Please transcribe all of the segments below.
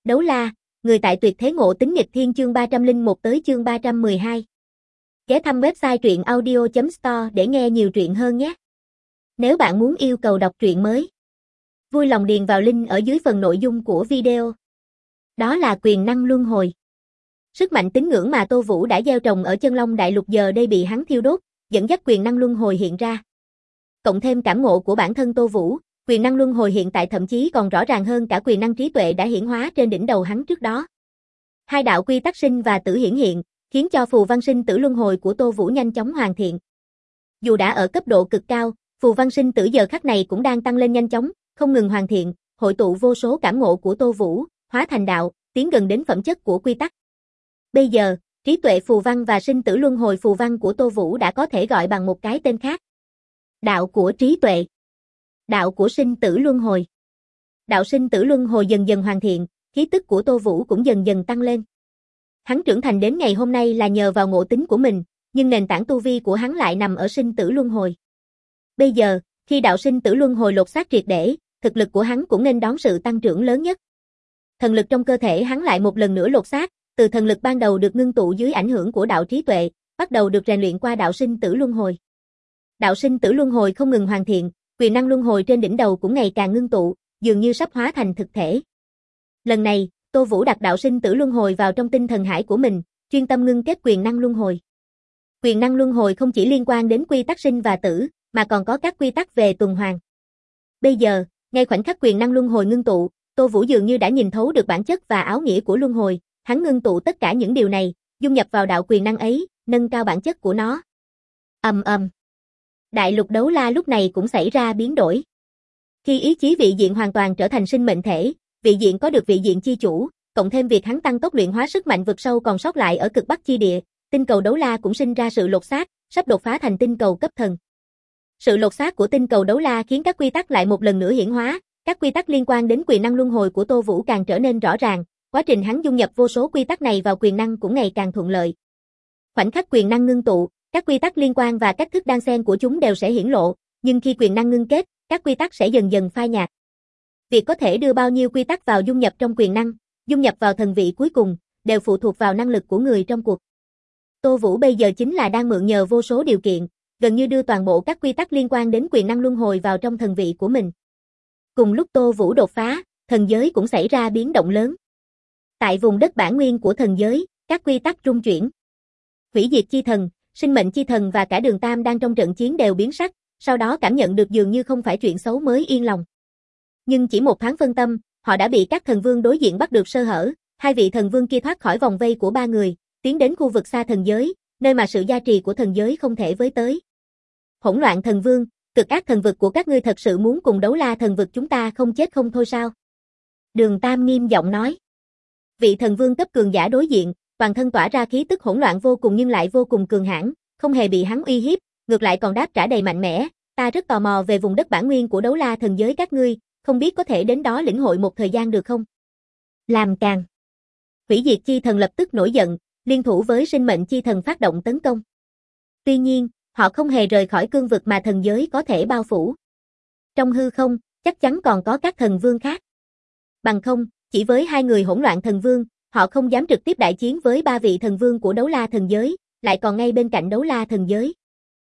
Đấu la, người tại tuyệt thế ngộ tính nghịch thiên chương 301 tới chương 312. Ghé thăm website truyện audio.store để nghe nhiều truyện hơn nhé. Nếu bạn muốn yêu cầu đọc truyện mới, vui lòng điền vào link ở dưới phần nội dung của video. Đó là quyền năng luân hồi. Sức mạnh tín ngưỡng mà Tô Vũ đã gieo trồng ở chân long đại lục giờ đây bị hắn thiêu đốt, dẫn dắt quyền năng luân hồi hiện ra. Cộng thêm cảm ngộ của bản thân Tô Vũ, quyền năng luân hồi hiện tại thậm chí còn rõ ràng hơn cả quyền năng trí tuệ đã hiển hóa trên đỉnh đầu hắn trước đó. Hai đạo quy tắc sinh và tử hiển hiện, khiến cho phù văn sinh tử luân hồi của Tô Vũ nhanh chóng hoàn thiện. Dù đã ở cấp độ cực cao, phù văn sinh tử giờ khắc này cũng đang tăng lên nhanh chóng, không ngừng hoàn thiện, hội tụ vô số cảm ngộ của Tô Vũ, hóa thành đạo, tiến gần đến phẩm chất của quy tắc. Bây giờ, trí tuệ phù văn và sinh tử luân hồi phù văn của Tô Vũ đã có thể gọi bằng một cái tên khác. Đạo của trí tuệ. Đạo của sinh tử luân hồi. Đạo sinh tử luân hồi dần dần hoàn thiện, khí tức của Tô Vũ cũng dần dần tăng lên. Hắn trưởng thành đến ngày hôm nay là nhờ vào ngộ tính của mình, nhưng nền tảng tu vi của hắn lại nằm ở sinh tử luân hồi. Bây giờ, khi đạo sinh tử luân hồi lột xác triệt để, thực lực của hắn cũng nên đón sự tăng trưởng lớn nhất. Thần lực trong cơ thể hắn lại một lần nữa lột xác, từ thần lực ban đầu được ngưng tụ dưới ảnh hưởng của đạo trí tuệ, bắt đầu được rèn luyện qua đạo sinh tử luân hồi. Đạo sinh tử luân hồi không ngừng hoàn thiện, quyền năng luân hồi trên đỉnh đầu cũng ngày càng ngưng tụ, dường như sắp hóa thành thực thể. Lần này, Tô Vũ đặt đạo sinh tử luân hồi vào trong tinh thần hải của mình, chuyên tâm ngưng kết quyền năng luân hồi. Quyền năng luân hồi không chỉ liên quan đến quy tắc sinh và tử, mà còn có các quy tắc về tuần hoàn. Bây giờ, ngay khoảnh khắc quyền năng luân hồi ngưng tụ, Tô Vũ dường như đã nhìn thấu được bản chất và áo nghĩa của luân hồi, hắn ngưng tụ tất cả những điều này, dung nhập vào đạo quyền năng ấy, nâng cao bản chất của nó. Ầm ầm. Đại lục đấu la lúc này cũng xảy ra biến đổi. Khi ý chí vị diện hoàn toàn trở thành sinh mệnh thể, vị diện có được vị diện chi chủ, cộng thêm việc hắn tăng tốc luyện hóa sức mạnh vực sâu còn sót lại ở cực bắc chi địa, tinh cầu đấu la cũng sinh ra sự lột xác, sắp đột phá thành tinh cầu cấp thần. Sự lột xác của tinh cầu đấu la khiến các quy tắc lại một lần nữa hiển hóa, các quy tắc liên quan đến quyền năng luân hồi của Tô Vũ càng trở nên rõ ràng, quá trình hắn dung nhập vô số quy tắc này vào quyền năng cũng ngày càng thuận lợi. Khoảnh khắc quyền năng ngưng tụ, các quy tắc liên quan và cách thức đan xen của chúng đều sẽ hiển lộ, nhưng khi quyền năng ngưng kết, các quy tắc sẽ dần dần phai nhạt. Việc có thể đưa bao nhiêu quy tắc vào dung nhập trong quyền năng, dung nhập vào thần vị cuối cùng, đều phụ thuộc vào năng lực của người trong cuộc. Tô Vũ bây giờ chính là đang mượn nhờ vô số điều kiện, gần như đưa toàn bộ các quy tắc liên quan đến quyền năng luân hồi vào trong thần vị của mình. Cùng lúc Tô Vũ đột phá, thần giới cũng xảy ra biến động lớn. Tại vùng đất bản nguyên của thần giới, các quy tắc rung chuyển. Hủy diệt chi thần, sinh mệnh chi thần và cả Đường Tam đang trong trận chiến đều biến sắc, sau đó cảm nhận được dường như không phải chuyện xấu mới yên lòng. Nhưng chỉ một thoáng phân tâm, họ đã bị các thần vương đối diện bắt được sơ hở, hai vị thần vương kia thoát khỏi vòng vây của ba người, tiến đến khu vực xa thần giới, nơi mà sự gia trì của thần giới không thể với tới. Hỗn loạn thần vương, cực ác thần vực của các ngươi thật sự muốn cùng đấu la thần vực chúng ta không chết không thôi sao? Đường Tam nghiêm giọng nói. Vị thần vương cấp cường giả đối diện, toàn thân tỏa ra khí tức hỗn loạn vô cùng nhưng lại vô cùng cường hãn, không hề bị hắn uy hiếp, ngược lại còn đáp trả đầy mạnh mẽ. Ta rất tò mò về vùng đất bản nguyên của đấu la thần giới các ngươi, không biết có thể đến đó lĩnh hội một thời gian được không? Làm càng. Hủy diệt chi thần lập tức nổi giận, liên thủ với sinh mệnh chi thần phát động tấn công. Tuy nhiên, họ không hề rời khỏi cương vực mà thần giới có thể bao phủ. Trong hư không, chắc chắn còn có các thần vương khác. Bằng không, chỉ với hai người hỗn loạn thần vương, họ không dám trực tiếp đại chiến với ba vị thần vương của đấu la thần giới, lại còn ngay bên cạnh đấu la thần giới.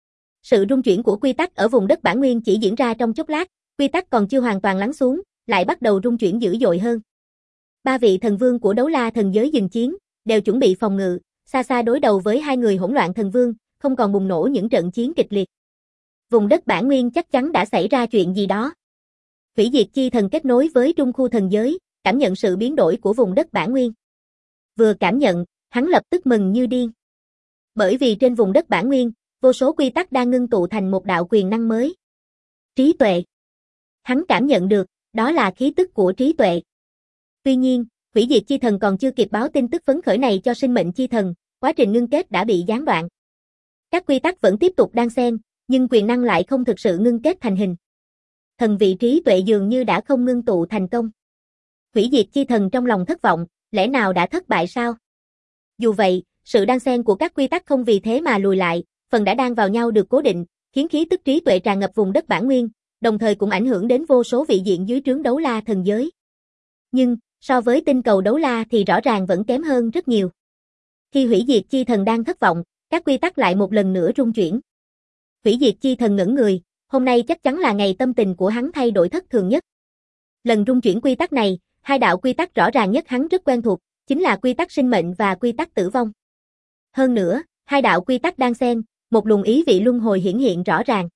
Sự rung chuyển của quy tắc ở vùng đất bản nguyên chỉ diễn ra trong chốc lát, quy tắc còn chưa hoàn toàn lắng xuống, lại bắt đầu rung chuyển dữ dội hơn. Ba vị thần vương của đấu la thần giới dừng chiến, đều chuẩn bị phòng ngự, xa xa đối đầu với hai người hỗn loạn thần vương, không còn bùng nổ những trận chiến kịch liệt. Vùng đất bản nguyên chắc chắn đã xảy ra chuyện gì đó. Hủy diệt chi thần kết nối với trung khu thần giới, cảm nhận sự biến đổi của vùng đất bản nguyên. Vừa cảm nhận, hắn lập tức mừng như điên. Bởi vì trên vùng đất bản nguyên, vô số quy tắc đang ngưng tụ thành một đạo quyền năng mới. Trí tuệ. Hắn cảm nhận được, đó là khí tức của trí tuệ. Tuy nhiên, hủy diệt chi thần còn chưa kịp báo tin tức phấn khởi này cho sinh mệnh chi thần, quá trình ngưng kết đã bị gián đoạn. Các quy tắc vẫn tiếp tục đan xen, nhưng quyền năng lại không thực sự ngưng kết thành hình. Thần vị trí tuệ dường như đã không ngưng tụ thành công. Hủy diệt chi thần trong lòng thất vọng, lẽ nào đã thất bại sao? Dù vậy, sự đan xen của các quy tắc không vì thế mà lùi lại, phần đã đan vào nhau được cố định, khiến khí tức trí tuệ tràn ngập vùng đất bản nguyên, đồng thời cũng ảnh hưởng đến vô số vị diện dưới trướng đấu la thần giới. Nhưng, So với tinh cầu đấu la thì rõ ràng vẫn kém hơn rất nhiều. Khi hủy diệt chi thần đang thất vọng, các quy tắc lại một lần nữa rung chuyển. Hủy diệt chi thần ngẩn người, hôm nay chắc chắn là ngày tâm tình của hắn thay đổi thất thường nhất. Lần rung chuyển quy tắc này, hai đạo quy tắc rõ ràng nhất hắn rất quen thuộc, chính là quy tắc sinh mệnh và quy tắc tử vong. Hơn nữa, hai đạo quy tắc đang xen, một luồng ý vị luân hồi hiển hiện rõ ràng.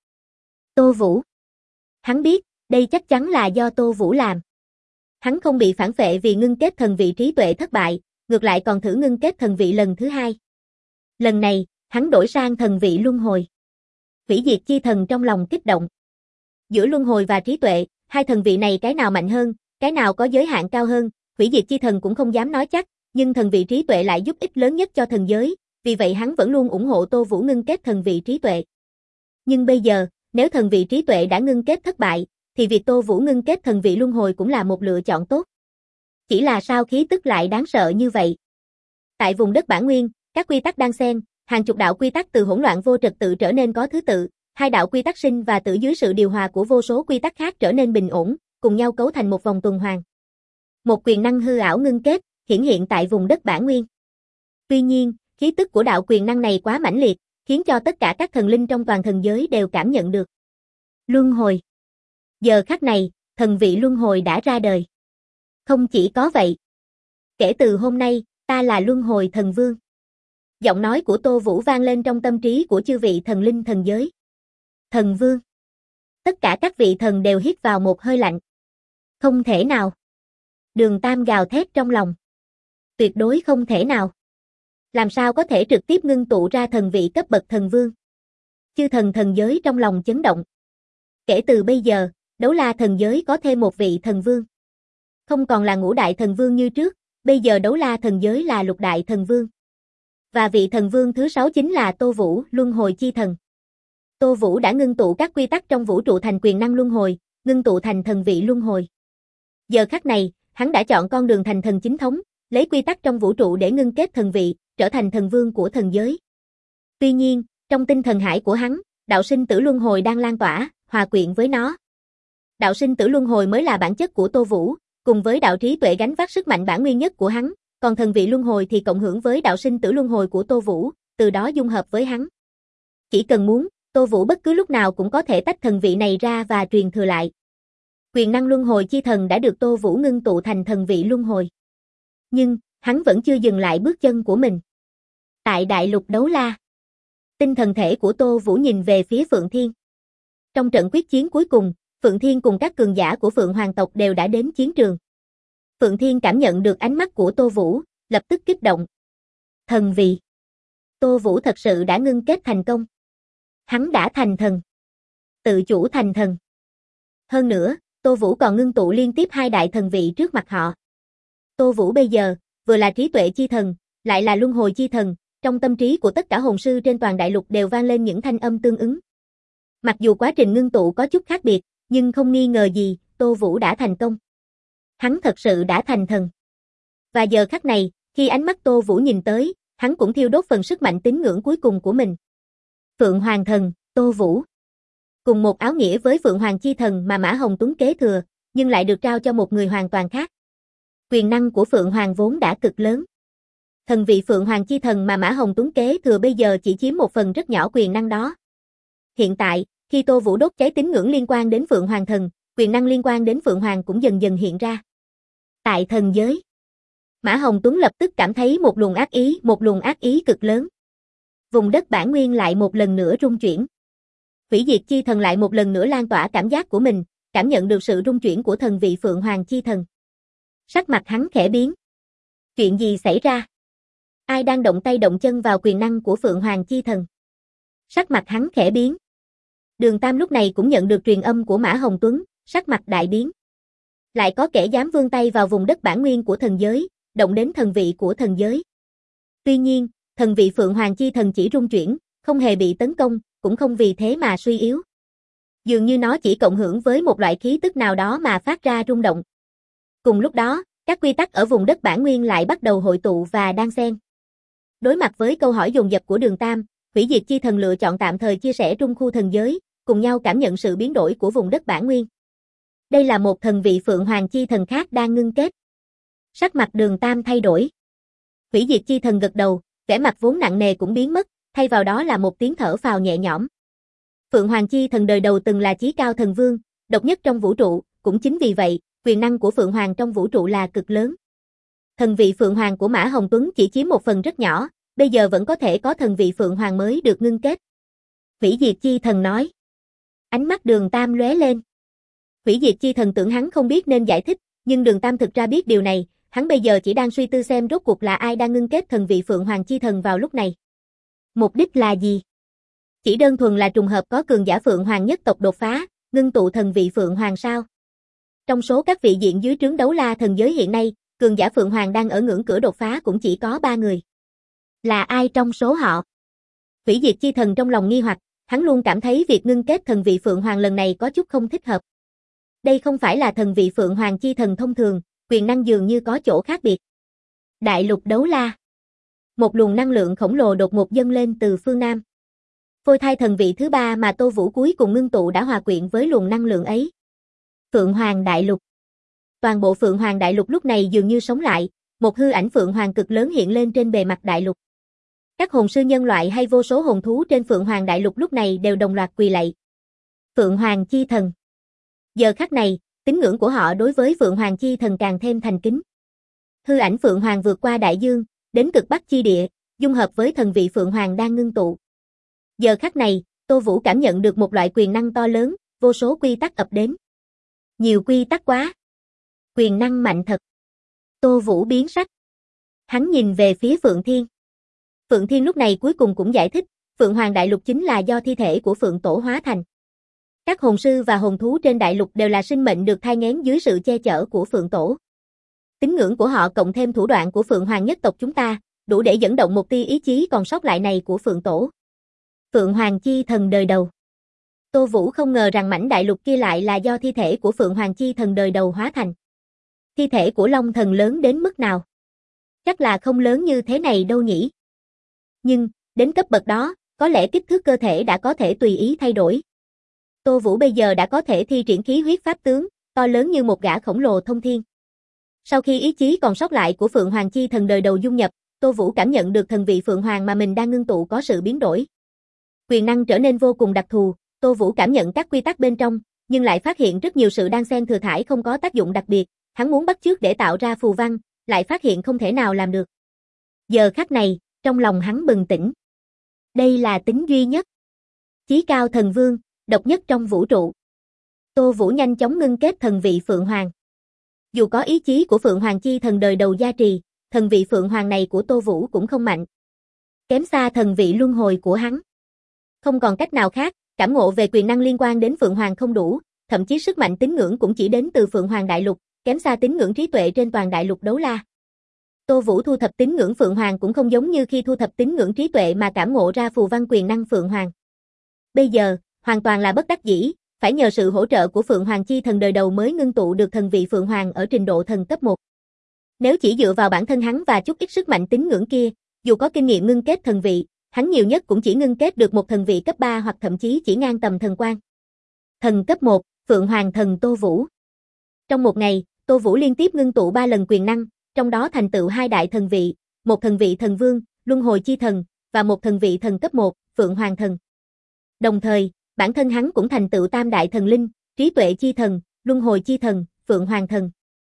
Tô Vũ. Hắn biết, đây chắc chắn là do Tô Vũ làm. Hắn không bị phản phệ vì ngưng kết thần vị trí tuệ thất bại, ngược lại còn thử ngưng kết thần vị lần thứ hai. Lần này, hắn đổi sang thần vị luân hồi. Hủy diệt chi thần trong lòng kích động. Giữa luân hồi và trí tuệ, hai thần vị này cái nào mạnh hơn, cái nào có giới hạn cao hơn, hủy diệt chi thần cũng không dám nói chắc, nhưng thần vị trí tuệ lại giúp ích lớn nhất cho thần giới, vì vậy hắn vẫn luôn ủng hộ Tô Vũ ngưng kết thần vị trí tuệ. Nhưng bây giờ, nếu thần vị trí tuệ đã ngưng kết thất bại, thì việc Tô Vũ ngưng kết thần vị luân hồi cũng là một lựa chọn tốt. Chỉ là sao khí tức lại đáng sợ như vậy? Tại vùng đất bản nguyên, các quy tắc đang xen, hàng chục đạo quy tắc từ hỗn loạn vô trật tự trở nên có thứ tự, hai đạo quy tắc sinh và tử dưới sự điều hòa của vô số quy tắc khác trở nên bình ổn, cùng nhau cấu thành một vòng tuần hoàn. Một quyền năng hư ảo ngưng kết, hiển hiện tại vùng đất bản nguyên. Tuy nhiên, khí tức của đạo quyền năng này quá mãnh liệt, khiến cho tất cả các thần linh trong toàn thần giới đều cảm nhận được. Luân hồi. Giờ khắc này, thần vị luân hồi đã ra đời. Không chỉ có vậy. Kể từ hôm nay, ta là luân hồi thần vương. Giọng nói của Tô Vũ vang lên trong tâm trí của chư vị thần linh thần giới. Thần vương. Tất cả các vị thần đều hít vào một hơi lạnh. Không thể nào. Đường Tam gào thét trong lòng. Tuyệt đối không thể nào. Làm sao có thể trực tiếp ngưng tụ ra thần vị cấp bậc thần vương? Chư thần thần giới trong lòng chấn động. Kể từ bây giờ, đấu la thần giới có thêm một vị thần vương. Không còn là ngũ đại thần vương như trước, bây giờ đấu la thần giới là lục đại thần vương. Và vị thần vương thứ 6 chính là Tô Vũ, luân hồi chi thần. Tô Vũ đã ngưng tụ các quy tắc trong vũ trụ thành quyền năng luân hồi, ngưng tụ thành thần vị luân hồi. Giờ khắc này, hắn đã chọn con đường thành thần chính thống, lấy quy tắc trong vũ trụ để ngưng kết thần vị, trở thành thần vương của thần giới. Tuy nhiên, trong tinh thần hải của hắn, đạo sinh tử luân hồi đang lan tỏa, hòa quyện với nó. Đạo sinh tử luân hồi mới là bản chất của Tô Vũ, cùng với đạo trí tuệ gánh vác sức mạnh bản nguyên nhất của hắn, còn thần vị luân hồi thì cộng hưởng với đạo sinh tử luân hồi của Tô Vũ, từ đó dung hợp với hắn. Chỉ cần muốn, Tô Vũ bất cứ lúc nào cũng có thể tách thần vị này ra và truyền thừa lại. Quyền năng luân hồi chi thần đã được Tô Vũ ngưng tụ thành thần vị luân hồi. Nhưng, hắn vẫn chưa dừng lại bước chân của mình. Tại đại lục đấu la, tinh thần thể của Tô Vũ nhìn về phía Phượng Thiên. Trong trận quyết chiến cuối cùng, Phượng Thiên cùng các cường giả của Phượng Hoàng tộc đều đã đến chiến trường. Phượng Thiên cảm nhận được ánh mắt của Tô Vũ, lập tức kích động. Thần vị. Tô Vũ thật sự đã ngưng kết thành công. Hắn đã thành thần. Tự chủ thành thần. Hơn nữa, Tô Vũ còn ngưng tụ liên tiếp hai đại thần vị trước mặt họ. Tô Vũ bây giờ, vừa là trí tuệ chi thần, lại là luân hồi chi thần, trong tâm trí của tất cả hồn sư trên toàn đại lục đều vang lên những thanh âm tương ứng. Mặc dù quá trình ngưng tụ có chút khác biệt, nhưng không nghi ngờ gì, Tô Vũ đã thành công. Hắn thật sự đã thành thần. Và giờ khắc này, khi ánh mắt Tô Vũ nhìn tới, hắn cũng thiêu đốt phần sức mạnh tín ngưỡng cuối cùng của mình. Phượng Hoàng thần, Tô Vũ. Cùng một áo nghĩa với Phượng Hoàng chi thần mà Mã Hồng Tuấn kế thừa, nhưng lại được trao cho một người hoàn toàn khác. Quyền năng của Phượng Hoàng vốn đã cực lớn. Thần vị Phượng Hoàng chi thần mà Mã Hồng Tuấn kế thừa bây giờ chỉ chiếm một phần rất nhỏ quyền năng đó. Hiện tại, khi Tô Vũ đốt cháy tín ngưỡng liên quan đến Phượng Hoàng thần, quyền năng liên quan đến Phượng Hoàng cũng dần dần hiện ra. Tại thần giới, Mã Hồng Tuấn lập tức cảm thấy một luồng ác ý cực lớn. Vùng đất bản nguyên lại một lần nữa rung chuyển. Hủy diệt chi thần lại một lần nữa lan tỏa cảm giác của mình, cảm nhận được sự rung chuyển của thần vị Phượng Hoàng chi thần. Sắc mặt hắn khẽ biến. Chuyện gì xảy ra? Ai đang động tay động chân vào quyền năng của Phượng Hoàng chi thần? Sắc mặt hắn khẽ biến. Đường Tam lúc này cũng nhận được truyền âm của Mã Hồng Tuấn, sắc mặt đại biến. Lại có kẻ dám vươn tay vào vùng đất bản nguyên của thần giới, động đến thần vị của thần giới. Tuy nhiên, thần vị Phượng Hoàng chi thần chỉ rung chuyển, không hề bị tấn công, cũng không vì thế mà suy yếu. Dường như nó chỉ cộng hưởng với một loại khí tức nào đó mà phát ra rung động. Cùng lúc đó, các quy tắc ở vùng đất bản nguyên lại bắt đầu hội tụ và đan xen. Đối mặt với câu hỏi dồn dập của Đường Tam, hủy diệt chi thần lựa chọn tạm thời chia sẻ trung khu thần giới, cùng nhau cảm nhận sự biến đổi của vùng đất bản nguyên. Đây là một thần vị Phượng Hoàng chi thần khác đang ngưng kết. Sắc mặt Đường Tam thay đổi. Hủy diệt chi thần gật đầu, vẻ mặt vốn nặng nề cũng biến mất, thay vào đó là một tiếng thở phào nhẹ nhõm. Phượng Hoàng chi thần đời đầu từng là chí cao thần vương, độc nhất trong vũ trụ, cũng chính vì vậy, quyền năng của Phượng Hoàng trong vũ trụ là cực lớn. Thần vị Phượng Hoàng của Mã Hồng Tuấn chỉ chiếm một phần rất nhỏ, bây giờ vẫn có thể có thần vị Phượng Hoàng mới được ngưng kết. Hủy diệt chi thần nói. Ánh mắt Đường Tam lóe lên. Hủy diệt chi thần tưởng hắn không biết nên giải thích, nhưng Đường Tam thực ra biết điều này, hắn bây giờ chỉ đang suy tư xem rốt cuộc là ai đang ngưng kết thần vị Phượng Hoàng chi thần vào lúc này. Mục đích là gì? Chỉ đơn thuần là trùng hợp có cường giả Phượng Hoàng nhất tộc đột phá, ngưng tụ thần vị Phượng Hoàng sao? Trong số các vị diện dưới trướng đấu la thần giới hiện nay, cường giả Phượng Hoàng đang ở ngưỡng cửa đột phá cũng chỉ có 3 người. Là ai trong số họ? Hủy diệt chi thần trong lòng nghi hoặc, hắn luôn cảm thấy việc ngưng kết thần vị Phượng Hoàng lần này có chút không thích hợp. Đây không phải là thần vị Phượng Hoàng chi thần thông thường, quyền năng dường như có chỗ khác biệt. Đại lục đấu la. Một luồng năng lượng khổng lồ đột ngột dâng lên từ phương Nam. Phôi thai thần vị thứ 3 mà Tô Vũ cuối cùng ngưng tụ đã hòa quyện với luồng năng lượng ấy. Phượng Hoàng đại lục. Toàn bộ Phượng Hoàng đại lục lúc này dường như sống lại, một hư ảnh Phượng Hoàng cực lớn hiện lên trên bề mặt đại lục. Các hồn sư nhân loại hay vô số hồn thú trên Phượng Hoàng đại lục lúc này đều đồng loạt quỳ lạy. Phượng Hoàng chi thần. Giờ khắc này, tín ngưỡng của họ đối với Phượng Hoàng chi thần càng thêm thành kính. Hư ảnh Phượng Hoàng vượt qua đại dương, đến cực bắc chi địa, dung hợp với thần vị Phượng Hoàng đang ngưng tụ. Giờ khắc này, Tô Vũ cảm nhận được một loại quyền năng to lớn, vô số quy tắc ập đến. Nhiều quy tắc quá. Quyền năng mạnh thật. Tô Vũ biến sắc. Hắn nhìn về phía Phượng Thiên. Phượng Thiên lúc này cuối cùng cũng giải thích, Phượng Hoàng đại lục chính là do thi thể của Phượng Tổ hóa thành. Các hồn sư và hồn thú trên đại lục đều là sinh mệnh được thai nghén dưới sự che chở của Phượng Tổ. Tín ngưỡng của họ cộng thêm thủ đoạn của Phượng Hoàng nhất tộc chúng ta, đủ để dẫn động một tia ý chí còn sót lại này của Phượng Tổ. Phượng Hoàng chi thần đời đầu. Tô Vũ không ngờ rằng mảnh đại lục kia lại là do thi thể của Phượng Hoàng chi thần đời đầu hóa thành. Thi thể của Long thần lớn đến mức nào? Chắc là không lớn như thế này đâu nhỉ. Nhưng, đến cấp bậc đó, có lẽ kích thước cơ thể đã có thể tùy ý thay đổi. Tô Vũ bây giờ đã có thể thi triển khí huyết pháp tướng, to lớn như một gã khổng lồ thông thiên. Sau khi ý chí còn sót lại của Phượng Hoàng chi thần đời đầu dung nhập, Tô Vũ cảm nhận được thần vị Phượng Hoàng mà mình đang ngưng tụ có sự biến đổi. Quyền năng trở nên vô cùng đặc thù, Tô Vũ cảm nhận các quy tắc bên trong, nhưng lại phát hiện rất nhiều sự đan xen thừa thãi không có tác dụng đặc biệt, hắn muốn bắt chước để tạo ra phù văn, lại phát hiện không thể nào làm được. Giờ khắc này, trong lòng hắn bừng tỉnh. Đây là tính duy nhất. Chí cao thần vương, độc nhất trong vũ trụ. Tô Vũ nhanh chóng ngưng kết thần vị Phượng Hoàng. Dù có ý chí của Phượng Hoàng chi thần đời đầu gia trì, thần vị Phượng Hoàng này của Tô Vũ cũng không mạnh. Kém xa thần vị luân hồi của hắn. Không còn cách nào khác, cảm ngộ về quyền năng liên quan đến Phượng Hoàng không đủ, thậm chí sức mạnh tín ngưỡng cũng chỉ đến từ Phượng Hoàng đại lục, kém xa tín ngưỡng trí tuệ trên toàn đại lục đấu la. Tô Vũ thu thập tín ngưỡng Phượng Hoàng cũng không giống như khi thu thập tín ngưỡng trí tuệ mà cảm ngộ ra phù văn quyền năng Phượng Hoàng. Bây giờ, hoàn toàn là bất đắc dĩ, phải nhờ sự hỗ trợ của Phượng Hoàng chi thần đời đầu mới ngưng tụ được thần vị Phượng Hoàng ở trình độ thần cấp 1. Nếu chỉ dựa vào bản thân hắn và chút ít sức mạnh tín ngưỡng kia, dù có kinh nghiệm ngưng kết thần vị, hắn nhiều nhất cũng chỉ ngưng kết được một thần vị cấp 3 hoặc thậm chí chỉ ngang tầm thần quan. Thần cấp 1, Phượng Hoàng thần Tô Vũ. Trong một ngày, Tô Vũ liên tiếp ngưng tụ 3 lần quyền năng, trong đó thành tựu 2 đại thần vị, một thần vị thần vương, luân hồi chi thần, và một thần vị thần cấp 1, Phượng Hoàng thần. Đồng thời, bản thân hắn cũng thành tựu tam đại thần linh, trí tuệ chi thần, luân hồi chi thần, Phượng Hoàng thần.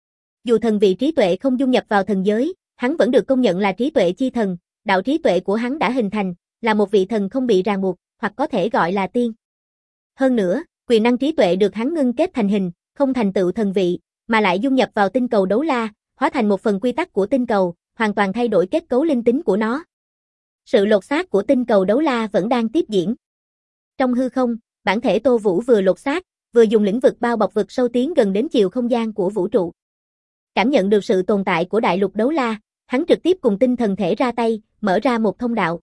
Dù thần vị trí tuệ không dung nhập vào thần giới, hắn vẫn được công nhận là trí tuệ chi thần, đạo trí tuệ của hắn đã hình thành, là một vị thần không bị ràng buộc, hoặc có thể gọi là tiên. Hơn nữa, quyền năng trí tuệ được hắn ngưng kết thành hình, không thành tựu thần vị, mà lại dung nhập vào tinh cầu đấu la, hóa thành một phần quy tắc của tinh cầu, hoàn toàn thay đổi kết cấu linh tính của nó. Sự lột xác của tinh cầu đấu la vẫn đang tiếp diễn. Trong hư không, bản thể Tô Vũ vừa lột xác, vừa dùng lĩnh vực bao bọc vực sâu tiến gần đến chiều không gian của vũ trụ. Cảm nhận được sự tồn tại của đại lục đấu la, hắn trực tiếp cùng tinh thần thể ra tay, mở ra một thông đạo.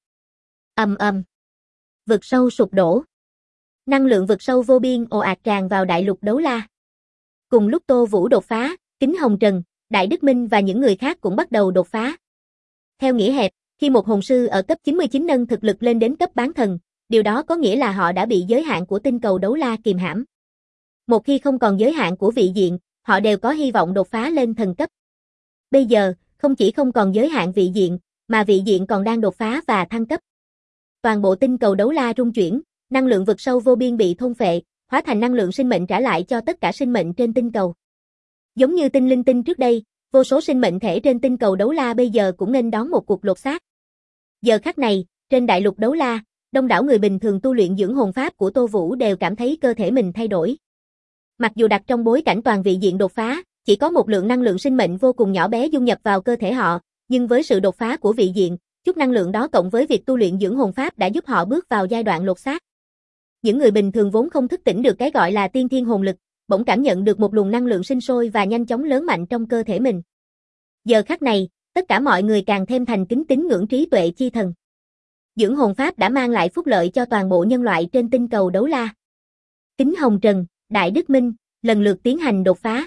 Ầm ầm. Vực sâu sụp đổ. Năng lượng vực sâu vô biên ồ ạt tràn vào đại lục đấu la. Cùng lúc Tô Vũ đột phá, Kính Hồng Trần, Đại Đức Minh và những người khác cũng bắt đầu đột phá. Theo nghĩa hẹp, khi một hồn sư ở cấp 99 nâng thực lực lên đến cấp bán thần, điều đó có nghĩa là họ đã bị giới hạn của tinh cầu đấu la kìm hãm. Một khi không còn giới hạn của vị diện, họ đều có hy vọng đột phá lên thần cấp. Bây giờ, không chỉ không còn giới hạn vị diện, mà vị diện còn đang đột phá và thăng cấp. Toàn bộ tinh cầu đấu la rung chuyển, năng lượng vực sâu vô biên bị thôn phệ, hóa thành năng lượng sinh mệnh trả lại cho tất cả sinh mệnh trên tinh cầu. Giống như tinh linh tinh trước đây, vô số sinh mệnh thể trên tinh cầu đấu la bây giờ cũng nên đón một cuộc lột xác. Giờ khắc này, trên đại lục đấu la, đông đảo người bình thường tu luyện dưỡng hồn pháp của Tô Vũ đều cảm thấy cơ thể mình thay đổi. Mặc dù đặt trong bối cảnh toàn vị diện đột phá, chỉ có một lượng năng lượng sinh mệnh vô cùng nhỏ bé dung nhập vào cơ thể họ, nhưng với sự đột phá của vị diện, chút năng lượng đó cộng với việc tu luyện dưỡng hồn pháp đã giúp họ bước vào giai đoạn lột xác. Những người bình thường vốn không thức tỉnh được cái gọi là tiên thiên hồn lực, bỗng cảm nhận được một luồng năng lượng sinh sôi và nhanh chóng lớn mạnh trong cơ thể mình. Giờ khắc này, tất cả mọi người càng thêm thành kính tín ngưỡng trí tuệ chi thần. Dưỡng hồn pháp đã mang lại phúc lợi cho toàn bộ nhân loại trên tinh cầu đấu la. Kính Hồng Trần, Đại Đức Minh, lần lượt tiến hành đột phá.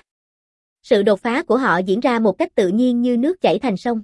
Sự đột phá của họ diễn ra một cách tự nhiên như nước chảy thành sông.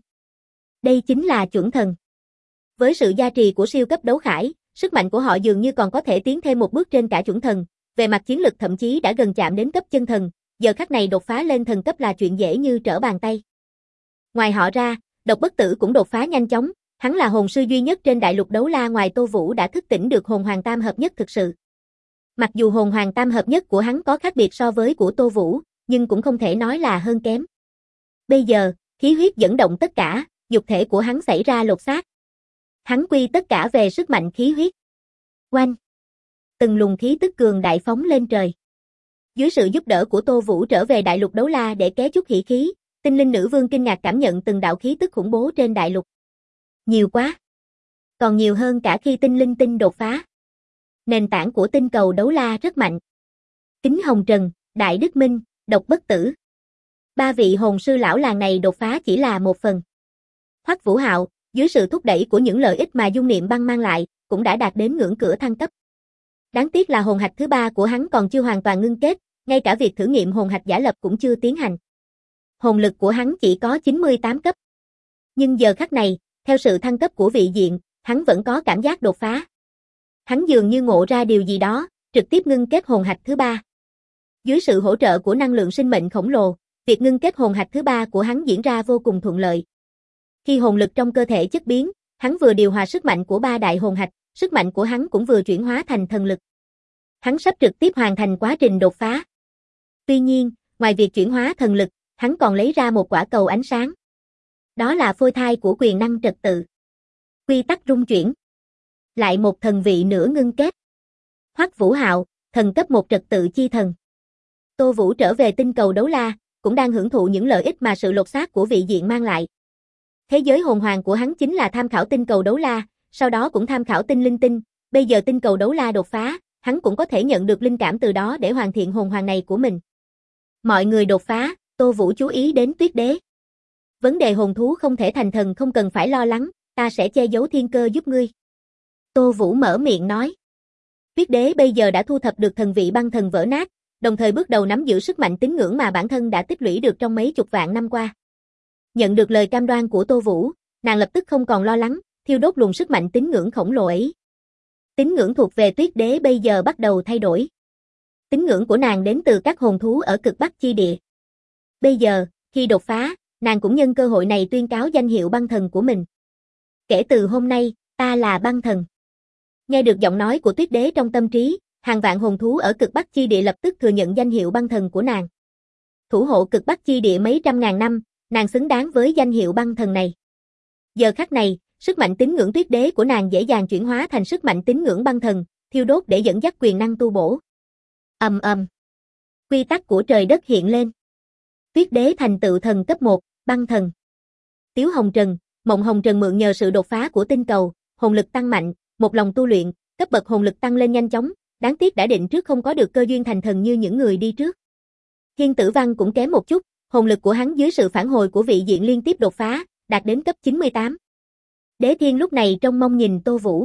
Đây chính là chuẩn thần. Với sự gia trì của siêu cấp đấu khải, sức mạnh của họ dường như còn có thể tiến thêm một bước trên cả chuẩn thần, về mặt chiến lực thậm chí đã gần chạm đến cấp chân thần, giờ khắc này đột phá lên thần cấp là chuyện dễ như trở bàn tay. Ngoài họ ra, Độc Bất Tử cũng đột phá nhanh chóng, hắn là hồn sư duy nhất trên đại lục đấu la ngoài Tô Vũ đã thức tỉnh được hồn hoàng tam hợp nhất thực sự. Mặc dù hồn hoàng tam hợp nhất của hắn có khác biệt so với của Tô Vũ, nhưng cũng không thể nói là hơn kém. Bây giờ, khí huyết dẫn động tất cả, nhục thể của hắn xảy ra lột xác. Hắn quy tất cả về sức mạnh khí huyết. Oanh! Từng luồng khí tức cường đại phóng lên trời. Dưới sự giúp đỡ của Tô Vũ trở về đại lục đấu la để ké chút hỉ khí, Tinh Linh Nữ Vương kinh ngạc cảm nhận từng đạo khí tức khủng bố trên đại lục. Nhiều quá! Còn nhiều hơn cả khi Tinh Linh Tinh đột phá. Nền tảng của tinh cầu đấu la rất mạnh. Kính Hồng Trần, Đại Đức Minh, Độc Bất Tử. Ba vị hồn sư lão làng này đột phá chỉ là một phần. Hoắc Vũ Hạo, dưới sự thúc đẩy của những lợi ích mà dung niệm băng mang lại, cũng đã đạt đến ngưỡng cửa thăng cấp. Đáng tiếc là hồn hạch thứ ba của hắn còn chưa hoàn toàn ngưng kết, ngay cả việc thử nghiệm hồn hạch giả lập cũng chưa tiến hành. Hồn lực của hắn chỉ có 98 cấp. Nhưng giờ khắc này, theo sự thăng cấp của vị diện, hắn vẫn có cảm giác đột phá. Hắn dường như ngộ ra điều gì đó, trực tiếp ngưng kết hồn hạch thứ ba. Dưới sự hỗ trợ của năng lượng sinh mệnh khổng lồ, việc ngưng kết hồn hạch thứ ba của hắn diễn ra vô cùng thuận lợi. Khi hồn lực trong cơ thể chất biến, hắn vừa điều hòa sức mạnh của ba đại hồn hạch, sức mạnh của hắn cũng vừa chuyển hóa thành thần lực. Hắn sắp trực tiếp hoàn thành quá trình đột phá. Tuy nhiên, ngoài việc chuyển hóa thần lực, hắn còn lấy ra một quả cầu ánh sáng. Đó là phôi thai của quyền năng trật tự. Quy tắc rung chuyển. Lại một thần vị nữa ngưng kết. Hoắc Vũ Hạo, thần cấp 1 trật tự chi thần. Tô Vũ trở về tinh cầu đấu la, cũng đang hưởng thụ những lợi ích mà sự lột xác của vị diện mang lại. Thế giới hồn hoàng của hắn chính là tham khảo tinh cầu đấu la, sau đó cũng tham khảo tinh linh tinh, bây giờ tinh cầu đấu la đột phá, hắn cũng có thể nhận được linh cảm từ đó để hoàn thiện hồn hoàng này của mình. Mọi người đột phá, Tô Vũ chú ý đến Tuyết Đế. Vấn đề hồn thú không thể thành thần không cần phải lo lắng, ta sẽ che giấu thiên cơ giúp ngươi. Tô Vũ mở miệng nói. Tuyết Đế bây giờ đã thu thập được thần vị băng thần vỡ nát, đồng thời bước đầu nắm giữ sức mạnh tín ngưỡng mà bản thân đã tích lũy được trong mấy chục vạn năm qua. Nhận được lời cam đoan của Tô Vũ, nàng lập tức không còn lo lắng, thiêu đốt luồng sức mạnh tín ngưỡng khổng lồ ấy. Tín ngưỡng thuộc về Tuyết Đế bây giờ bắt đầu thay đổi. Tín ngưỡng của nàng đến từ các hồn thú ở cực Bắc chi địa. Bây giờ, khi đột phá, nàng cũng nhân cơ hội này tuyên cáo danh hiệu băng thần của mình. Kể từ hôm nay, ta là băng thần. Nghe được giọng nói của Tuyết Đế trong tâm trí, hàng vạn hồn thú ở cực Bắc chi địa lập tức thừa nhận danh hiệu băng thần của nàng. Thủ hộ cực Bắc chi địa mấy trăm ngàn năm, nàng xứng đáng với danh hiệu băng thần này. Giờ khắc này, sức mạnh tín ngưỡng Tuyết Đế của nàng dễ dàng chuyển hóa thành sức mạnh tín ngưỡng băng thần, thiêu đốt để dẫn dắt quyền năng tu bổ. Ầm ầm. Quy tắc của trời đất hiện lên. Tuyết Đế thành tựu thần cấp 1, băng thần. Tiếu Hồng Trần, Mộng Hồng Trần mượn nhờ sự đột phá của tinh cầu, hồn lực tăng mạnh, một lòng tu luyện, cấp bậc hồn lực tăng lên nhanh chóng, đáng tiếc đã định trước không có được cơ duyên thành thần như những người đi trước. Hiên Tử Văn cũng kém một chút, hồn lực của hắn dưới sự phản hồi của vị diện liên tiếp đột phá, đạt đến cấp 98. Đế Thiên lúc này trông mong nhìn Tô Vũ.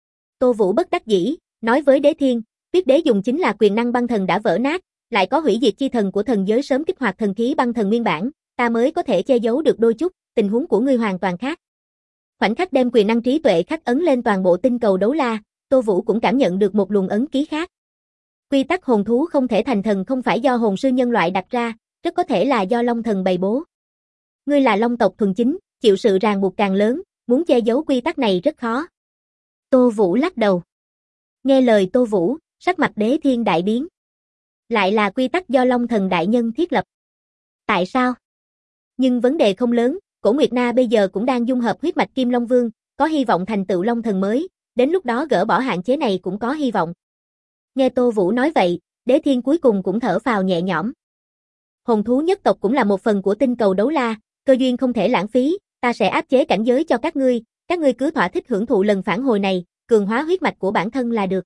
Tô Vũ bất đắc dĩ, nói với Đế Thiên, Tuyết Đế dùng chính là quyền năng băng thần đã vỡ nát, lại có hủy diệt chi thần của thần giới sớm kích hoạt thần khí băng thần nguyên bản, ta mới có thể che giấu được đôi chút, tình huống của ngươi hoàn toàn khác. Khoảnh khắc đem quyền năng trí tuệ khắc ấn lên toàn bộ tinh cầu đấu la, Tô Vũ cũng cảm nhận được một luồng ấn ký khác. Quy tắc hồn thú không thể thành thần không phải do hồn sư nhân loại đặt ra, rất có thể là do Long Thần bày bố. Ngươi là Long tộc thuần chính, chịu sự ràng buộc càng lớn, muốn che giấu quy tắc này rất khó. Tô Vũ lắc đầu. Nghe lời Tô Vũ, sắc mặt Đế Thiên đại biến. Lại là quy tắc do Long Thần đại nhân thiết lập. Tại sao? Nhưng vấn đề không lớn, Cổ Nguyệt Na bây giờ cũng đang dung hợp huyết mạch Kim Long Vương, có hy vọng thành tựu Long Thần mới, đến lúc đó gỡ bỏ hạn chế này cũng có hy vọng. Nghe Tô Vũ nói vậy, Đế Thiên cuối cùng cũng thở phào nhẹ nhõm. Hồn thú nhất tộc cũng là một phần của tinh cầu đấu la, cơ duyên không thể lãng phí, ta sẽ áp chế cảnh giới cho các ngươi cứ thỏa thích hưởng thụ lần phản hồi này, cường hóa huyết mạch của bản thân là được.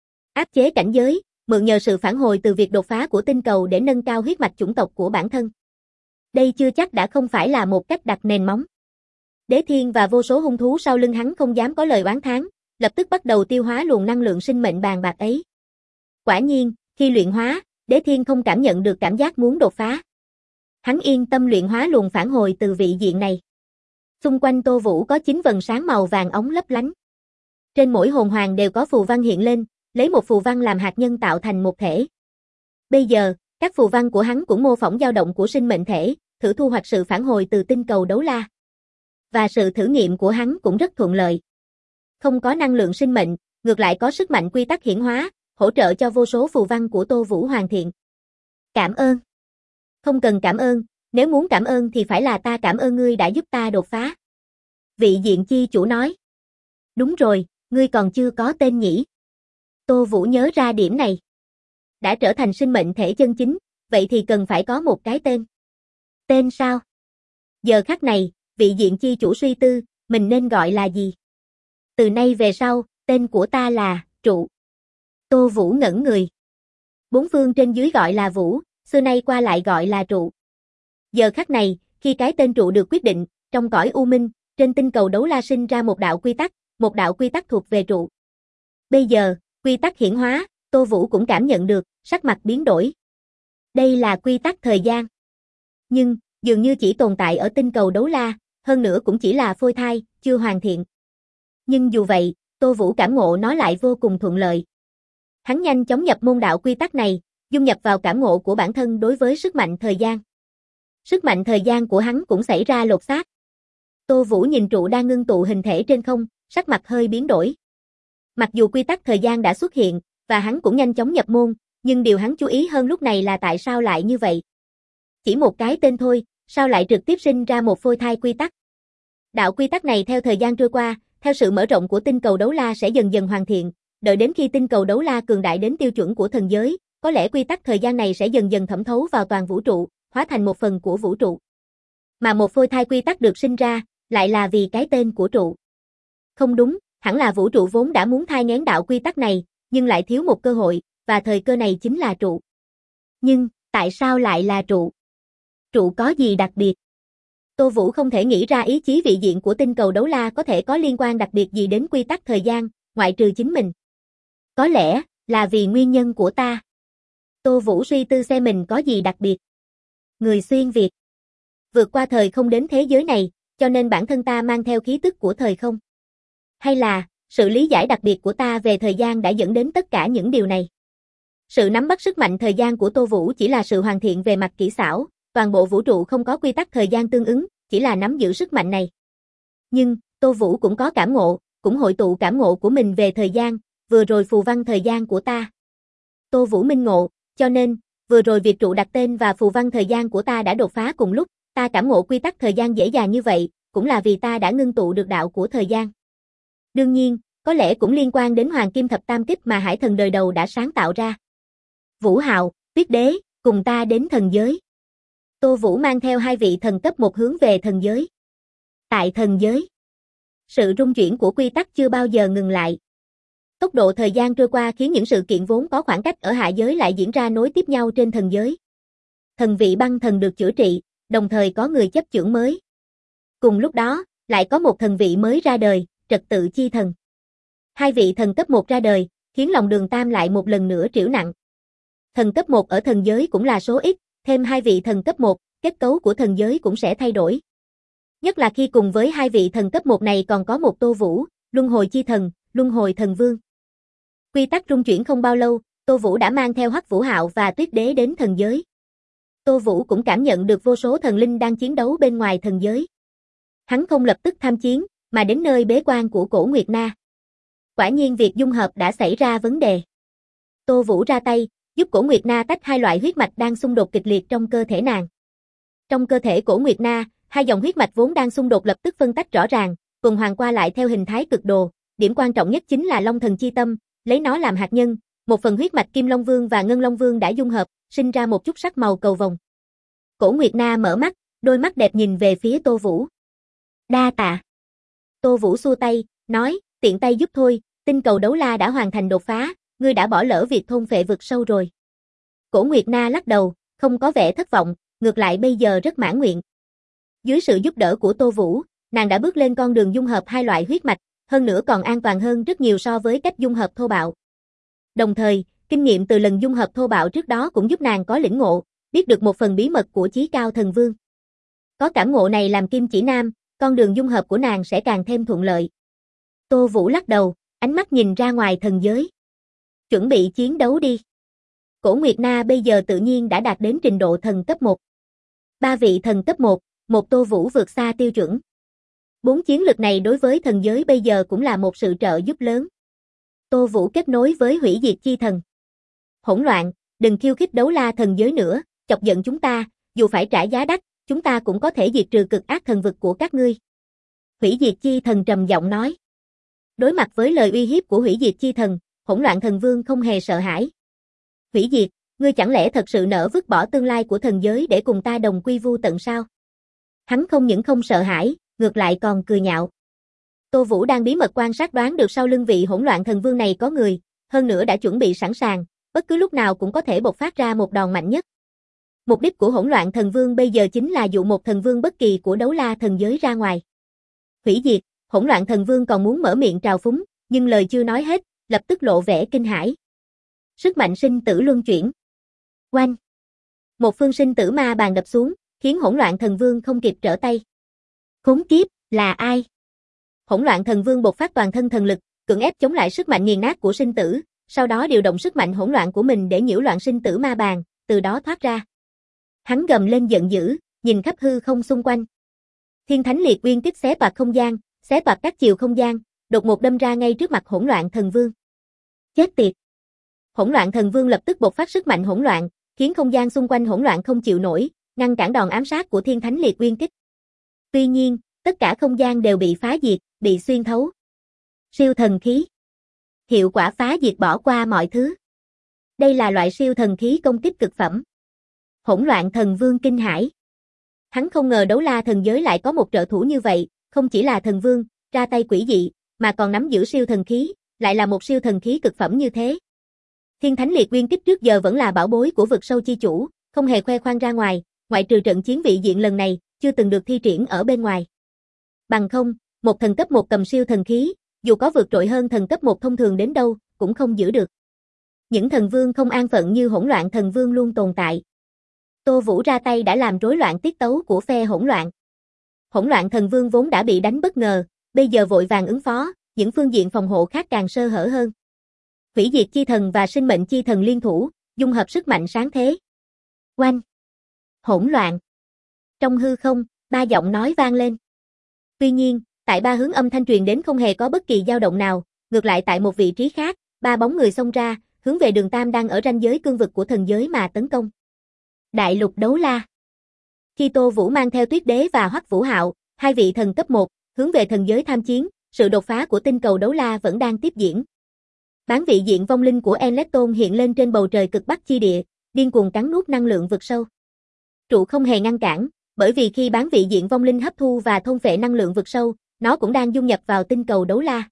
Áp chế cảnh giới, mượn nhờ sự phản hồi từ việc đột phá của tinh cầu để nâng cao huyết mạch chủng tộc của bản thân. Đây chưa chắc đã không phải là một cách đặt nền móng. Đế Thiên và vô số hung thú sau lưng hắn không dám có lời oán thán, lập tức bắt đầu tiêu hóa luồng năng lượng sinh mệnh bàn bạc ấy. Quả nhiên, khi luyện hóa, Đế Thiên không cảm nhận được cảm giác muốn đột phá. Hắn yên tâm luyện hóa luồng phản hồi từ vị diện này. Xung quanh Tô Vũ có 9 vầng sáng màu vàng óng lấp lánh. Trên mỗi hồn hoàng đều có phù văn hiện lên, lấy một phù văn làm hạt nhân tạo thành một thể. Bây giờ, các phù văn của hắn cũng mô phỏng dao động của sinh mệnh thể, thử thu hoạch sự phản hồi từ tinh cầu đấu la. Và sự thử nghiệm của hắn cũng rất thuận lợi. Không có năng lượng sinh mệnh, ngược lại có sức mạnh quy tắc hiển hóa, hỗ trợ cho vô số phù văn của Tô Vũ hoàn thiện. Cảm ơn. Không cần cảm ơn, nếu muốn cảm ơn thì phải là ta cảm ơn ngươi đã giúp ta đột phá. Vị diện chi chủ nói. Đúng rồi, ngươi còn chưa có tên nhỉ. Tô Vũ nhớ ra điểm này. Đã trở thành sinh mệnh thể chân chính, vậy thì cần phải có một cái tên. Tên sao? Giờ khắc này, vị diện chi chủ suy tư, mình nên gọi là gì? Từ nay về sau, tên của ta là Trụ. Tô Vũ ngẩn người. Bốn phương trên dưới gọi là Vũ, xưa nay qua lại gọi là Trụ. Giờ khắc này, khi cái tên Trụ được quyết định, trong cõi u minh, trên tinh cầu đấu la sinh ra một đạo quy tắc thuộc về Trụ. Bây giờ, quy tắc hiển hóa, Tô Vũ cũng cảm nhận được, sắc mặt biến đổi. Đây là quy tắc thời gian. Nhưng, dường như chỉ tồn tại ở tinh cầu đấu la, hơn nữa cũng chỉ là phôi thai, chưa hoàn thiện. Nhưng dù vậy, Tô Vũ cảm ngộ nó lại vô cùng thuận lợi. Hắn nhanh chóng nhập môn đạo quy tắc này, dung nhập vào cảm ngộ của bản thân đối với sức mạnh thời gian. Sức mạnh thời gian của hắn cũng xảy ra lột xác. Tô Vũ nhìn Trụ đang ngưng tụ hình thể trên không, sắc mặt hơi biến đổi. Mặc dù quy tắc thời gian đã xuất hiện, và hắn cũng nhanh chóng nhập môn, nhưng điều hắn chú ý hơn lúc này là tại sao lại như vậy. Chỉ một cái tên thôi, sao lại trực tiếp sinh ra một phôi thai quy tắc. Đạo quy tắc này theo thời gian trôi qua, theo sự mở rộng của tinh cầu đấu la sẽ dần dần hoàn thiện, đợi đến khi tinh cầu đấu la cường đại đến tiêu chuẩn của thần giới, có lẽ quy tắc thời gian này sẽ dần dần thẩm thấu vào toàn vũ trụ, hóa thành một phần của vũ trụ. Mà một phôi thai quy tắc được sinh ra, lại là vì cái tên của Trụ. Không đúng, hẳn là vũ trụ vốn đã muốn thai nghén đạo quy tắc này, nhưng lại thiếu một cơ hội, và thời cơ này chính là Trụ. Nhưng, tại sao lại là Trụ? Trụ có gì đặc biệt? Tô Vũ không thể nghĩ ra ý chí vị diện của tinh cầu đấu la có thể có liên quan đặc biệt gì đến quy tắc thời gian, ngoại trừ chính mình. Có lẽ, là vì nguyên nhân của ta. Tô Vũ suy tư xem mình có gì đặc biệt. Người xuyên Việt. Vượt qua thời không đến thế giới này, cho nên bản thân ta mang theo khí tức của thời không. Hay là, sự lý giải đặc biệt của ta về thời gian đã dẫn đến tất cả những điều này. Sự nắm bắt sức mạnh thời gian của Tô Vũ chỉ là sự hoàn thiện về mặt kỹ xảo, toàn bộ vũ trụ không có quy tắc thời gian tương ứng, chỉ là nắm giữ sức mạnh này. Nhưng, Tô Vũ cũng có cảm ngộ, cũng hội tụ cảm ngộ của mình về thời gian, vừa rồi phù văn thời gian của ta. Tô Vũ minh ngộ, cho nên, vừa rồi việc Trụ đặt tên và phù văn thời gian của ta đã đột phá cùng lúc, ta cảm ngộ quy tắc thời gian dễ dàng như vậy, cũng là vì ta đã ngưng tụ được đạo của thời gian. Đương nhiên, có lẽ cũng liên quan đến Hoàng Kim Thập Tam Kích mà Hải Thần đời đầu đã sáng tạo ra. Vũ Hạo, Tuyết Đế, cùng ta đến thần giới. Tô Vũ mang theo hai vị thần cấp 1 hướng về thần giới. Tại thần giới, sự rung chuyển của quy tắc chưa bao giờ ngừng lại. Tốc độ thời gian trôi qua khiến những sự kiện vốn có khoảng cách ở hạ giới lại diễn ra nối tiếp nhau trên thần giới. Thần vị băng thần được chữa trị, đồng thời có người chấp chưởng mới. Cùng lúc đó, lại có một thần vị mới ra đời, Trật Tự Chi Thần. Hai vị thần cấp 1 ra đời, khiến lòng Đường Tam lại một lần nữa trĩu nặng. Thần cấp 1 ở thần giới cũng là số ít, thêm hai vị thần cấp 1, kết cấu của thần giới cũng sẽ thay đổi. Nhất là khi cùng với hai vị thần cấp 1 này còn có một Tô Vũ, Luân Hồi Chi Thần, Luân Hồi Thần Vương. Quy tắc rung chuyển không bao lâu, Tô Vũ đã mang theo Hắc Vũ Hạo và Tuyết Đế đến thần giới. Tô Vũ cũng cảm nhận được vô số thần linh đang chiến đấu bên ngoài thần giới. Hắn không lập tức tham chiến, mà đến nơi bế quan của Cổ Nguyệt Na. Quả nhiên việc dung hợp đã xảy ra vấn đề. Tô Vũ ra tay, giúp Cổ Nguyệt Na tách hai loại huyết mạch đang xung đột kịch liệt trong cơ thể nàng. Trong cơ thể Cổ Nguyệt Na, hai dòng huyết mạch vốn đang xung đột lập tức phân tách rõ ràng, tuần hoàn qua lại theo hình thái cực đồ, điểm quan trọng nhất chính là Long Thần Chi Tâm, lấy nó làm hạt nhân, một phần huyết mạch Kim Long Vương và Ngân Long Vương đã dung hợp, sinh ra một chút sắc màu cầu vồng. Cổ Nguyệt Na mở mắt, đôi mắt đẹp nhìn về phía Tô Vũ. Đa tạ. Tô Vũ xua tay, nói, tiện tay giúp thôi, tinh cầu đấu la đã hoàn thành đột phá, ngươi đã bỏ lỡ việc thôn phệ vực sâu rồi. Cổ Nguyệt Na lắc đầu, không có vẻ thất vọng, ngược lại bây giờ rất mãn nguyện. Dưới sự giúp đỡ của Tô Vũ, nàng đã bước lên con đường dung hợp hai loại huyết mạch, hơn nữa còn an toàn hơn rất nhiều so với cách dung hợp thô bạo. Đồng thời, kinh nghiệm từ lần dung hợp thô bạo trước đó cũng giúp nàng có lĩnh ngộ, biết được một phần bí mật của Chí Cao Thần Vương. Có cảm ngộ này làm kim chỉ nam, con đường dung hợp của nàng sẽ càng thêm thuận lợi. Tô Vũ lắc đầu, ánh mắt nhìn ra ngoài thần giới. Chuẩn bị chiến đấu đi. Cổ Nguyệt Na bây giờ tự nhiên đã đạt đến trình độ thần cấp 1. 3 vị thần cấp 1, một Tô Vũ vượt xa tiêu chuẩn. 4 chiến lực này đối với thần giới bây giờ cũng là một sự trợ giúp lớn. Tô Vũ kết nối với hủy diệt chi thần. Hỗn loạn, đừng khiêu khích đấu la thần giới nữa, chọc giận chúng ta, dù phải trả giá đắt, chúng ta cũng có thể diệt trừ cực ác thần vực của các ngươi. Hủy diệt chi thần trầm giọng nói. Đối mặt với lời uy hiếp của hủy diệt chi thần, hỗn loạn thần vương không hề sợ hãi. Hủy diệt, ngươi chẳng lẽ thật sự nỡ vứt bỏ tương lai của thần giới để cùng ta đồng quy vu tận sao? Hắn không những không sợ hãi, ngược lại còn cười nhạo. Tô Vũ đang bí mật quan sát đoán được sau lưng vị hỗn loạn thần vương này có người, hơn nữa đã chuẩn bị sẵn sàng, bất cứ lúc nào cũng có thể bộc phát ra một đòn mạnh nhất. Mục đích của hỗn loạn thần vương bây giờ chính là dụ một thần vương bất kỳ của đấu la thần giới ra ngoài. Hủy diệt, hỗn loạn thần vương còn muốn mở miệng trào phúng, nhưng lời chưa nói hết, lập tức lộ vẻ kinh hãi. Sức mạnh sinh tử luân chuyển. Oanh! Một phương sinh tử ma bàn đập xuống, khiến hỗn loạn thần vương không kịp trở tay. Khốn kiếp, là ai? Hỗn loạn thần vương bộc phát toàn thân thần lực, cưỡng ép chống lại sức mạnh nghiền nát của sinh tử, sau đó điều động sức mạnh hỗn loạn của mình để nhiễu loạn sinh tử ma bàn, từ đó thoát ra. Hắn gầm lên giận dữ, nhìn khắp hư không xung quanh. Thiên Thánh Liệt Uyên Kích xé toạc không gian, xé toạc các chiều không gian, đột ngột đâm ra ngay trước mặt hỗn loạn thần vương. Chết tiệt! Hỗn loạn thần vương lập tức bộc phát sức mạnh hỗn loạn, khiến không gian xung quanh hỗn loạn không chịu nổi, ngăn cản đòn ám sát của Thiên Thánh Liệt Uyên Kích. Tuy nhiên, tất cả không gian đều bị phá diệt, bị xuyên thấu. Siêu thần khí. Hiệu quả phá diệt bỏ qua mọi thứ. Đây là loại siêu thần khí công kích cực phẩm. Hỗn loạn thần vương kinh hãi. Hắn không ngờ đấu la thần giới lại có một trợ thủ như vậy, không chỉ là thần vương, ra tay quỷ dị, mà còn nắm giữ siêu thần khí, lại là một siêu thần khí cực phẩm như thế. Thiên Thánh Liệt Uyên Kích trước giờ vẫn là bảo bối của vực sâu chi chủ, không hề khoe khoang ra ngoài, ngoại trừ trận chiến vị diện lần này, chưa từng được thi triển ở bên ngoài. Bằng không, một thần cấp 1 cầm siêu thần khí, dù có vượt trội hơn thần cấp 1 thông thường đến đâu, cũng không giữ được. Những thần vương không an phận như hỗn loạn thần vương luôn tồn tại. Tô Vũ ra tay đã làm rối loạn tiết tấu của phe hỗn loạn. Hỗn loạn thần vương vốn đã bị đánh bất ngờ, bây giờ vội vàng ứng phó, những phương diện phòng hộ khác càng sơ hở hơn. Hủy diệt chi thần và sinh mệnh chi thần liên thủ, dung hợp sức mạnh sáng thế. Oanh! Hỗn loạn! Trong hư không, 3 giọng nói vang lên. Tuy nhiên, tại 3 hướng âm thanh truyền đến không hề có bất kỳ dao động nào, ngược lại tại một vị trí khác, 3 bóng người xông ra, hướng về Đường Tam đang ở ranh giới cương vực của thần giới mà tấn công. Đại lục đấu la. Khi Tô Vũ mang theo Tuyết Đế và Hoắc Vũ Hạo, 2 vị thần cấp 1, hướng về thần giới tham chiến, sự đột phá của tinh cầu đấu la vẫn đang tiếp diễn. Bán vị diện vong linh của Enleton hiện lên trên bầu trời cực bắc chi địa, điên cuồng cắn nuốt năng lượng vực sâu. Trụ không hề ngăn cản, bởi vì khi bán vị diện vong linh hấp thu và thôn phệ năng lượng vực sâu, nó cũng đang dung nhập vào tinh cầu đấu la.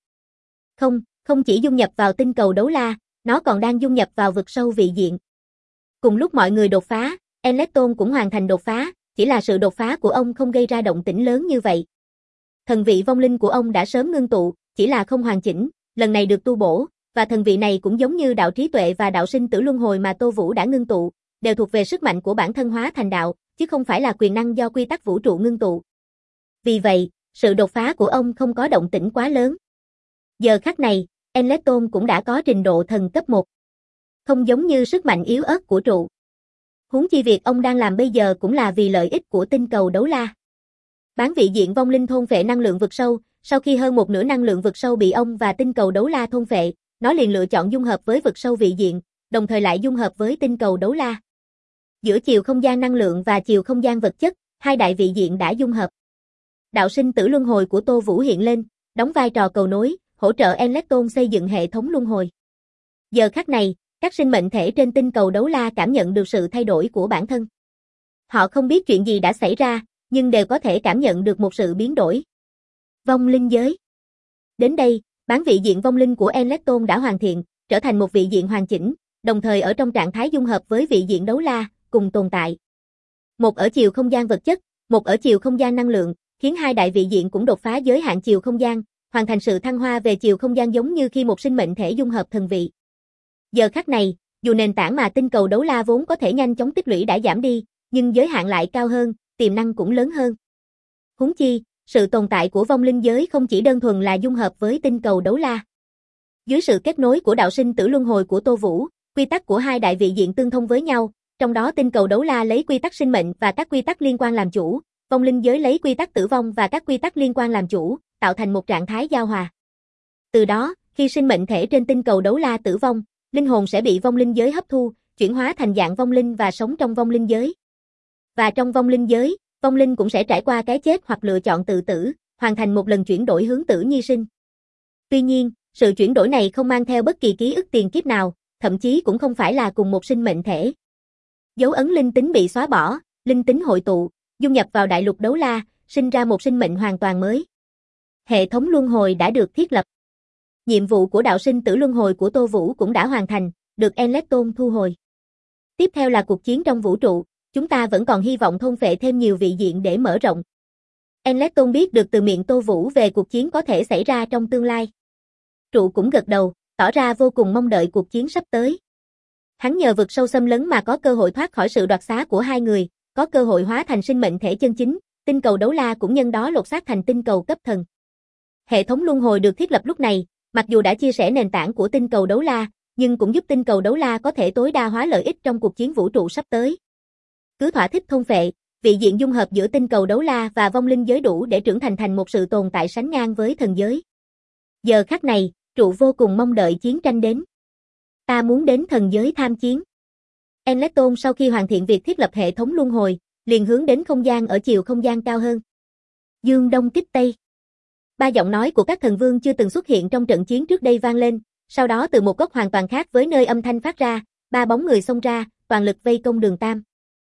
Không chỉ dung nhập vào tinh cầu đấu la, nó còn đang dung nhập vào vực sâu vị diện. Cùng lúc mọi người đột phá, Enleton cũng hoàn thành đột phá, chỉ là sự đột phá của ông không gây ra động tĩnh lớn như vậy. Thần vị vong linh của ông đã sớm ngưng tụ, chỉ là không hoàn chỉnh, lần này được tu bổ, và thần vị này cũng giống như đạo trí tuệ và đạo sinh tử luân hồi mà Tô Vũ đã ngưng tụ, đều thuộc về sức mạnh của bản thân hóa thành đạo, chứ không phải là quyền năng do quy tắc vũ trụ ngưng tụ. Vì vậy, sự đột phá của ông không có động tĩnh quá lớn. Giờ khắc này, Enleton cũng đã có trình độ thần cấp 1. Không giống như sức mạnh yếu ớt của trụ. Huống chi việc ông đang làm bây giờ cũng là vì lợi ích của tinh cầu đấu la. Bán vị diện vong linh thôn phệ năng lượng vực sâu, sau khi hơn một nửa năng lượng vực sâu bị ông và tinh cầu đấu la thôn phệ, nó liền lựa chọn dung hợp với vực sâu vị diện, đồng thời lại dung hợp với tinh cầu đấu la. Giữa chiều không gian năng lượng và chiều không gian vật chất, hai đại vị diện đã dung hợp. Đạo sinh tử luân hồi của Tô Vũ hiện lên, đóng vai trò cầu nối, hỗ trợ Enlecton xây dựng hệ thống luân hồi. Giờ khắc này, các sinh mệnh thể trên tinh cầu đấu la cảm nhận được sự thay đổi của bản thân. Họ không biết chuyện gì đã xảy ra, nhưng đều có thể cảm nhận được một sự biến đổi. Vong linh giới. Đến đây, bán vị diện vong linh của Enlecton đã hoàn thiện, trở thành một vị diện hoàn chỉnh, đồng thời ở trong trạng thái dung hợp với vị diện đấu la, cùng tồn tại. Một ở chiều không gian vật chất, một ở chiều không gian năng lượng, khiến hai đại vị diện cũng đột phá giới hạn chiều không gian, hoàn thành sự thăng hoa về chiều không gian giống như khi một sinh mệnh thể dung hợp thần vị. Giờ khắc này, dù nền tảng mà tinh cầu đấu la vốn có thể nhanh chóng tích lũy đã giảm đi, nhưng giới hạn lại cao hơn, tiềm năng cũng lớn hơn. Huống chi, sự tồn tại của vong linh giới không chỉ đơn thuần là dung hợp với tinh cầu đấu la. Dưới sự kết nối của đạo sinh tử luân hồi của Tô Vũ, quy tắc của hai đại vị diện tương thông với nhau, trong đó tinh cầu đấu la lấy quy tắc sinh mệnh và các quy tắc liên quan làm chủ, vong linh giới lấy quy tắc tử vong và các quy tắc liên quan làm chủ, tạo thành một trạng thái giao hòa. Từ đó, khi sinh mệnh thể trên tinh cầu đấu la tử vong, linh hồn sẽ bị vong linh giới hấp thu, chuyển hóa thành dạng vong linh và sống trong vong linh giới. Và trong vong linh giới, vong linh cũng sẽ trải qua cái chết hoặc lựa chọn tự tử, hoàn thành một lần chuyển đổi hướng tử nhi sinh. Tuy nhiên, sự chuyển đổi này không mang theo bất kỳ ký ức tiền kiếp nào, thậm chí cũng không phải là cùng một sinh mệnh thể. Dấu ấn linh tính bị xóa bỏ, linh tính hội tụ, dung nhập vào đại lục đấu la, sinh ra một sinh mệnh hoàn toàn mới. Hệ thống luân hồi đã được thiết lập. Nhiệm vụ của đạo sinh tử luân hồi của Tô Vũ cũng đã hoàn thành, được Enlecton thu hồi. Tiếp theo là cuộc chiến trong vũ trụ, chúng ta vẫn còn hy vọng thôn phệ thêm nhiều vị diện để mở rộng. Enlecton biết được từ miệng Tô Vũ về cuộc chiến có thể xảy ra trong tương lai. Trụ cũng gật đầu, tỏ ra vô cùng mong đợi cuộc chiến sắp tới. Hắn nhờ vực sâu xâm lấn mà có cơ hội thoát khỏi sự đoạt xá của hai người, có cơ hội hóa thành sinh mệnh thể chân chính, tinh cầu đấu la cũng nhân đó lột xác thành tinh cầu cấp thần. Hệ thống luân hồi được thiết lập lúc này, mặc dù đã chia sẻ nền tảng của tinh cầu đấu la, nhưng cũng giúp tinh cầu đấu la có thể tối đa hóa lợi ích trong cuộc chiến vũ trụ sắp tới. Cứ thỏa thích thôn phệ, vị diện dung hợp giữa tinh cầu đấu la và vong linh giới đủ để trưởng thành một sự tồn tại sánh ngang với thần giới. Giờ khắc này, Trụ vô cùng mong đợi chiến tranh đến. Ta muốn đến thần giới tham chiến. Enlecton sau khi hoàn thiện việc thiết lập hệ thống luân hồi, liền hướng đến không gian ở chiều không gian cao hơn. Dương Đông kích Tây. Ba giọng nói của các thần vương chưa từng xuất hiện trong trận chiến trước đây vang lên, sau đó từ một góc hoàn toàn khác với nơi âm thanh phát ra, ba bóng người xông ra, toàn lực vây công Đường Tam.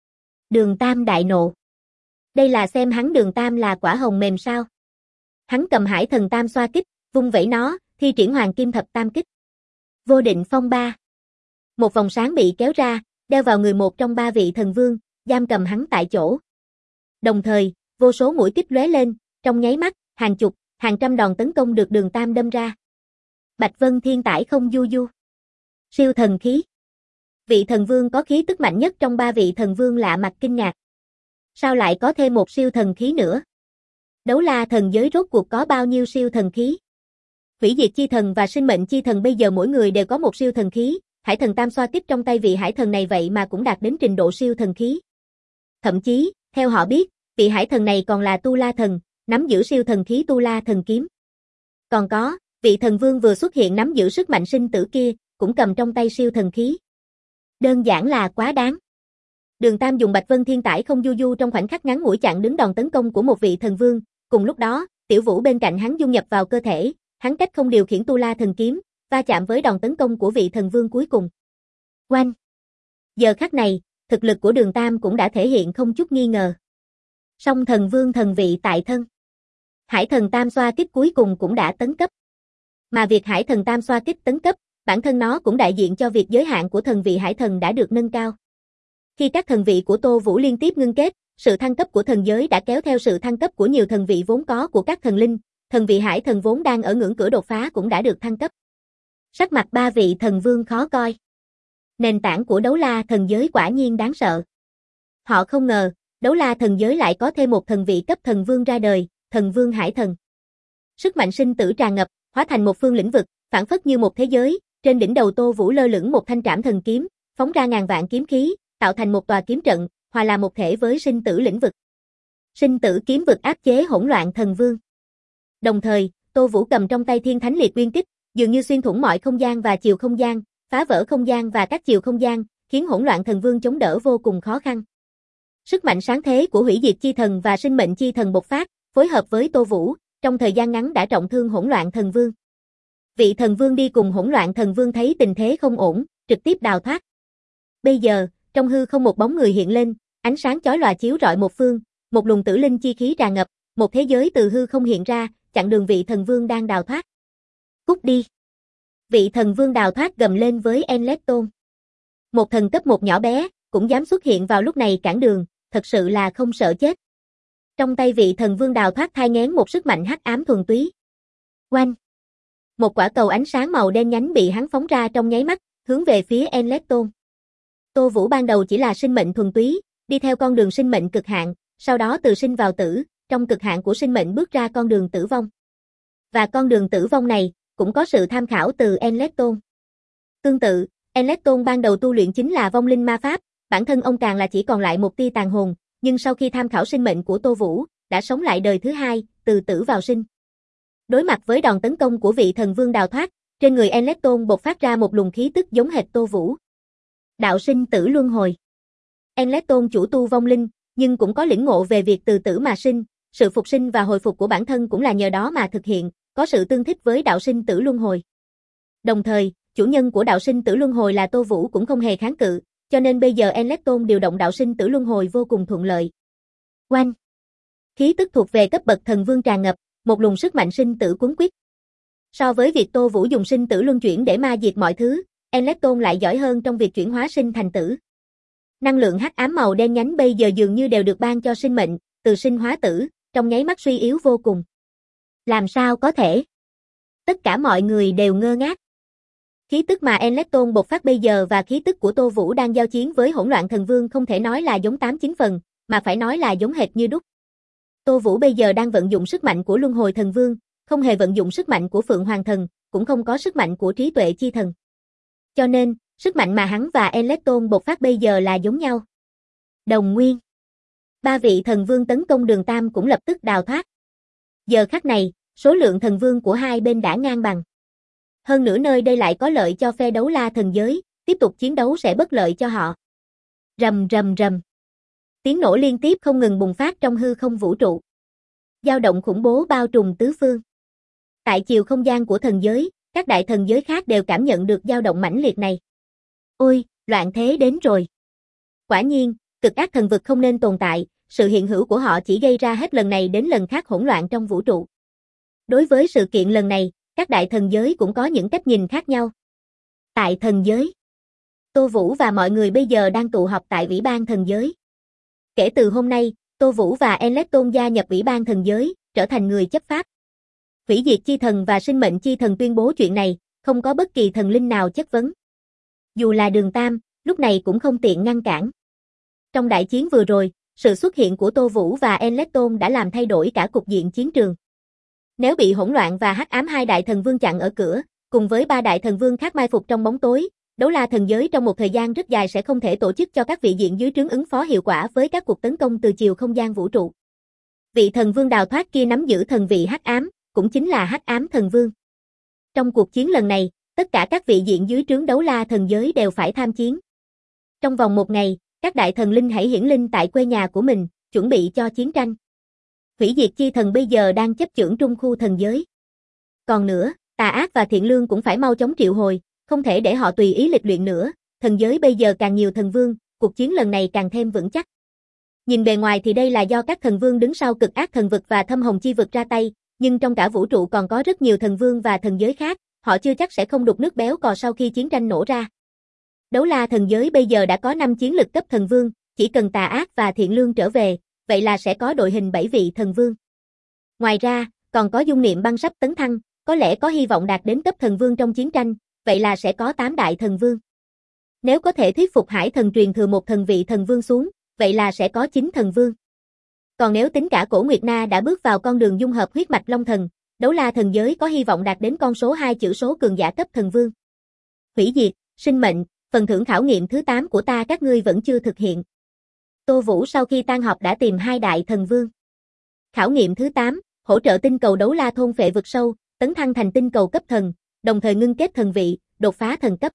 Đường Tam đại nộ. Đây là xem hắn Đường Tam là quả hồng mềm sao? Hắn cầm Hải Thần Tam xoa kích, vung vẩy nó, thi triển Hoàng Kim Thập Tam kích. Vô định phong ba. Một vòng sáng bị kéo ra, đeo vào người một trong ba vị thần vương, giam cầm hắn tại chỗ. Đồng thời, vô số mũi kích lóe lên, trong nháy mắt, hàng chục, hàng trăm đòn tấn công được Đường Tam đâm ra. Bạch Vân Thiên Tải Không Du Du. Siêu thần khí. Vị thần vương có khí tức mạnh nhất trong ba vị thần vương lạ mặt kinh ngạc. Sao lại có thêm một siêu thần khí nữa? Đấu la thần giới rốt cuộc có bao nhiêu siêu thần khí? Hủy diệt chi thần và sinh mệnh chi thần bây giờ mỗi người đều có một siêu thần khí, Hải Thần Tam xoa kích trong tay vị hải thần này vậy mà cũng đạt đến trình độ siêu thần khí. Thậm chí, theo họ biết, vị hải thần này còn là Tu La thần, nắm giữ siêu thần khí Tu La thần kiếm. Còn có, vị thần vương vừa xuất hiện nắm giữ sức mạnh sinh tử kia, cũng cầm trong tay siêu thần khí. Đơn giản là quá đáng. Đường Tam dùng Bạch Vân Thiên Tải Không Du Du trong khoảnh khắc ngắn ngủi chặn đứng đòn tấn công của một vị thần vương, cùng lúc đó, Tiểu Vũ bên cạnh hắn dung nhập vào cơ thể, hắn cách không điều khiển Tu La thần kiếm, va chạm với đòn tấn công của vị thần vương cuối cùng. Oanh! Giờ khắc này, thực lực của Đường Tam cũng đã thể hiện không chút nghi ngờ. Song thần vương thần vị tại thân. Hải Thần Tam xoa kích cuối cùng cũng đã tấn cấp. Mà việc Hải Thần Tam xoa kích tấn cấp, bản thân nó cũng đại diện cho việc giới hạn của thần vị Hải Thần đã được nâng cao. Khi các thần vị của Tô Vũ liên tiếp ngưng kết, sự thăng cấp của thần giới đã kéo theo sự thăng cấp của nhiều thần vị vốn có của các thần linh, thần vị Hải Thần vốn đang ở ngưỡng cửa đột phá cũng đã được thăng cấp. Sắc mặt ba vị thần vương khó coi. Nền tảng của đấu la thần giới quả nhiên đáng sợ. Họ không ngờ, đấu la thần giới lại có thêm một thần vị cấp thần vương ra đời, thần vương Hải Thần. Sức mạnh sinh tử tràn ngập, hóa thành một phương lĩnh vực, phảng phất như một thế giới, trên đỉnh đầu Tô Vũ lơ lửng một thanh trảm thần kiếm, phóng ra ngàn vạn kiếm khí, tạo thành một tòa kiếm trận, hòa là một thể với sinh tử lĩnh vực. Sinh tử kiếm vực áp chế hỗn loạn thần vương. Đồng thời, Tô Vũ cầm trong tay Thiên Thánh Liệt Uyên Kích, dường như xuyên thủng mọi không gian và chiều không gian, phá vỡ không gian và các chiều không gian, khiến hỗn loạn thần vương chống đỡ vô cùng khó khăn. Sức mạnh sáng thế của Hủy Diệt Chi Thần và Sinh Mệnh Chi Thần bộc phát, phối hợp với Tô Vũ, trong thời gian ngắn đã trọng thương hỗn loạn thần vương. Vị thần vương đi cùng hỗn loạn thần vương thấy tình thế không ổn, trực tiếp đào thoát. Bây giờ, trong hư không một bóng người hiện lên, ánh sáng chói lòa chiếu rọi một phương, một luồng tử linh chi khí tràn ngập, một thế giới từ hư không hiện ra, chặn đường vị thần vương đang đào thoát. Cút đi. Vị thần vương đào thoát gầm lên với Enlet Tôn. Một thần cấp 1 nhỏ bé, cũng dám xuất hiện vào lúc này cản đường, thật sự là không sợ chết. Trong tay vị thần vương đào thoát thai nghén một sức mạnh hắc ám thuần túy. Oanh! Một quả cầu ánh sáng màu đen nhánh bị hắn phóng ra trong nháy mắt, hướng về phía Enlet Tôn. Tô Vũ ban đầu chỉ là sinh mệnh thuần túy, đi theo con đường sinh mệnh cực hạn, sau đó từ sinh vào tử, trong cực hạn của sinh mệnh bước ra con đường tử vong. Và con đường tử vong này, cũng có sự tham khảo từ Enlet Tôn. Tương tự, Enlet Tôn ban đầu tu luyện chính là vong linh ma pháp, bản thân ông càng là chỉ còn lại một tia tàn hồn, nhưng sau khi tham khảo sinh mệnh của Tô Vũ, đã sống lại đời thứ hai, từ tử vào sinh. Đối mặt với đòn tấn công của vị thần vương đào thoát, trên người Enlet Tôn bộc phát ra một luồng khí tức giống hệt Tô Vũ. Đạo sinh tử luân hồi. Enlet Tôn chủ tu vong linh, nhưng cũng có lĩnh ngộ về việc từ tử mà sinh, sự phục sinh và hồi phục của bản thân cũng là nhờ đó mà thực hiện, có sự tương thích với đạo sinh tử luân hồi. Đồng thời, chủ nhân của đạo sinh tử luân hồi là Tô Vũ cũng không hề kháng cự, cho nên bây giờ Enlet Tôn điều động đạo sinh tử luân hồi vô cùng thuận lợi. Oanh! Khí tức thuộc về cấp bậc thần vương tràn ngập, một luồng sức mạnh sinh tử cuốn quýt. So với việc Tô Vũ dùng sinh tử luân chuyển để ma diệt mọi thứ, Enlet Tôn lại giỏi hơn trong việc chuyển hóa sinh thành tử. Năng lượng hắc ám màu đen nhánh bây giờ dường như đều được ban cho sinh mệnh, từ sinh hóa tử, trong nháy mắt suy yếu vô cùng. Làm sao có thể? Tất cả mọi người đều ngơ ngác. Khí tức mà Enlet Tôn bộc phát bây giờ và khí tức của Tô Vũ đang giao chiến với hỗn loạn thần vương không thể nói là giống 8-9 phần, mà phải nói là giống hệt như đúc. Tô Vũ bây giờ đang vận dụng sức mạnh của Luân Hồi Thần Vương, không hề vận dụng sức mạnh của Phượng Hoàng Thần, cũng không có sức mạnh của Trí Tuệ Chi Thần. Cho nên, sức mạnh mà hắn và Enlet Tôn bộc phát bây giờ là giống nhau. Đồng nguyên. Ba vị thần vương tấn công Đường Tam cũng lập tức đào thoát. Giờ khắc này, số lượng thần vương của hai bên đã ngang bằng. Hơn nữa nơi đây lại có lợi cho phe đấu la thần giới, tiếp tục chiến đấu sẽ bất lợi cho họ. Rầm rầm rầm. Tiếng nổ liên tiếp không ngừng bùng phát trong hư không vũ trụ. Dao động khủng bố bao trùm tứ phương. Tại chiều không gian của thần giới, các đại thần giới khác đều cảm nhận được dao động mãnh liệt này. Ôi, loạn thế đến rồi. Quả nhiên, cực ác thần vực không nên tồn tại, sự hiện hữu của họ chỉ gây ra hết lần này đến lần khác hỗn loạn trong vũ trụ. Đối với sự kiện lần này, các đại thần giới cũng có những cách nhìn khác nhau. Tại thần giới, Tô Vũ và mọi người bây giờ đang tụ họp tại Ủy ban thần giới. Kể từ hôm nay, Tô Vũ và Enlet Tôn gia nhập Ủy ban thần giới, trở thành người chấp pháp. Hủy Diệt Chi Thần và Sinh Mệnh Chi Thần tuyên bố chuyện này, không có bất kỳ thần linh nào chất vấn. Dù là Đường Tam, lúc này cũng không tiện ngăn cản. Trong đại chiến vừa rồi, sự xuất hiện của Tô Vũ và Enlet Tôn đã làm thay đổi cả cục diện chiến trường. Nếu bị hỗn loạn và hắc ám hai đại thần vương chặn ở cửa, cùng với ba đại thần vương khác mai phục trong bóng tối, đấu la thần giới trong một thời gian rất dài sẽ không thể tổ chức cho các vị diện dưới trướng ứng phó hiệu quả với các cuộc tấn công từ chiều không gian vũ trụ. Vị thần vương đào thoát kia nắm giữ thần vị hắc ám, cũng chính là hắc ám thần vương. Trong cuộc chiến lần này, tất cả các vị diện dưới trướng đấu la thần giới đều phải tham chiến. Trong vòng một ngày, các đại thần linh hãy hiển linh tại quê nhà của mình, chuẩn bị cho chiến tranh. Hủy Diệt Chi Thần bây giờ đang chấp chưởng trung khu thần giới. Còn nữa, tà ác và thiện lương cũng phải mau chóng triệu hồi, không thể để họ tùy ý lịch luyện nữa, thần giới bây giờ càng nhiều thần vương, cuộc chiến lần này càng thêm vững chắc. Nhìn bề ngoài thì đây là do các thần vương đứng sau cực ác thần vực và thâm hồng chi vực ra tay, nhưng trong cả vũ trụ còn có rất nhiều thần vương và thần giới khác, họ chưa chắc sẽ không đục nước béo cò sau khi chiến tranh nổ ra. Đấu la thần giới bây giờ đã có 5 chiến lực cấp thần vương, chỉ cần tà ác và thiện lương trở về, vậy là sẽ có đội hình 7 vị thần vương. Ngoài ra, còn có Dung Niệm Băng sắp tấn thăng, có lẽ có hy vọng đạt đến cấp thần vương trong chiến tranh, vậy là sẽ có 8 đại thần vương. Nếu có thể thuyết phục Hải Thần truyền thừa một thần vị thần vương xuống, vậy là sẽ có 9 thần vương. Còn nếu tính cả Cổ Nguyệt Na đã bước vào con đường dung hợp huyết mạch Long Thần, đấu la thần giới có hy vọng đạt đến con số 2 chữ số cường giả cấp thần vương. Hủy Diệt, Sinh Mệnh, phần thưởng khảo nghiệm thứ 8 của ta các ngươi vẫn chưa thực hiện. Tô Vũ sau khi tan họp đã tìm hai đại thần vương. Khảo nghiệm thứ 8, hỗ trợ tinh cầu đấu la thôn phệ vực sâu, tấn thăng thành tinh cầu cấp thần, đồng thời ngưng kết thần vị, đột phá thần cấp.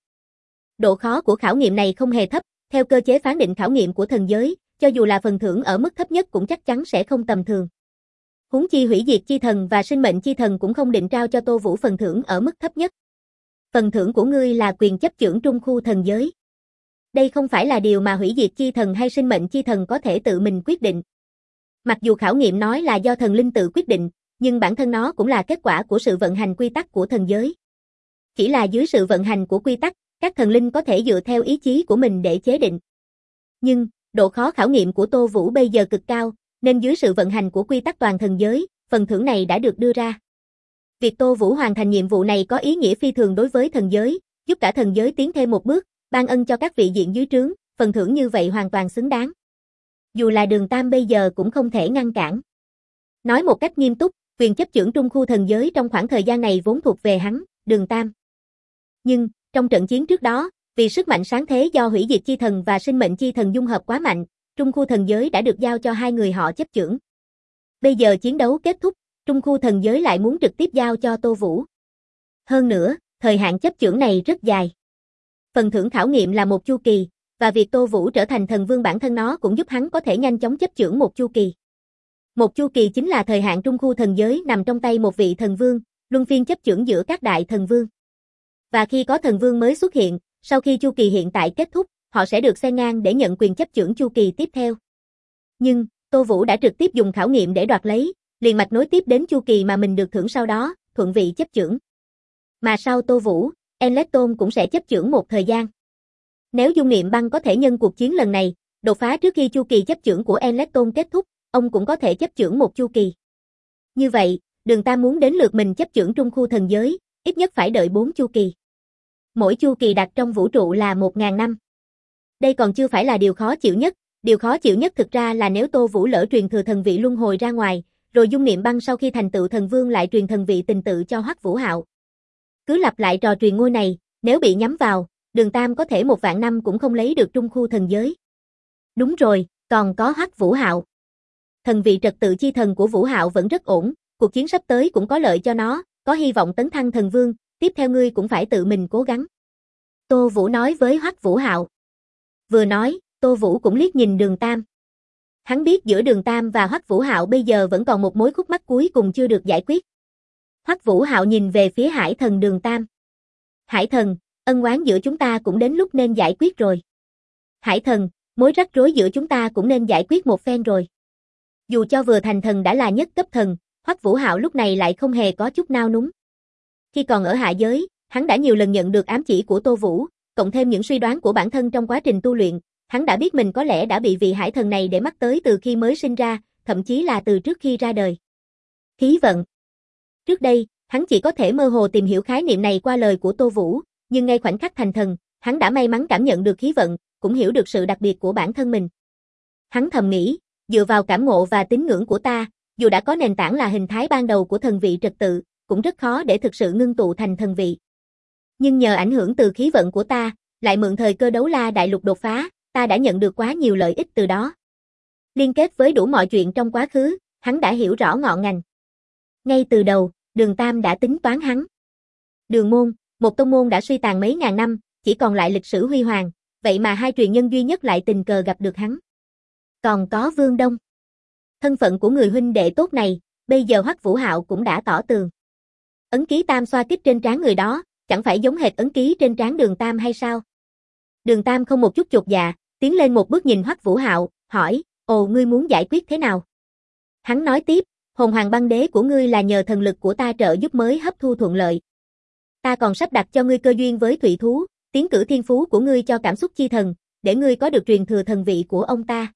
Độ khó của khảo nghiệm này không hề thấp, theo cơ chế phán định khảo nghiệm của thần giới, cho dù là phần thưởng ở mức thấp nhất cũng chắc chắn sẽ không tầm thường. Huống chi hủy diệt chi thần và sinh mệnh chi thần cũng không định trao cho Tô Vũ phần thưởng ở mức thấp nhất. Phần thưởng của ngươi là quyền chấp chưởng trung khu thần giới. Đây không phải là điều mà hủy diệt chi thần hay sinh mệnh chi thần có thể tự mình quyết định. Mặc dù khảo nghiệm nói là do thần linh tự quyết định, nhưng bản thân nó cũng là kết quả của sự vận hành quy tắc của thần giới. Chỉ là dưới sự vận hành của quy tắc, các thần linh có thể dựa theo ý chí của mình để chế định. Nhưng, độ khó khảo nghiệm của Tô Vũ bây giờ cực cao, nên dưới sự vận hành của quy tắc toàn thần giới, phần thưởng này đã được đưa ra. Việc Tô Vũ hoàn thành nhiệm vụ này có ý nghĩa phi thường đối với thần giới, giúp cả thần giới tiến thêm một bước, ban ân cho các vị diện dưới trướng, phần thưởng như vậy hoàn toàn xứng đáng. Dù là Đường Tam bây giờ cũng không thể ngăn cản. Nói một cách nghiêm túc, quyền chấp chưởng trung khu thần giới trong khoảng thời gian này vốn thuộc về hắn, Đường Tam. Nhưng, trong trận chiến trước đó, vì sức mạnh sáng thế do hủy diệt chi thần và sinh mệnh chi thần dung hợp quá mạnh, trung khu thần giới đã được giao cho hai người họ chấp chưởng. Bây giờ chiến đấu kết thúc, trung khu thần giới lại muốn trực tiếp giao cho Tô Vũ. Hơn nữa, thời hạn chấp chưởng này rất dài. Phần thưởng khảo nghiệm là một chu kỳ, và việc Tô Vũ trở thành thần vương bản thân nó cũng giúp hắn có thể nhanh chóng chấp chưởng một chu kỳ. Một chu kỳ chính là thời hạn trung khu thần giới nằm trong tay một vị thần vương, luân phiên chấp chưởng giữa các đại thần vương. Và khi có thần vương mới xuất hiện, sau khi chu kỳ hiện tại kết thúc, họ sẽ được xen ngang để nhận quyền chấp chưởng chu kỳ tiếp theo. Nhưng, Tô Vũ đã trực tiếp dùng khảo nghiệm để đoạt lấy, liền mạch nối tiếp đến chu kỳ mà mình được thưởng sau đó, thuận vị chấp chưởng. Mà sau Tô Vũ, Enlecton cũng sẽ chấp chưởng một thời gian. Nếu Dung Niệm Băng có thể nhân cuộc chiến lần này, đột phá trước khi chu kỳ chấp chưởng của Enlecton kết thúc, ông cũng có thể chấp chưởng một chu kỳ. Như vậy, Đường Tam muốn đến lượt mình chấp chưởng trung khu thần giới, ít nhất phải đợi 4 chu kỳ. Mỗi chu kỳ đặt trong vũ trụ là 1000 năm. Đây còn chưa phải là điều khó chịu nhất, điều khó chịu nhất thực ra là nếu Tô Vũ lỡ truyền thừa thần vị luân hồi ra ngoài, rồi Dung Niệm Băng sau khi thành tựu thần vương lại truyền thần vị tình tự cho Hoắc Vũ Hạo. Cứ lặp lại trò truyền ngôi này, nếu bị nhắm vào, Đường Tam có thể 1.000 năm cũng không lấy được trung khu thần giới. Đúng rồi, còn có Hoắc Vũ Hạo. Thần vị trật tự chi thần của Vũ Hạo vẫn rất ổn, cuộc chiến sắp tới cũng có lợi cho nó, có hy vọng tấn thăng thần vương, tiếp theo ngươi cũng phải tự mình cố gắng. Tô Vũ nói với Hoắc Vũ Hạo. Vừa nói, Tô Vũ cũng liếc nhìn Đường Tam. Hắn biết giữa Đường Tam và Hoắc Vũ Hạo bây giờ vẫn còn một mối khúc mắc cuối cùng chưa được giải quyết. Hoắc Vũ Hạo nhìn về phía Hải Thần Đường Tam. Hải Thần, ân oán giữa chúng ta cũng đến lúc nên giải quyết rồi. Hải Thần, mối rắc rối giữa chúng ta cũng nên giải quyết một phen rồi. Dù cho vừa thành thần đã là nhất cấp thần, Hoắc Vũ Hạo lúc này lại không hề có chút nao núng. Khi còn ở hạ giới, hắn đã nhiều lần nhận được ám chỉ của Tô Vũ, cộng thêm những suy đoán của bản thân trong quá trình tu luyện, hắn đã biết mình có lẽ đã bị vị hải thần này để mắt tới từ khi mới sinh ra, thậm chí là từ trước khi ra đời. Khí vận. Trước đây, hắn chỉ có thể mơ hồ tìm hiểu khái niệm này qua lời của Tô Vũ, nhưng ngay khoảnh khắc thành thần, hắn đã may mắn cảm nhận được khí vận, cũng hiểu được sự đặc biệt của bản thân mình. Hắn thầm nghĩ, dựa vào cảm ngộ và tín ngưỡng của ta, dù đã có nền tảng là hình thái ban đầu của thần vị trật tự, cũng rất khó để thực sự ngưng tụ thành thần vị. Nhưng nhờ ảnh hưởng từ khí vận của ta, lại mượn thời cơ đấu la đại lục đột phá, ta đã nhận được quá nhiều lợi ích từ đó. Liên kết với đủ mọi chuyện trong quá khứ, hắn đã hiểu rõ ngọn ngành. Ngay từ đầu, Đường Tam đã tính toán hắn. Đường môn, một tông môn đã suy tàn mấy ngàn năm, chỉ còn lại lịch sử huy hoàng, vậy mà hai truyền nhân duy nhất lại tình cờ gặp được hắn. Còn có Vương Đông. Thân phận của người huynh đệ tốt này, bây giờ Hoắc Vũ Hạo cũng đã tỏ tường. Ấn ký tam xoa kích trên trán người đó, chẳng phải giống hệt ấn ký trên trán Đường Tam hay sao? Đường Tam không một chút chột dạ, tiến lên một bước nhìn Hoắc Vũ Hạo, hỏi, ồ ngươi muốn giải quyết thế nào? Hắn nói tiếp, hồn hoàng băng đế của ngươi là nhờ thần lực của ta trợ giúp mới hấp thu thuận lợi. Ta còn sắp đặt cho ngươi cơ duyên với thủy thú, tiến cử thiên phú của ngươi cho cảm xúc chi thần, để ngươi có được truyền thừa thần vị của ông ta.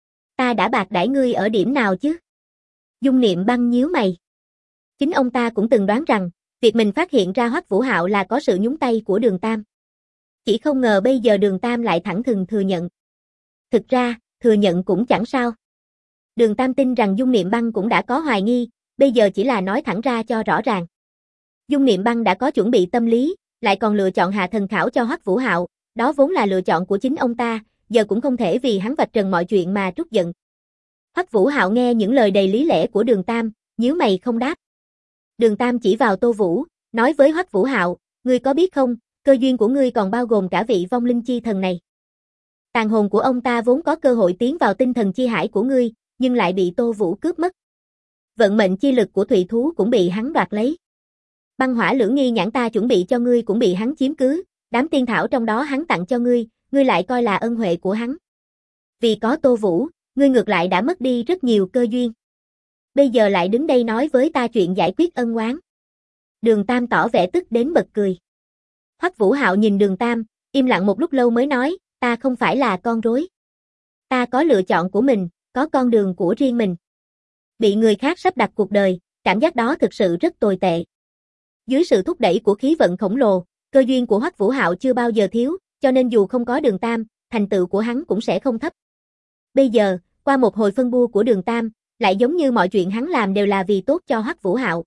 Ta đã bạc đãi ngươi ở điểm nào chứ? Dung Niệm Băng nhíu mày. Chính ông ta cũng từng đoán rằng, việc mình phát hiện ra Hoắc Vũ Hạo là có sự nhúng tay của Đường Tam. Chỉ không ngờ bây giờ Đường Tam lại thẳng thừng thừa nhận. Thực ra, thừa nhận cũng chẳng sao. Đường Tam tin rằng Dung Niệm Băng cũng đã có hoài nghi, bây giờ chỉ là nói thẳng ra cho rõ ràng. Dung Niệm Băng đã có chuẩn bị tâm lý, lại còn lựa chọn hạ thần khảo cho Hoắc Vũ Hạo, đó vốn là lựa chọn của chính ông ta, giờ cũng không thể vì hắn vạch trần mọi chuyện mà trút giận. Hoắc Vũ Hạo nghe những lời đầy lý lẽ của Đường Tam, nhíu mày không đáp. Đường Tam chỉ vào Tô Vũ, nói với Hoắc Vũ Hạo, ngươi có biết không, cơ duyên của ngươi còn bao gồm cả vị vong linh chi thần này. Tàn hồn của ông ta vốn có cơ hội tiến vào tinh thần chi hải của ngươi, nhưng lại bị Tô Vũ cướp mất. Vận mệnh chi lực của thủy thú cũng bị hắn đoạt lấy. Băng hỏa lưỡng nghi nhãn ta chuẩn bị cho ngươi cũng bị hắn chiếm cứ, đám tiên thảo trong đó hắn tặng cho ngươi lại coi là ân huệ của hắn. Vì có Tô Vũ, ngươi ngược lại đã mất đi rất nhiều cơ duyên. Bây giờ lại đứng đây nói với ta chuyện giải quyết ân oán. Đường Tam tỏ vẻ tức đến bật cười. Hoắc Vũ Hạo nhìn Đường Tam, im lặng một lúc lâu mới nói, ta không phải là con rối. Ta có lựa chọn của mình, có con đường của riêng mình. Bị người khác sắp đặt cuộc đời, cảm giác đó thực sự rất tồi tệ. Dưới sự thúc đẩy của khí vận khổng lồ, cơ duyên của Hoắc Vũ Hạo chưa bao giờ thiếu, cho nên dù không có Đường Tam, thành tựu của hắn cũng sẽ không thấp. Bây giờ, qua một hồi phân bua của Đường Tam, lại giống như mọi chuyện hắn làm đều là vì tốt cho Hoắc Vũ Hạo.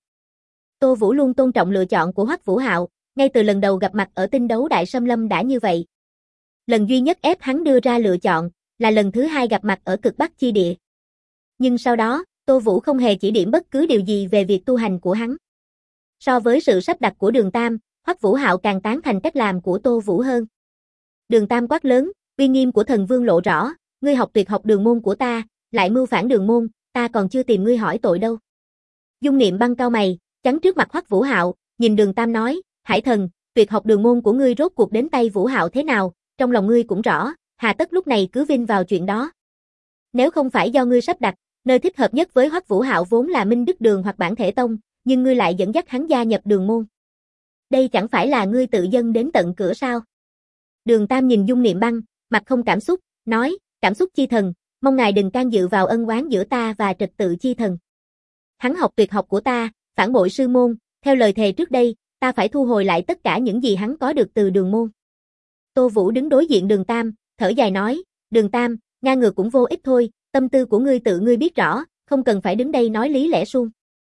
Tô Vũ luôn tôn trọng lựa chọn của Hoắc Vũ Hạo, ngay từ lần đầu gặp mặt ở tinh đấu Đại Xâm Lâm đã như vậy. Lần duy nhất ép hắn đưa ra lựa chọn, là lần thứ hai gặp mặt ở cực Bắc chi địa. Nhưng sau đó, Tô Vũ không hề chỉ điểm bất cứ điều gì về việc tu hành của hắn. So với sự sắp đặt của Đường Tam, Hoắc Vũ Hạo càng tán thành cách làm của Tô Vũ hơn. Đường Tam quát lớn, uy nghiêm của thần vương lộ rõ, ngươi học tuyệt học đường môn của ta, lại mưu phản đường môn, ta còn chưa tìm ngươi hỏi tội đâu. Dung Niệm Băng cau mày, chắn trước mặt Hoắc Vũ Hạo, nhìn Đường Tam nói, Hải thần, tuyệt học đường môn của ngươi rốt cuộc đến tay Vũ Hạo thế nào, trong lòng ngươi cũng rõ, hà tất lúc này cứ vin vào chuyện đó. Nếu không phải do ngươi sắp đặt, nơi thích hợp nhất với Hoắc Vũ Hạo vốn là Minh Đức Đường hoặc Bản Thể Tông, nhưng ngươi lại dẫn dắt hắn gia nhập đường môn. Đây chẳng phải là ngươi tự dâng đến tận cửa sao? Đường Tam nhìn Dung Niệm Băng, mặt không cảm xúc, nói, cảm xúc chi thần, mong ngài đừng can dự vào ân oán giữa ta và trật tự chi thần. Hắn học tuyệt học của ta, phản bội sư môn, theo lời thề trước đây, ta phải thu hồi lại tất cả những gì hắn có được từ đường môn. Tô Vũ đứng đối diện Đường Tam, thở dài nói, Đường Tam, ngang ngược cũng vô ích thôi, tâm tư của ngươi tự ngươi biết rõ, không cần phải đứng đây nói lý lẽ suông.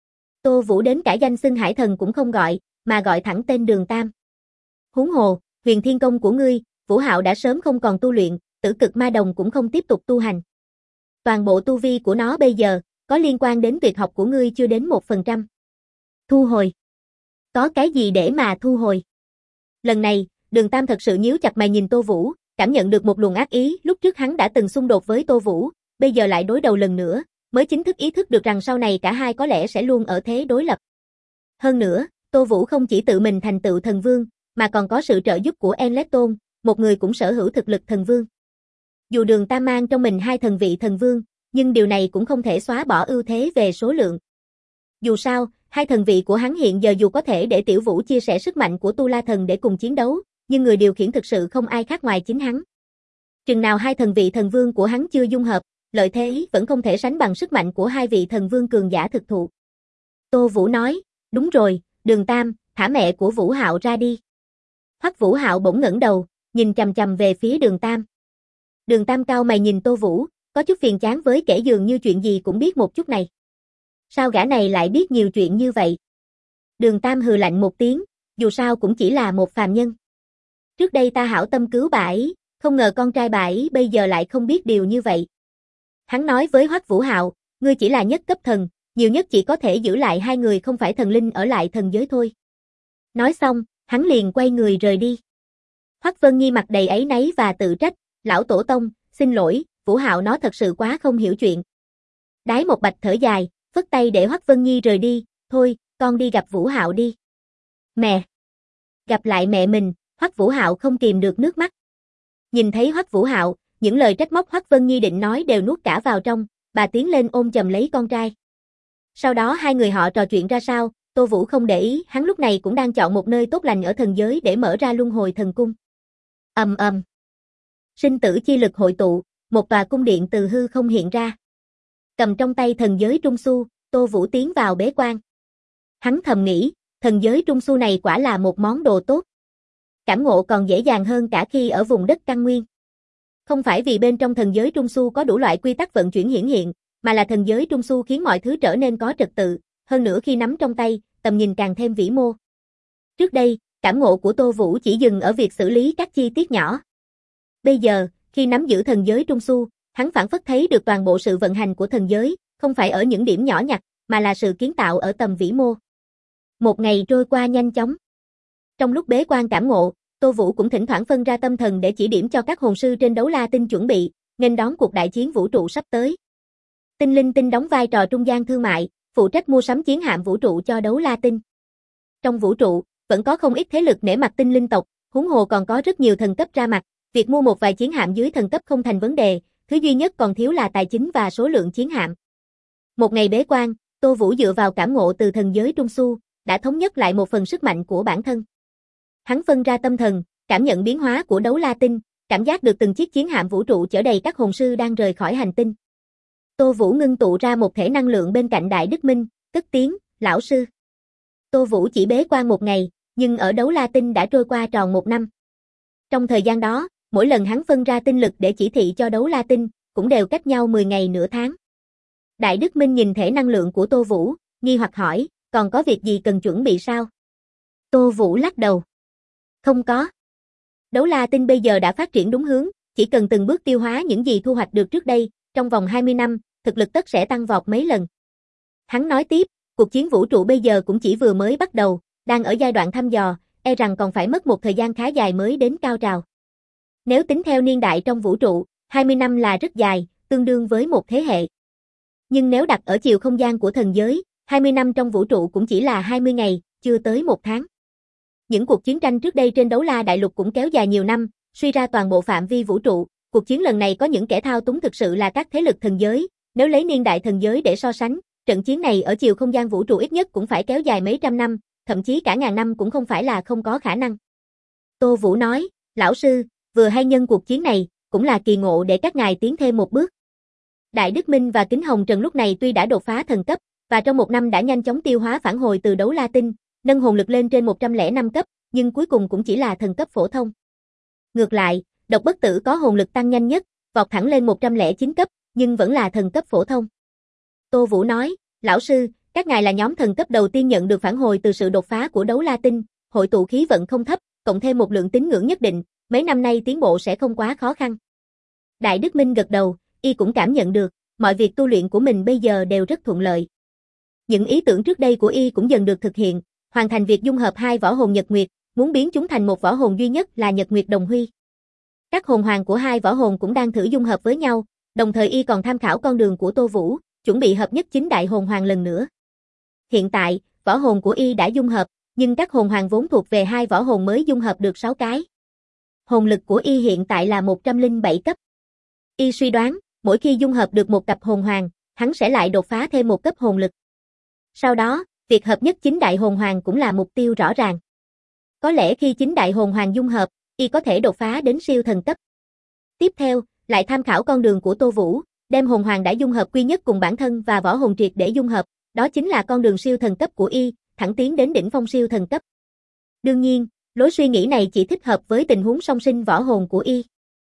Tô Vũ đến cả danh xưng Hải thần cũng không gọi, mà gọi thẳng tên Đường Tam. Huống hồ, huyền thiên công của ngươi, Vũ Hạo đã sớm không còn tu luyện, tử cực ma đồng cũng không tiếp tục tu hành. Toàn bộ tu vi của nó bây giờ, có liên quan đến tuyệt học của ngươi chưa đến 1%. Thu hồi. Có cái gì để mà thu hồi? Lần này, Đường Tam thật sự nhíu chặt mày nhìn Tô Vũ, cảm nhận được một luồng ác ý, lúc trước hắn đã từng xung đột với Tô Vũ, bây giờ lại đối đầu lần nữa, mới chính thức ý thức được rằng sau này cả hai có lẽ sẽ luôn ở thế đối lập. Hơn nữa, Tô Vũ không chỉ tự mình thành tựu thần vương, mà còn có sự trợ giúp của Enleton, một người cũng sở hữu thực lực thần vương. Dù Đường Tam mang trong mình hai thần vị thần vương, nhưng điều này cũng không thể xóa bỏ ưu thế về số lượng. Dù sao, hai thần vị của hắn hiện giờ dù có thể để Tiểu Vũ chia sẻ sức mạnh của Tu La Thần để cùng chiến đấu, nhưng người điều khiển thực sự không ai khác ngoài chính hắn. Chừng nào hai thần vị thần vương của hắn chưa dung hợp, lợi thế vẫn không thể sánh bằng sức mạnh của hai vị thần vương cường giả thực thụ. Tô Vũ nói, đúng rồi, Đường Tam, thả mẹ của Vũ Hạo ra đi. Hoắc Vũ Hạo bỗng ngẩng đầu, nhìn chằm chằm về phía Đường Tam. Đường Tam cau mày nhìn Tô Vũ, có chút phiền chán với kẻ dường như chuyện gì cũng biết một chút này. Sao gã này lại biết nhiều chuyện như vậy? Đường Tam hừ lạnh một tiếng, dù sao cũng chỉ là một phàm nhân. Trước đây ta hảo tâm cứu bà ấy, không ngờ con trai bà ấy bây giờ lại không biết điều như vậy. Hắn nói với Hoắc Vũ Hạo, ngươi chỉ là nhất cấp thần, nhiều nhất chỉ có thể giữ lại hai người không phải thần linh ở lại thần giới thôi. Nói xong, hắn liền quay người rời đi. Hoắc Vân Nhi mặt đầy áy náy và tự trách, lão tổ tông, xin lỗi, Vũ Hạo nó thật sự quá không hiểu chuyện. Đái một bạch thở dài, phất tay để Hoắc Vân Nhi rời đi, thôi, con đi gặp Vũ Hạo đi. Mẹ! Gặp lại mẹ mình, Hoắc Vũ Hạo không kìm được nước mắt. Nhìn thấy Hoắc Vũ Hạo, những lời trách móc Hoắc Vân Nhi định nói đều nuốt cả vào trong, bà tiến lên ôm chầm lấy con trai. Sau đó hai người họ trò chuyện ra sao, Tô Vũ không để ý, hắn lúc này cũng đang chọn một nơi tốt lành ở thần giới để mở ra luân hồi thần cung. Ầm ầm. Sinh tử chi lực hội tụ, một tòa cung điện từ hư không hiện ra. Cầm trong tay thần giới trung su, Tô Vũ tiến vào bế quan. Hắn thầm nghĩ, thần giới trung su này quả là một món đồ tốt. Cảm ngộ còn dễ dàng hơn cả khi ở vùng đất căn nguyên. Không phải vì bên trong thần giới trung su có đủ loại quy tắc vận chuyển hiển hiện, mà là thần giới trung su khiến mọi thứ trở nên có trật tự, hơn nữa khi nắm trong tay, tầm nhìn càng thêm vĩ mô. Trước đây, cảm ngộ của Tô Vũ chỉ dừng ở việc xử lý các chi tiết nhỏ. Bây giờ, khi nắm giữ thần giới Trung Su, hắn phảng phất thấy được toàn bộ sự vận hành của thần giới, không phải ở những điểm nhỏ nhặt, mà là sự kiến tạo ở tầm vĩ mô. Một ngày trôi qua nhanh chóng. Trong lúc bế quan cảm ngộ, Tô Vũ cũng thỉnh thoảng phân ra tâm thần để chỉ điểm cho các hồn sư trên Đấu La Tinh chuẩn bị, nghênh đón cuộc đại chiến vũ trụ sắp tới. Tinh Linh Tinh đóng vai trò trung gian thương mại, phụ trách mua sắm chiến hạm vũ trụ cho Đấu La Tinh. Trong vũ trụ, vẫn có không ít thế lực nể mặt tinh linh tộc, huống hồ còn có rất nhiều thần cấp ra mặt, việc mua một vài chiến hạm dưới thần cấp không thành vấn đề, thứ duy nhất còn thiếu là tài chính và số lượng chiến hạm. Một ngày bế quan, Tô Vũ dựa vào cảm ngộ từ thần giới Trung Su, đã thống nhất lại một phần sức mạnh của bản thân. Hắn phân ra tâm thần, cảm nhận biến hóa của Đấu La Tinh, cảm giác được từng chiếc chiến hạm vũ trụ chở đầy các hồn sư đang rời khỏi hành tinh. Tô Vũ ngưng tụ ra một thể năng lượng bên cạnh Đại Đức Minh, cất tiếng, lão sư. Tô Vũ chỉ bế quan một ngày, nhưng ở Đấu La Tinh đã trôi qua tròn một năm. Trong thời gian đó, mỗi lần hắn phân ra tinh lực để chỉ thị cho Đấu La Tinh, cũng đều cách nhau 10 ngày nửa tháng. Đại Đức Minh nhìn thể năng lượng của Tô Vũ, nghi hoặc hỏi, còn có việc gì cần chuẩn bị sao? Tô Vũ lắc đầu. Không có. Đấu La Tinh bây giờ đã phát triển đúng hướng, chỉ cần từng bước tiêu hóa những gì thu hoạch được trước đây, trong vòng 20 năm, thực lực tất sẽ tăng vọt mấy lần. Hắn nói tiếp, cuộc chiến vũ trụ bây giờ cũng chỉ vừa mới bắt đầu, đang ở giai đoạn thăm dò, e rằng còn phải mất một thời gian khá dài mới đến cao trào. Nếu tính theo niên đại trong vũ trụ, 20 năm là rất dài, tương đương với một thế hệ. Nhưng nếu đặt ở chiều không gian của thần giới, 20 năm trong vũ trụ cũng chỉ là 20 ngày, chưa tới một tháng. Những cuộc chiến tranh trước đây trên Đấu La Đại Lục cũng kéo dài nhiều năm, suy ra toàn bộ phạm vi vũ trụ, cuộc chiến lần này có những kẻ thao túng thực sự là các thế lực thần giới, nếu lấy niên đại thần giới để so sánh, trận chiến này ở chiều không gian vũ trụ ít nhất cũng phải kéo dài mấy trăm năm, thậm chí cả ngàn năm cũng không phải là không có khả năng. Tô Vũ nói, lão sư, vừa hay nhân cuộc chiến này, cũng là kỳ ngộ để các ngài tiến thêm một bước. Đại Đức Minh và Kính Hồng Trần lúc này tuy đã đột phá thần cấp, và trong một năm đã nhanh chóng tiêu hóa phản hồi từ Đấu La Tinh, nâng hồn lực lên trên 105 cấp, nhưng cuối cùng cũng chỉ là thần cấp phổ thông. Ngược lại, Độc Bất Tử có hồn lực tăng nhanh nhất, vọt thẳng lên 109 cấp, nhưng vẫn là thần cấp phổ thông. Tô Vũ nói, lão sư, các ngài là nhóm thần cấp đầu tiên nhận được phản hồi từ sự đột phá của Đấu La Tinh, hội tụ khí vận không thấp, cộng thêm một lượng tín ngưỡng nhất định, mấy năm nay tiến bộ sẽ không quá khó khăn. Đại Đức Minh gật đầu, y cũng cảm nhận được, mọi việc tu luyện của mình bây giờ đều rất thuận lợi. Những ý tưởng trước đây của y cũng dần được thực hiện, hoàn thành việc dung hợp hai võ hồn Nhật Nguyệt, muốn biến chúng thành một võ hồn duy nhất là Nhật Nguyệt Đồng Huy. Các hồn hoàng của hai võ hồn cũng đang thử dung hợp với nhau, đồng thời y còn tham khảo con đường của Tô Vũ, chuẩn bị hợp nhất chính đại hồn hoàng lần nữa. Hiện tại, võ hồn của y đã dung hợp, nhưng các hồn hoàng vốn thuộc về hai võ hồn mới dung hợp được 6 cái. Hồn lực của y hiện tại là 107 cấp. Y suy đoán, mỗi khi dung hợp được một cặp hồn hoàng, hắn sẽ lại đột phá thêm một cấp hồn lực. Sau đó, việc hợp nhất chính đại hồn hoàng cũng là mục tiêu rõ ràng. Có lẽ khi chính đại hồn hoàng dung hợp, y có thể đột phá đến siêu thần cấp. Tiếp theo, lại tham khảo con đường của Tô Vũ, đem hồn hoàng đã dung hợp quy nhất cùng bản thân và võ hồn triệt để dung hợp, đó chính là con đường siêu thần cấp của y, thẳng tiến đến đỉnh phong siêu thần cấp. Đương nhiên, lối suy nghĩ này chỉ thích hợp với tình huống song sinh võ hồn của y.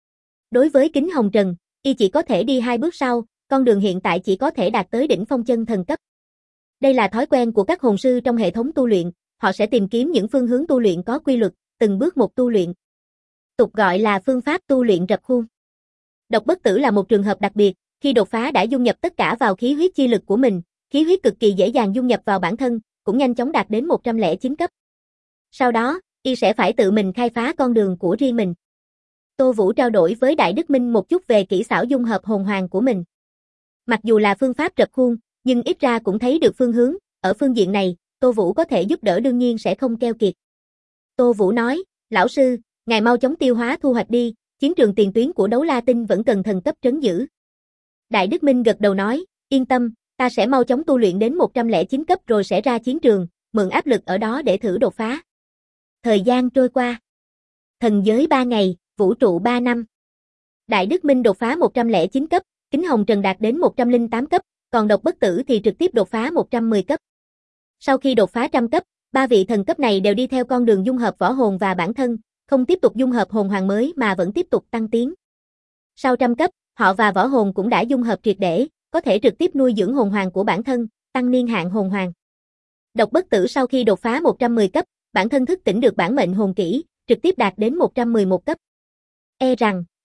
Đối với Kính Hồng Trần, y chỉ có thể đi 2 bước sau, con đường hiện tại chỉ có thể đạt tới đỉnh phong chân thần cấp. Đây là thói quen của các hồn sư trong hệ thống tu luyện, họ sẽ tìm kiếm những phương hướng tu luyện có quy luật, từng bước một tu luyện. Tục gọi là phương pháp tu luyện rập khuôn. Độc Bất Tử là một trường hợp đặc biệt, khi đột phá đã dung nhập tất cả vào khí huyết chi lực của mình, khí huyết cực kỳ dễ dàng dung nhập vào bản thân, cũng nhanh chóng đạt đến 109 cấp. Sau đó, y sẽ phải tự mình khai phá con đường của riêng mình. Tô Vũ trao đổi với Đại Đức Minh một chút về kỹ xảo dung hợp hồn hoàng của mình. Mặc dù là phương pháp rập khuôn, nhưng ít ra cũng thấy được phương hướng, ở phương diện này, Tô Vũ có thể giúp đỡ đương nhiên sẽ không keo kiệt. Tô Vũ nói, lão sư, ngài mau chóng tiêu hóa thu hoạch đi, chiến trường tiền tuyến của Đấu La Tinh vẫn cần thần cấp trấn giữ. Đại Đức Minh gật đầu nói, yên tâm, ta sẽ mau chóng tu luyện đến 109 cấp rồi sẽ ra chiến trường, mượn áp lực ở đó để thử đột phá. Thời gian trôi qua. Thần giới 3 ngày, vũ trụ 3 năm. Đại Đức Minh đột phá 109 cấp, Kính Hồng Trần đạt đến 108 cấp, còn Độc Bất Tử thì trực tiếp đột phá 110 cấp. Sau khi đột phá trăm cấp, 3 vị thần cấp này đều đi theo con đường dung hợp võ hồn và bản thân, không tiếp tục dung hợp hồn hoàng mới mà vẫn tiếp tục tăng tiến. Sau trăm cấp, họ và võ hồn cũng đã dung hợp triệt để, có thể trực tiếp nuôi dưỡng hồn hoàng của bản thân, tăng niên hạn hồn hoàng. Độc Bất Tử sau khi đột phá 110 cấp, bản thân thức tỉnh được bản mệnh hồn kỹ, trực tiếp đạt đến 111 cấp. E rằng,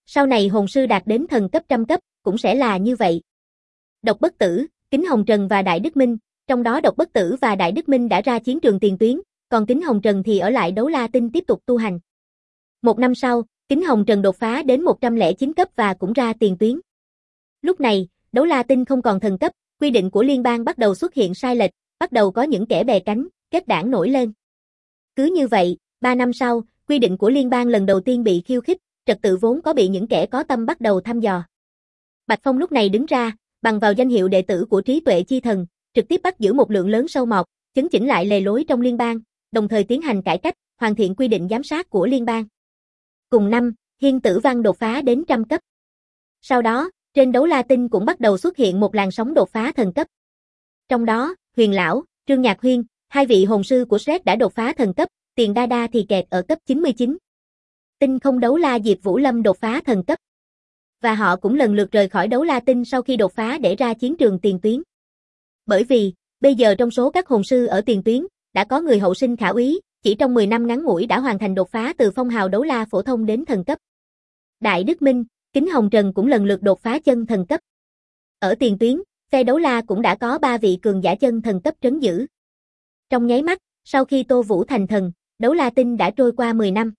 Sau này hồn sư đạt đến thần cấp trăm cấp, cũng sẽ là như vậy. Độc Bất Tử, Kính Hồng Trần và Đại Đức Minh, trong đó Độc Bất Tử và Đại Đức Minh đã ra chiến trường tiền tuyến, còn Kính Hồng Trần thì ở lại Đấu La Tinh tiếp tục tu hành. Một năm sau, Kính Hồng Trần đột phá đến 109 cấp và cũng ra tiền tuyến. Lúc này, Đấu La Tinh không còn thần cấp, quy định của liên bang bắt đầu xuất hiện sai lệch, bắt đầu có những kẻ bè cánh, kết đảng nổi lên. Cứ như vậy, 3 năm sau, quy định của liên bang lần đầu tiên bị khiêu khích, trật tự vốn có bị những kẻ có tâm bắt đầu thăm dò. Bạch Phong lúc này đứng ra, bằng vào danh hiệu đệ tử của trí tuệ chi thần, trực tiếp bắt giữ một lượng lớn sâu mọt, chấn chỉnh lại lề lối trong liên bang, đồng thời tiến hành cải cách, hoàn thiện quy định giám sát của liên bang. Cùng năm, Hiên Tử Văn đột phá đến trăm cấp. Sau đó, trên Đấu La Tinh cũng bắt đầu xuất hiện một làn sóng đột phá thần cấp. Trong đó, Huyền Lão, Trương Nhạc Huyên, hai vị hồn sư của Shrek đã đột phá thần cấp, Tiền Đa Đa thì kẹt ở cấp 99. Tinh Không Đấu La Diệp Vũ Lâm đột phá thần cấp. Và họ cũng lần lượt rời khỏi Đấu La Tinh sau khi đột phá để ra chiến trường tiền tuyến. Bởi vì, bây giờ trong số các hồn sư ở tiền tuyến, đã có người hậu sinh khả úy, chỉ trong 10 năm ngắn ngủi đã hoàn thành đột phá từ phong hào đấu la phổ thông đến thần cấp. Đại Đức Minh, Kính Hồng Trần cũng lần lượt đột phá chân thần cấp. Ở tiền tuyến, phe đấu la cũng đã có 3 vị cường giả chân thần cấp trấn giữ. Trong nháy mắt, sau khi Tô Vũ thành thần, Đấu La Tinh đã trôi qua 10 năm.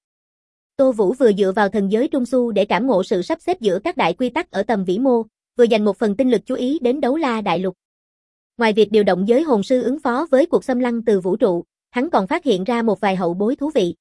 Tô Vũ vừa dựa vào thần giới Trung Su để cảm ngộ sự sắp xếp giữa các đại quy tắc ở tầm vĩ mô, vừa dành một phần tinh lực chú ý đến Đấu La Đại Lục. Ngoài việc điều động giới hồn sư ứng phó với cuộc xâm lăng từ vũ trụ, hắn còn phát hiện ra một vài hậu bối thú vị.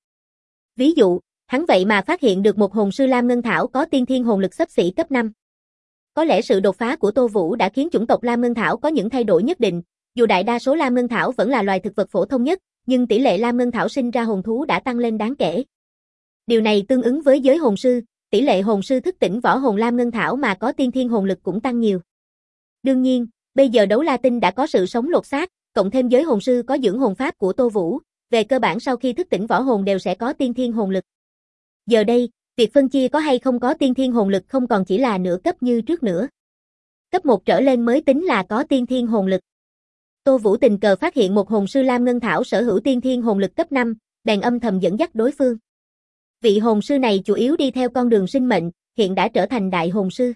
Ví dụ, hắn vậy mà phát hiện được một hồn sư Lam Ngân Thảo có tiên thiên hồn lực xấp xỉ cấp 5. Có lẽ sự đột phá của Tô Vũ đã khiến chủng tộc Lam Ngân Thảo có những thay đổi nhất định, dù đại đa số Lam Ngân Thảo vẫn là loài thực vật phổ thông nhất, nhưng tỷ lệ Lam Ngân Thảo sinh ra hồn thú đã tăng lên đáng kể. Điều này tương ứng với giới hồn sư, tỷ lệ hồn sư thức tỉnh võ hồn Lam Ngân Thảo mà có tiên thiên hồn lực cũng tăng nhiều. Đương nhiên, bây giờ Đấu La Tinh đã có sự sống lột xác, cộng thêm giới hồn sư có dưỡng hồn pháp của Tô Vũ, về cơ bản sau khi thức tỉnh võ hồn đều sẽ có tiên thiên hồn lực. Giờ đây, việc phân chia có hay không có tiên thiên hồn lực không còn chỉ là nửa cấp như trước nữa. Cấp 1 trở lên mới tính là có tiên thiên hồn lực. Tô Vũ tình cờ phát hiện một hồn sư Lam Ngân Thảo sở hữu tiên thiên hồn lực cấp 5, bèn âm thầm dẫn dắt đối phương. Vị hồn sư này chủ yếu đi theo con đường sinh mệnh, hiện đã trở thành đại hồn sư.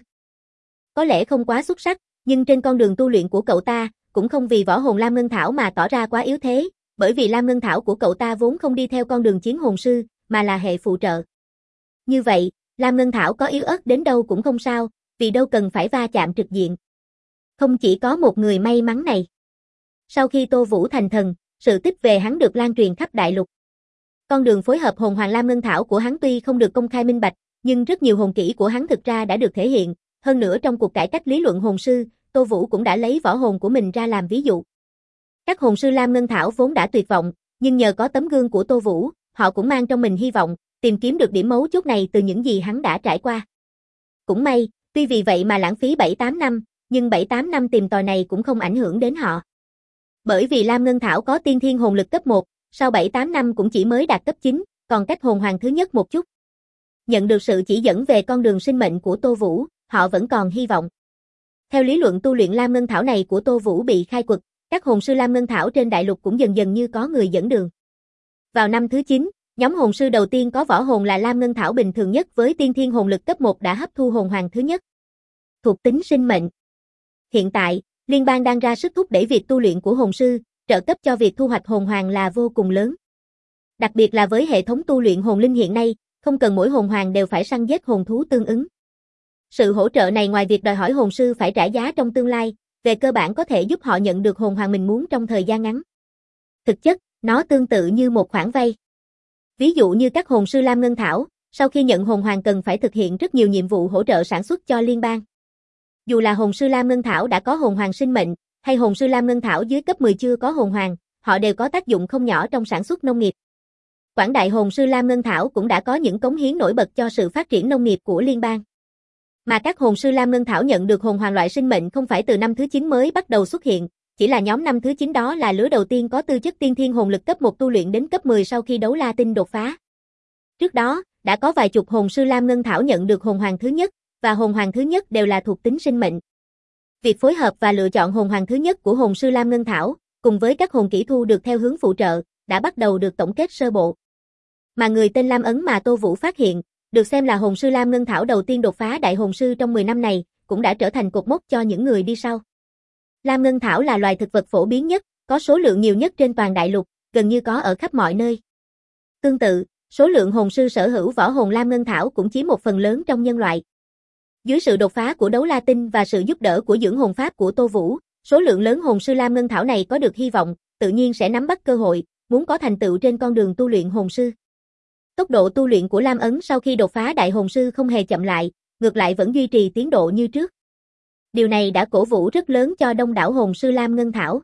Có lẽ không quá xuất sắc, nhưng trên con đường tu luyện của cậu ta, cũng không vì võ hồn Lam Ngân Thảo mà tỏ ra quá yếu thế, bởi vì Lam Ngân Thảo của cậu ta vốn không đi theo con đường chiến hồn sư, mà là hệ phụ trợ. Như vậy, Lam Ngân Thảo có yếu ớt đến đâu cũng không sao, vì đâu cần phải va chạm trực diện. Không chỉ có một người may mắn này. Sau khi Tô Vũ thành thần, sự tích về hắn được lan truyền khắp đại lục. Con đường phối hợp hồn hoàng Lam Ngân Thảo của hắn tuy không được công khai minh bạch, nhưng rất nhiều hồn kỹ của hắn thực ra đã được thể hiện, hơn nữa trong cuộc cải cách lý luận hồn sư, Tô Vũ cũng đã lấy võ hồn của mình ra làm ví dụ. Các hồn sư Lam Ngân Thảo vốn đã tuyệt vọng, nhưng nhờ có tấm gương của Tô Vũ, họ cũng mang trong mình hy vọng, tìm kiếm được điểm mấu chốt này từ những gì hắn đã trải qua. Cũng may, tuy vì vậy mà lãng phí 7-8 năm, nhưng 7-8 năm tìm tòi này cũng không ảnh hưởng đến họ. Bởi vì Lam Ngân Thảo có tiên thiên hồn lực cấp 1, sau 7-8 năm cũng chỉ mới đạt cấp 9, còn cách hồn hoàng thứ nhất một chút. Nhận được sự chỉ dẫn về con đường sinh mệnh của Tô Vũ, họ vẫn còn hy vọng. Theo lý luận tu luyện Lam Ngân Thảo này của Tô Vũ bị khai quật, các hồn sư Lam Ngân Thảo trên đại lục cũng dần dần như có người dẫn đường. Vào năm thứ 9, nhóm hồn sư đầu tiên có võ hồn là Lam Ngân Thảo bình thường nhất với tiên thiên hồn lực cấp 1 đã hấp thu hồn hoàng thứ nhất. Thuộc tính sinh mệnh. Hiện tại, liên bang đang ra sức thúc đẩy việc tu luyện của hồn sư, trợ cấp cho việc thu hoạch hồn hoàng là vô cùng lớn. Đặc biệt là với hệ thống tu luyện hồn linh hiện nay, không cần mỗi hồn hoàng đều phải săn giết hồn thú tương ứng. Sự hỗ trợ này ngoài việc đòi hỏi hồn sư phải trả giá trong tương lai, về cơ bản có thể giúp họ nhận được hồn hoàng mình muốn trong thời gian ngắn. Thực chất, nó tương tự như một khoản vay. Ví dụ như các hồn sư Lam Ngân Thảo, sau khi nhận hồn hoàng cần phải thực hiện rất nhiều nhiệm vụ hỗ trợ sản xuất cho liên bang. Dù là hồn sư Lam Ngân Thảo đã có hồn hoàng sinh mệnh, hay hồn sư Lam Ngân Thảo dưới cấp 10 chưa có hồn hoàng, họ đều có tác dụng không nhỏ trong sản xuất nông nghiệp. Quảng đại hồn sư Lam Ngân Thảo cũng đã có những cống hiến nổi bật cho sự phát triển nông nghiệp của liên bang. Mà các hồn sư Lam Ngân Thảo nhận được hồn hoàng loại sinh mệnh không phải từ năm thứ 9 mới bắt đầu xuất hiện, chỉ là nhóm năm thứ 9 đó là lứa đầu tiên có tư chất tiên thiên hồn lực cấp 1 tu luyện đến cấp 10 sau khi Đấu La Tinh đột phá. Trước đó, đã có vài chục hồn sư Lam Ngân Thảo nhận được hồn hoàng thứ nhất, và hồn hoàng thứ nhất đều là thuộc tính sinh mệnh. Việc phối hợp và lựa chọn hồn hoàng thứ nhất của hồn sư Lam Ngân Thảo, cùng với các hồn kỹ thu được theo hướng phụ trợ, đã bắt đầu được tổng kết sơ bộ. Mà người tên Lam Ấn mà Tô Vũ phát hiện, Được xem là hồn sư Lam Ngân Thảo đầu tiên đột phá đại hồn sư trong 10 năm này, cũng đã trở thành cột mốc cho những người đi sau. Lam Ngân Thảo là loài thực vật phổ biến nhất, có số lượng nhiều nhất trên toàn đại lục, gần như có ở khắp mọi nơi. Tương tự, số lượng hồn sư sở hữu võ hồn Lam Ngân Thảo cũng chiếm một phần lớn trong nhân loại. Dưới sự đột phá của đấu la tinh và sự giúp đỡ của dưỡng hồn pháp của Tô Vũ, số lượng lớn hồn sư Lam Ngân Thảo này có được hy vọng, tự nhiên sẽ nắm bắt cơ hội, muốn có thành tựu trên con đường tu luyện hồn sư. Tốc độ tu luyện của Lam Ấn sau khi đột phá đại hồn sư không hề chậm lại, ngược lại vẫn duy trì tiến độ như trước. Điều này đã cổ vũ rất lớn cho đông đảo hồn sư Lam Ngân Thảo.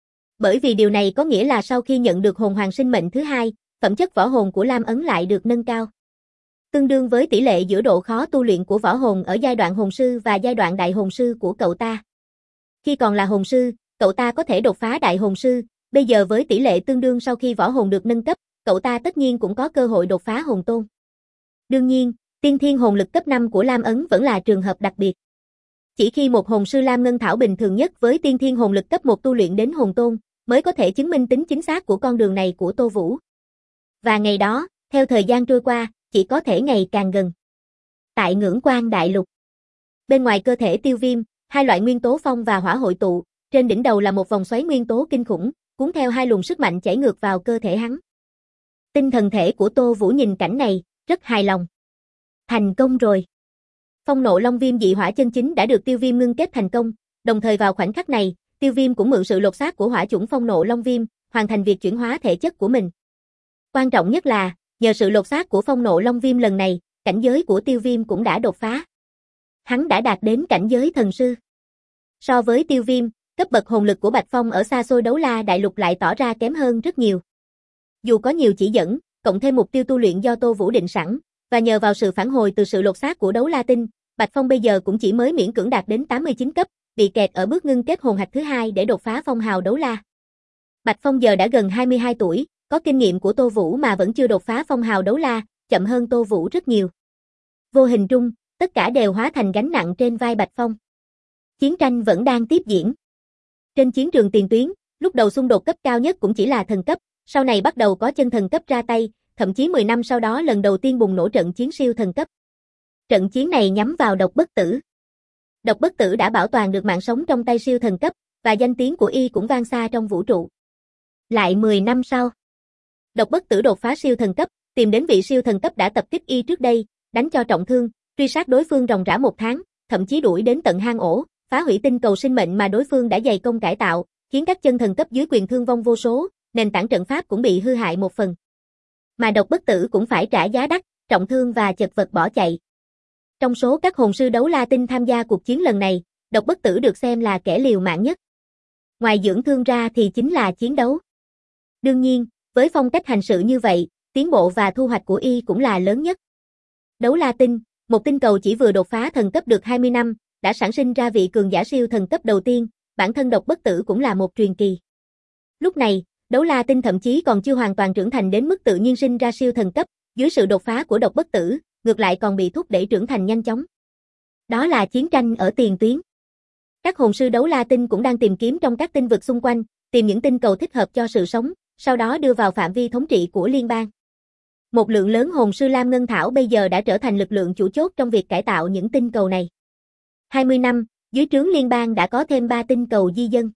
Bởi vì điều này có nghĩa là sau khi nhận được hồn hoàng sinh mệnh thứ hai, phẩm chất võ hồn của Lam Ấn lại được nâng cao. Tương đương với tỷ lệ giữa độ khó tu luyện của võ hồn ở giai đoạn hồn sư và giai đoạn đại hồn sư của cậu ta. Khi còn là hồn sư, cậu ta có thể đột phá đại hồn sư, bây giờ với tỷ lệ tương đương sau khi võ hồn được nâng cấp, cậu ta tất nhiên cũng có cơ hội đột phá hồn tôn. Đương nhiên, tiên thiên hồn lực cấp 5 của Lam Ấn vẫn là trường hợp đặc biệt. Chỉ khi một hồn sư Lam Ngân Thảo bình thường nhất với tiên thiên hồn lực cấp 1 tu luyện đến hồn tôn, mới có thể chứng minh tính chính xác của con đường này của Tô Vũ. Và ngày đó, theo thời gian trôi qua, chỉ có thể ngày càng gần. Tại Ngưỡng Quan Đại Lục, bên ngoài cơ thể Tiêu Viêm, hai loại nguyên tố phong và hỏa hội tụ, trên đỉnh đầu là một vòng xoáy nguyên tố kinh khủng, cuốn theo hai luồng sức mạnh chảy ngược vào cơ thể hắn. Tinh thần thể của Tô Vũ nhìn cảnh này, rất hài lòng. Thành công rồi. Phong nộ long viêm dị hỏa chân chính đã được Tiêu Viêm ngưng kết thành công, đồng thời vào khoảnh khắc này, Tiêu Viêm cũng mượn sự lột xác của hỏa chủng phong nộ long viêm, hoàn thành việc chuyển hóa thể chất của mình. Quan trọng nhất là, nhờ sự lột xác của phong nộ long viêm lần này, cảnh giới của Tiêu Viêm cũng đã đột phá. Hắn đã đạt đến cảnh giới thần sư. So với Tiêu Viêm, cấp bậc hồn lực của Bạch Phong ở xa xôi đấu la đại lục lại tỏ ra kém hơn rất nhiều. Dù có nhiều chỉ dẫn, cộng thêm mục tiêu tu luyện do Tô Vũ định sẵn, và nhờ vào sự phản hồi từ sự lột xác của đấu la tinh, Bạch Phong bây giờ cũng chỉ mới miễn cưỡng đạt đến 89 cấp, bị kẹt ở bước ngưng kết hồn hạch thứ hai để đột phá phong hào đấu la. Bạch Phong giờ đã gần 22 tuổi, có kinh nghiệm của Tô Vũ mà vẫn chưa đột phá phong hào đấu la, chậm hơn Tô Vũ rất nhiều. Vô hình trung, tất cả đều hóa thành gánh nặng trên vai Bạch Phong. Chiến tranh vẫn đang tiếp diễn. Trên chiến trường tiền tuyến, lúc đầu xung đột cấp cao nhất cũng chỉ là thần cấp, sau này bắt đầu có chân thần cấp ra tay, thậm chí 10 năm sau đó lần đầu tiên bùng nổ trận chiến siêu thần cấp. Trận chiến này nhắm vào Độc Bất Tử. Độc Bất Tử đã bảo toàn được mạng sống trong tay siêu thần cấp, và danh tiếng của y cũng vang xa trong vũ trụ. Lại 10 năm sau, Độc Bất Tử đột phá siêu thần cấp, tìm đến vị siêu thần cấp đã tập kích y trước đây, đánh cho trọng thương, truy sát đối phương ròng rã 1 tháng, thậm chí đuổi đến tận hang ổ, phá hủy tinh cầu sinh mệnh mà đối phương đã dày công cải tạo, khiến các chân thần cấp dưới quyền thương vong vô số, nền tảng trận pháp cũng bị hư hại một phần. Mà Độc Bất Tử cũng phải trả giá đắt, trọng thương và chật vật bỏ chạy. Trong số các hồn sư đấu la tinh tham gia cuộc chiến lần này, Độc Bất Tử được xem là kẻ liều mạng nhất. Ngoài dưỡng thương ra thì chính là chiến đấu. Đương nhiên, với phong cách hành sự như vậy, tiến bộ và thu hoạch của y cũng là lớn nhất. Đấu la tinh, một tinh cầu chỉ vừa đột phá thần cấp được 20 năm, đã sản sinh ra vị cường giả siêu thần cấp đầu tiên, bản thân Độc Bất Tử cũng là một truyền kỳ. Lúc này, đấu la tinh thậm chí còn chưa hoàn toàn trưởng thành đến mức tự nhiên sinh ra siêu thần cấp, dưới sự đột phá của Độc Bất Tử, ngược lại còn bị thúc đẩy trưởng thành nhanh chóng. Đó là chiến tranh ở tiền tuyến. Các hồn sư đấu la tinh cũng đang tìm kiếm trong các tinh vực xung quanh, tìm những tinh cầu thích hợp cho sự sống, sau đó đưa vào phạm vi thống trị của liên bang. Một lượng lớn hồn sư Lam Ngân Thảo bây giờ đã trở thành lực lượng chủ chốt trong việc cải tạo những tinh cầu này. 20 năm, dưới trướng liên bang đã có thêm 3 tinh cầu di dân.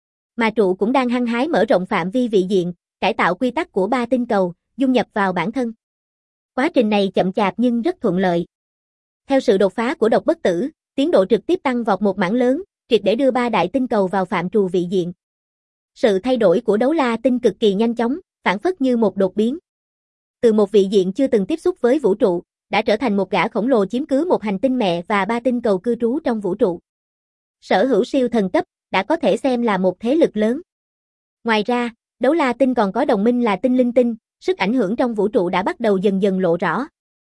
Mà trụ cũng đang hăng hái mở rộng phạm vi vị diện, cải tạo quy tắc của 3 tinh cầu, dung nhập vào bản thân. Quá trình này chậm chạp nhưng rất thuận lợi. Theo sự đột phá của Độc Bất Tử, tiến độ trực tiếp tăng vọt một mảng lớn, triệt để đưa 3 đại tinh cầu vào phạm trù vị diện. Sự thay đổi của đấu la tinh cực kỳ nhanh chóng, phản phất như một đột biến. Từ một vị diện chưa từng tiếp xúc với vũ trụ, đã trở thành một gã khổng lồ chiếm cứ một hành tinh mẹ và 3 tinh cầu cư trú trong vũ trụ. Sở hữu siêu thần cấp, đã có thể xem là một thế lực lớn. Ngoài ra, đấu la tinh còn có đồng minh là tinh linh tinh, sức ảnh hưởng trong vũ trụ đã bắt đầu dần dần lộ rõ.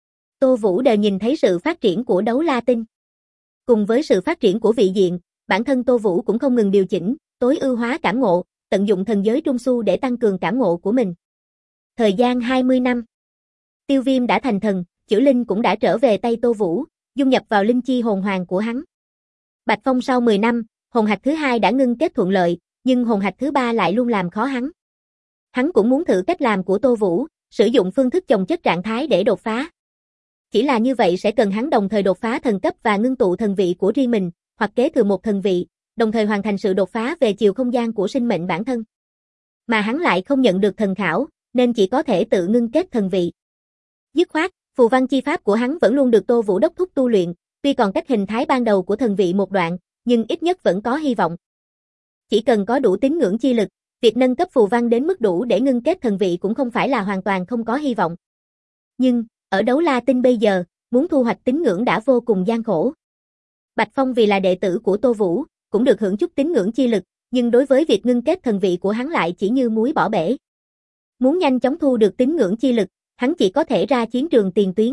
Tô Vũ đều nhìn thấy sự phát triển của đấu la tinh. Cùng với sự phát triển của vị diện, bản thân Tô Vũ cũng không ngừng điều chỉnh, tối ưu hóa cảm ngộ, tận dụng thần giới trung su để tăng cường cảm ngộ của mình. Thời gian 20 năm, Tiêu Viêm đã thành thần, chữ linh cũng đã trở về tay Tô Vũ, dung nhập vào linh chi hồn hoàng của hắn. Bạch Phong sau 10 năm, hồn hạch thứ 2 đã ngưng kết thuận lợi, nhưng hồn hạch thứ 3 lại luôn làm khó hắn. Hắn cũng muốn thử cách làm của Tô Vũ, sử dụng phương thức chồng chất trạng thái để đột phá. Chỉ là như vậy sẽ cần hắn đồng thời đột phá thần cấp và ngưng tụ thần vị của riêng mình, hoặc kế thừa một thần vị, đồng thời hoàn thành sự đột phá về chiều không gian của sinh mệnh bản thân. Mà hắn lại không nhận được thần khảo, nên chỉ có thể tự ngưng kết thần vị. Dứt khoát, phù văn chi pháp của hắn vẫn luôn được Tô Vũ đốc thúc tu luyện, tuy còn cách hình thái ban đầu của thần vị một đoạn, nhưng ít nhất vẫn có hy vọng. Chỉ cần có đủ tín ngưỡng chi lực, việc nâng cấp phù văn đến mức đủ để ngưng kết thần vị cũng không phải là hoàn toàn không có hy vọng. Nhưng, ở Đấu La Tinh bây giờ, muốn thu hoạch tín ngưỡng đã vô cùng gian khổ. Bạch Phong vì là đệ tử của Tô Vũ, cũng được hưởng chút tín ngưỡng chi lực, nhưng đối với việc ngưng kết thần vị của hắn lại chỉ như muối bỏ bể. Muốn nhanh chóng thu được tín ngưỡng chi lực, hắn chỉ có thể ra chiến trường tiền tuyến.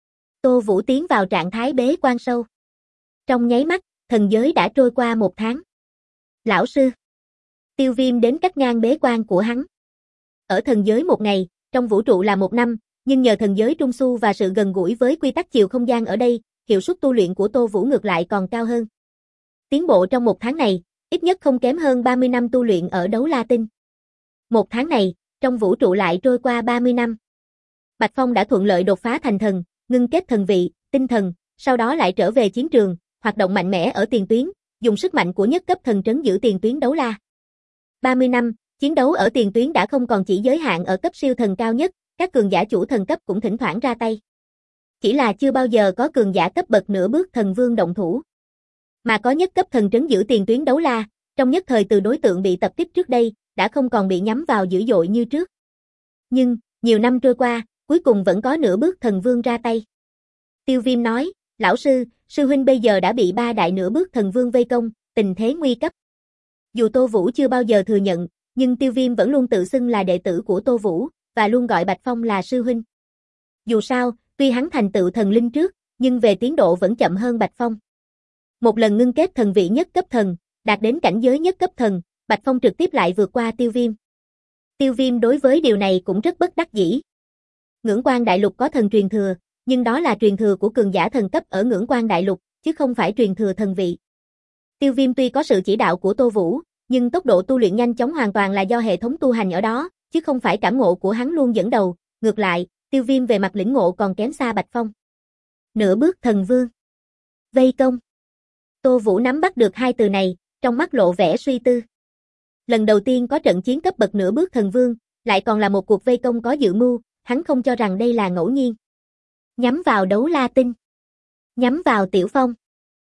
Tô Vũ tiến vào trạng thái bế quan sâu. Trong nháy mắt, thần giới đã trôi qua 1 tháng. Lão sư. Tiêu Viêm đến cắt ngang bế quan của hắn. Ở thần giới 1 ngày, trong vũ trụ là 1 năm, nhưng nhờ thần giới trung su và sự gần gũi với quy tắc chiều không gian ở đây, hiệu suất tu luyện của Tô Vũ ngược lại còn cao hơn. Tiến bộ trong 1 tháng này, ít nhất không kém hơn 30 năm tu luyện ở Đấu La Tinh. 1 tháng này, trong vũ trụ lại trôi qua 30 năm. Bạch Phong đã thuận lợi đột phá thành thần, ngưng kết thần vị, tinh thần, sau đó lại trở về chiến trường, hoạt động mạnh mẽ ở tiền tuyến, dùng sức mạnh của nhất cấp thần trấn giữ tiền tuyến đấu la. 30 năm, chiến đấu ở tiền tuyến đã không còn chỉ giới hạn ở cấp siêu thần cao nhất, các cường giả chủ thần cấp cũng thỉnh thoảng ra tay. Chỉ là chưa bao giờ có cường giả cấp bậc nửa bước thần vương động thủ. Mà có nhất cấp thần trấn giữ tiền tuyến đấu la, trong nhất thời từ đối tượng bị tập kích trước đây, đã không còn bị nhắm vào dữ dội như trước. Nhưng, nhiều năm trôi qua, cuối cùng vẫn có nửa bước thần vương ra tay. Tiêu Viêm nói, lão sư, sư huynh bây giờ đã bị 3 đại nửa bước thần vương vây công, tình thế nguy cấp. Dù Tô Vũ chưa bao giờ thừa nhận, nhưng Tiêu Viêm vẫn luôn tự xưng là đệ tử của Tô Vũ, và luôn gọi Bạch Phong là sư huynh. Dù sao, tuy hắn thành tựu thần linh trước, nhưng về tiến độ vẫn chậm hơn Bạch Phong. Một lần ngưng kết thần vị nhất cấp thần, đạt đến cảnh giới nhất cấp thần, Bạch Phong trực tiếp lại vượt qua Tiêu Viêm. Tiêu Viêm đối với điều này cũng rất bất đắc dĩ. Ngưỡng Quan Đại Lục có thần truyền thừa, nhưng đó là truyền thừa của cường giả thần cấp ở Ngưỡng Quan Đại Lục, chứ không phải truyền thừa thần vị. Tiêu Viêm tuy có sự chỉ đạo của Tô Vũ, nhưng tốc độ tu luyện nhanh chóng hoàn toàn là do hệ thống tu hành ở đó, chứ không phải cảm ngộ của hắn luôn dẫn đầu, ngược lại, Tiêu Viêm về mặt lĩnh ngộ còn kém xa Bạch Phong. Nửa bước thần vương. Vây công. Tô Vũ nắm bắt được 2 từ này, trong mắt lộ vẻ suy tư. Lần đầu tiên có trận chiến cấp bậc nửa bước thần vương, lại còn là một cuộc vây công có dự mưu, hắn không cho rằng đây là ngẫu nhiên. Nhắm vào Đấu La Tinh. Nhắm vào Tiểu Phong.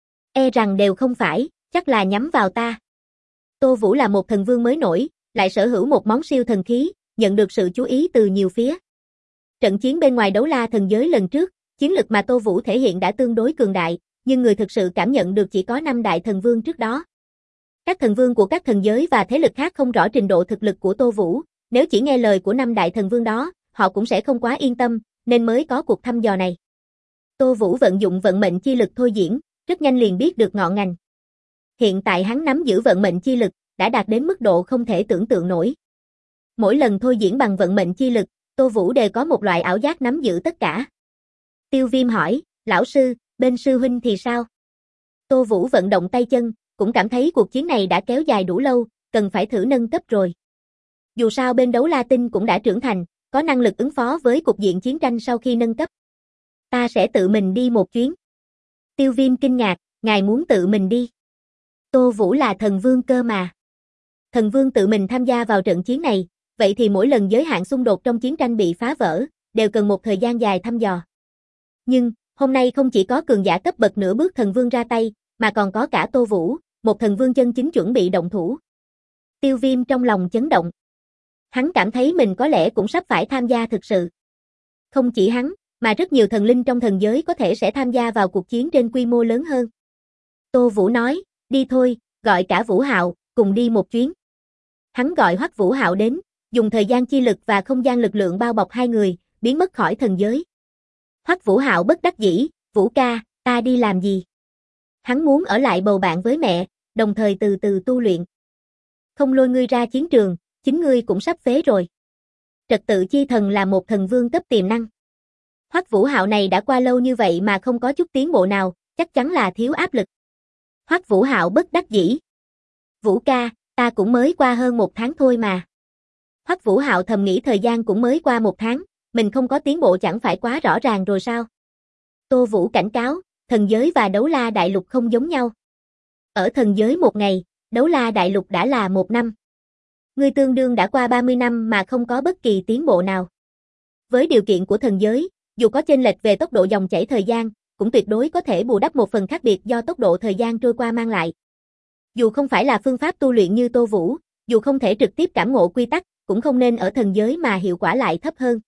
E rằng đều không phải, chắc là nhắm vào ta. Tô Vũ là một thần vương mới nổi, lại sở hữu một món siêu thần khí, nhận được sự chú ý từ nhiều phía. Trận chiến bên ngoài Đấu La thần giới lần trước, chiến lực mà Tô Vũ thể hiện đã tương đối cường đại, nhưng người thực sự cảm nhận được chỉ có 5 đại thần vương trước đó. Các thần vương của các thần giới và thế lực khác không rõ trình độ thực lực của Tô Vũ, nếu chỉ nghe lời của 5 đại thần vương đó, họ cũng sẽ không quá yên tâm, nên mới có cuộc thăm dò này. Tô Vũ vận dụng vận mệnh chi lực thôi diễn, rất nhanh liền biết được ngọn ngành. Hiện tại hắn nắm giữ vận mệnh chi lực, đã đạt đến mức độ không thể tưởng tượng nổi. Mỗi lần thôi diễn bằng vận mệnh chi lực, Tô Vũ đều có một loại ảo giác nắm giữ tất cả. Tiêu Viêm hỏi, lão sư, bên sư huynh thì sao? Tô Vũ vận động tay chân, cũng cảm thấy cuộc chiến này đã kéo dài đủ lâu, cần phải thử nâng cấp rồi. Dù sao bên Đấu La Tinh cũng đã trưởng thành, có năng lực ứng phó với cục diện chiến tranh sau khi nâng cấp. Ta sẽ tự mình đi một chuyến. Tiêu Viêm kinh ngạc, ngài muốn tự mình đi. Tô Vũ là thần vương cơ mà. Thần vương tự mình tham gia vào trận chiến này, vậy thì mỗi lần giới hạn xung đột trong chiến tranh bị phá vỡ, đều cần một thời gian dài thăm dò. Nhưng, hôm nay không chỉ có cường giả cấp bậc nửa bước thần vương ra tay, mà còn có cả Tô Vũ, một thần vương chân chính chuẩn bị động thủ. Tiêu Viêm trong lòng chấn động. Hắn cảm thấy mình có lẽ cũng sắp phải tham gia thực sự. Không chỉ hắn, mà rất nhiều thần linh trong thần giới có thể sẽ tham gia vào cuộc chiến trên quy mô lớn hơn. Tô Vũ nói, đi thôi, gọi cả Vũ Hạo, cùng đi một chuyến. Hắn gọi Hoắc Vũ Hạo đến, dùng thời gian chi lực và không gian lực lượng bao bọc 2 người, biến mất khỏi thần giới. Hoắc Vũ Hạo bất đắc dĩ, Vũ ca, ta đi làm gì? Hắn muốn ở lại bầu bạn với mẹ, đồng thời từ từ tu luyện. Không lôi ngươi ra chiến trường, chính ngươi cũng sắp phế rồi. Trật tự chi thần là một thần vương cấp tiềm năng. Hoắc Vũ Hạo này đã qua lâu như vậy mà không có chút tiến bộ nào, chắc chắn là thiếu áp lực. Hoắc Vũ Hạo bất đắc dĩ. Vũ ca, ta cũng mới qua hơn 1 tháng thôi mà. Hoắc Vũ Hạo thầm nghĩ thời gian cũng mới qua 1 tháng, mình không có tiến bộ chẳng phải quá rõ ràng rồi sao? Tô Vũ cảnh cáo, thần giới và đấu la đại lục không giống nhau. Ở thần giới một ngày, đấu la đại lục đã là một năm. Ngươi tương đương đã qua 30 năm mà không có bất kỳ tiến bộ nào. Với điều kiện của thần giới, dù có chênh lệch về tốc độ dòng chảy thời gian, cũng tuyệt đối có thể bù đắp một phần khác biệt do tốc độ thời gian trôi qua mang lại. Dù không phải là phương pháp tu luyện như Tô Vũ, dù không thể trực tiếp cảm ngộ quy tắc, cũng không nên ở thần giới mà hiệu quả lại thấp hơn.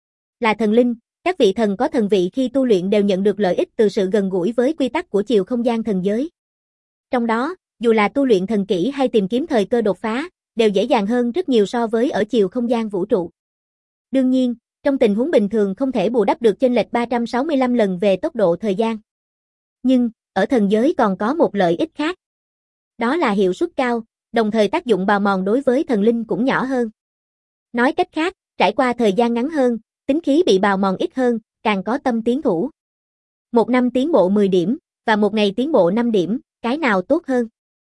Là thần linh, các vị thần có thần vị khi tu luyện đều nhận được lợi ích từ sự gần gũi với quy tắc của chiều không gian thần giới. Trong đó, dù là tu luyện thần kỹ hay tìm kiếm thời cơ đột phá, đều dễ dàng hơn rất nhiều so với ở chiều không gian vũ trụ. Đương nhiên, trong tình huống bình thường không thể bù đắp được chênh lệch 365 lần về tốc độ thời gian. Nhưng, ở thần giới còn có một lợi ích khác. Đó là hiệu suất cao, đồng thời tác dụng bào mòn đối với thần linh cũng nhỏ hơn. Nói cách khác, trải qua thời gian ngắn hơn, tính khí bị bào mòn ít hơn, càng có tâm tiến thủ. Một năm tiến bộ 10 điểm, và một ngày tiến bộ 5 điểm, cái nào tốt hơn?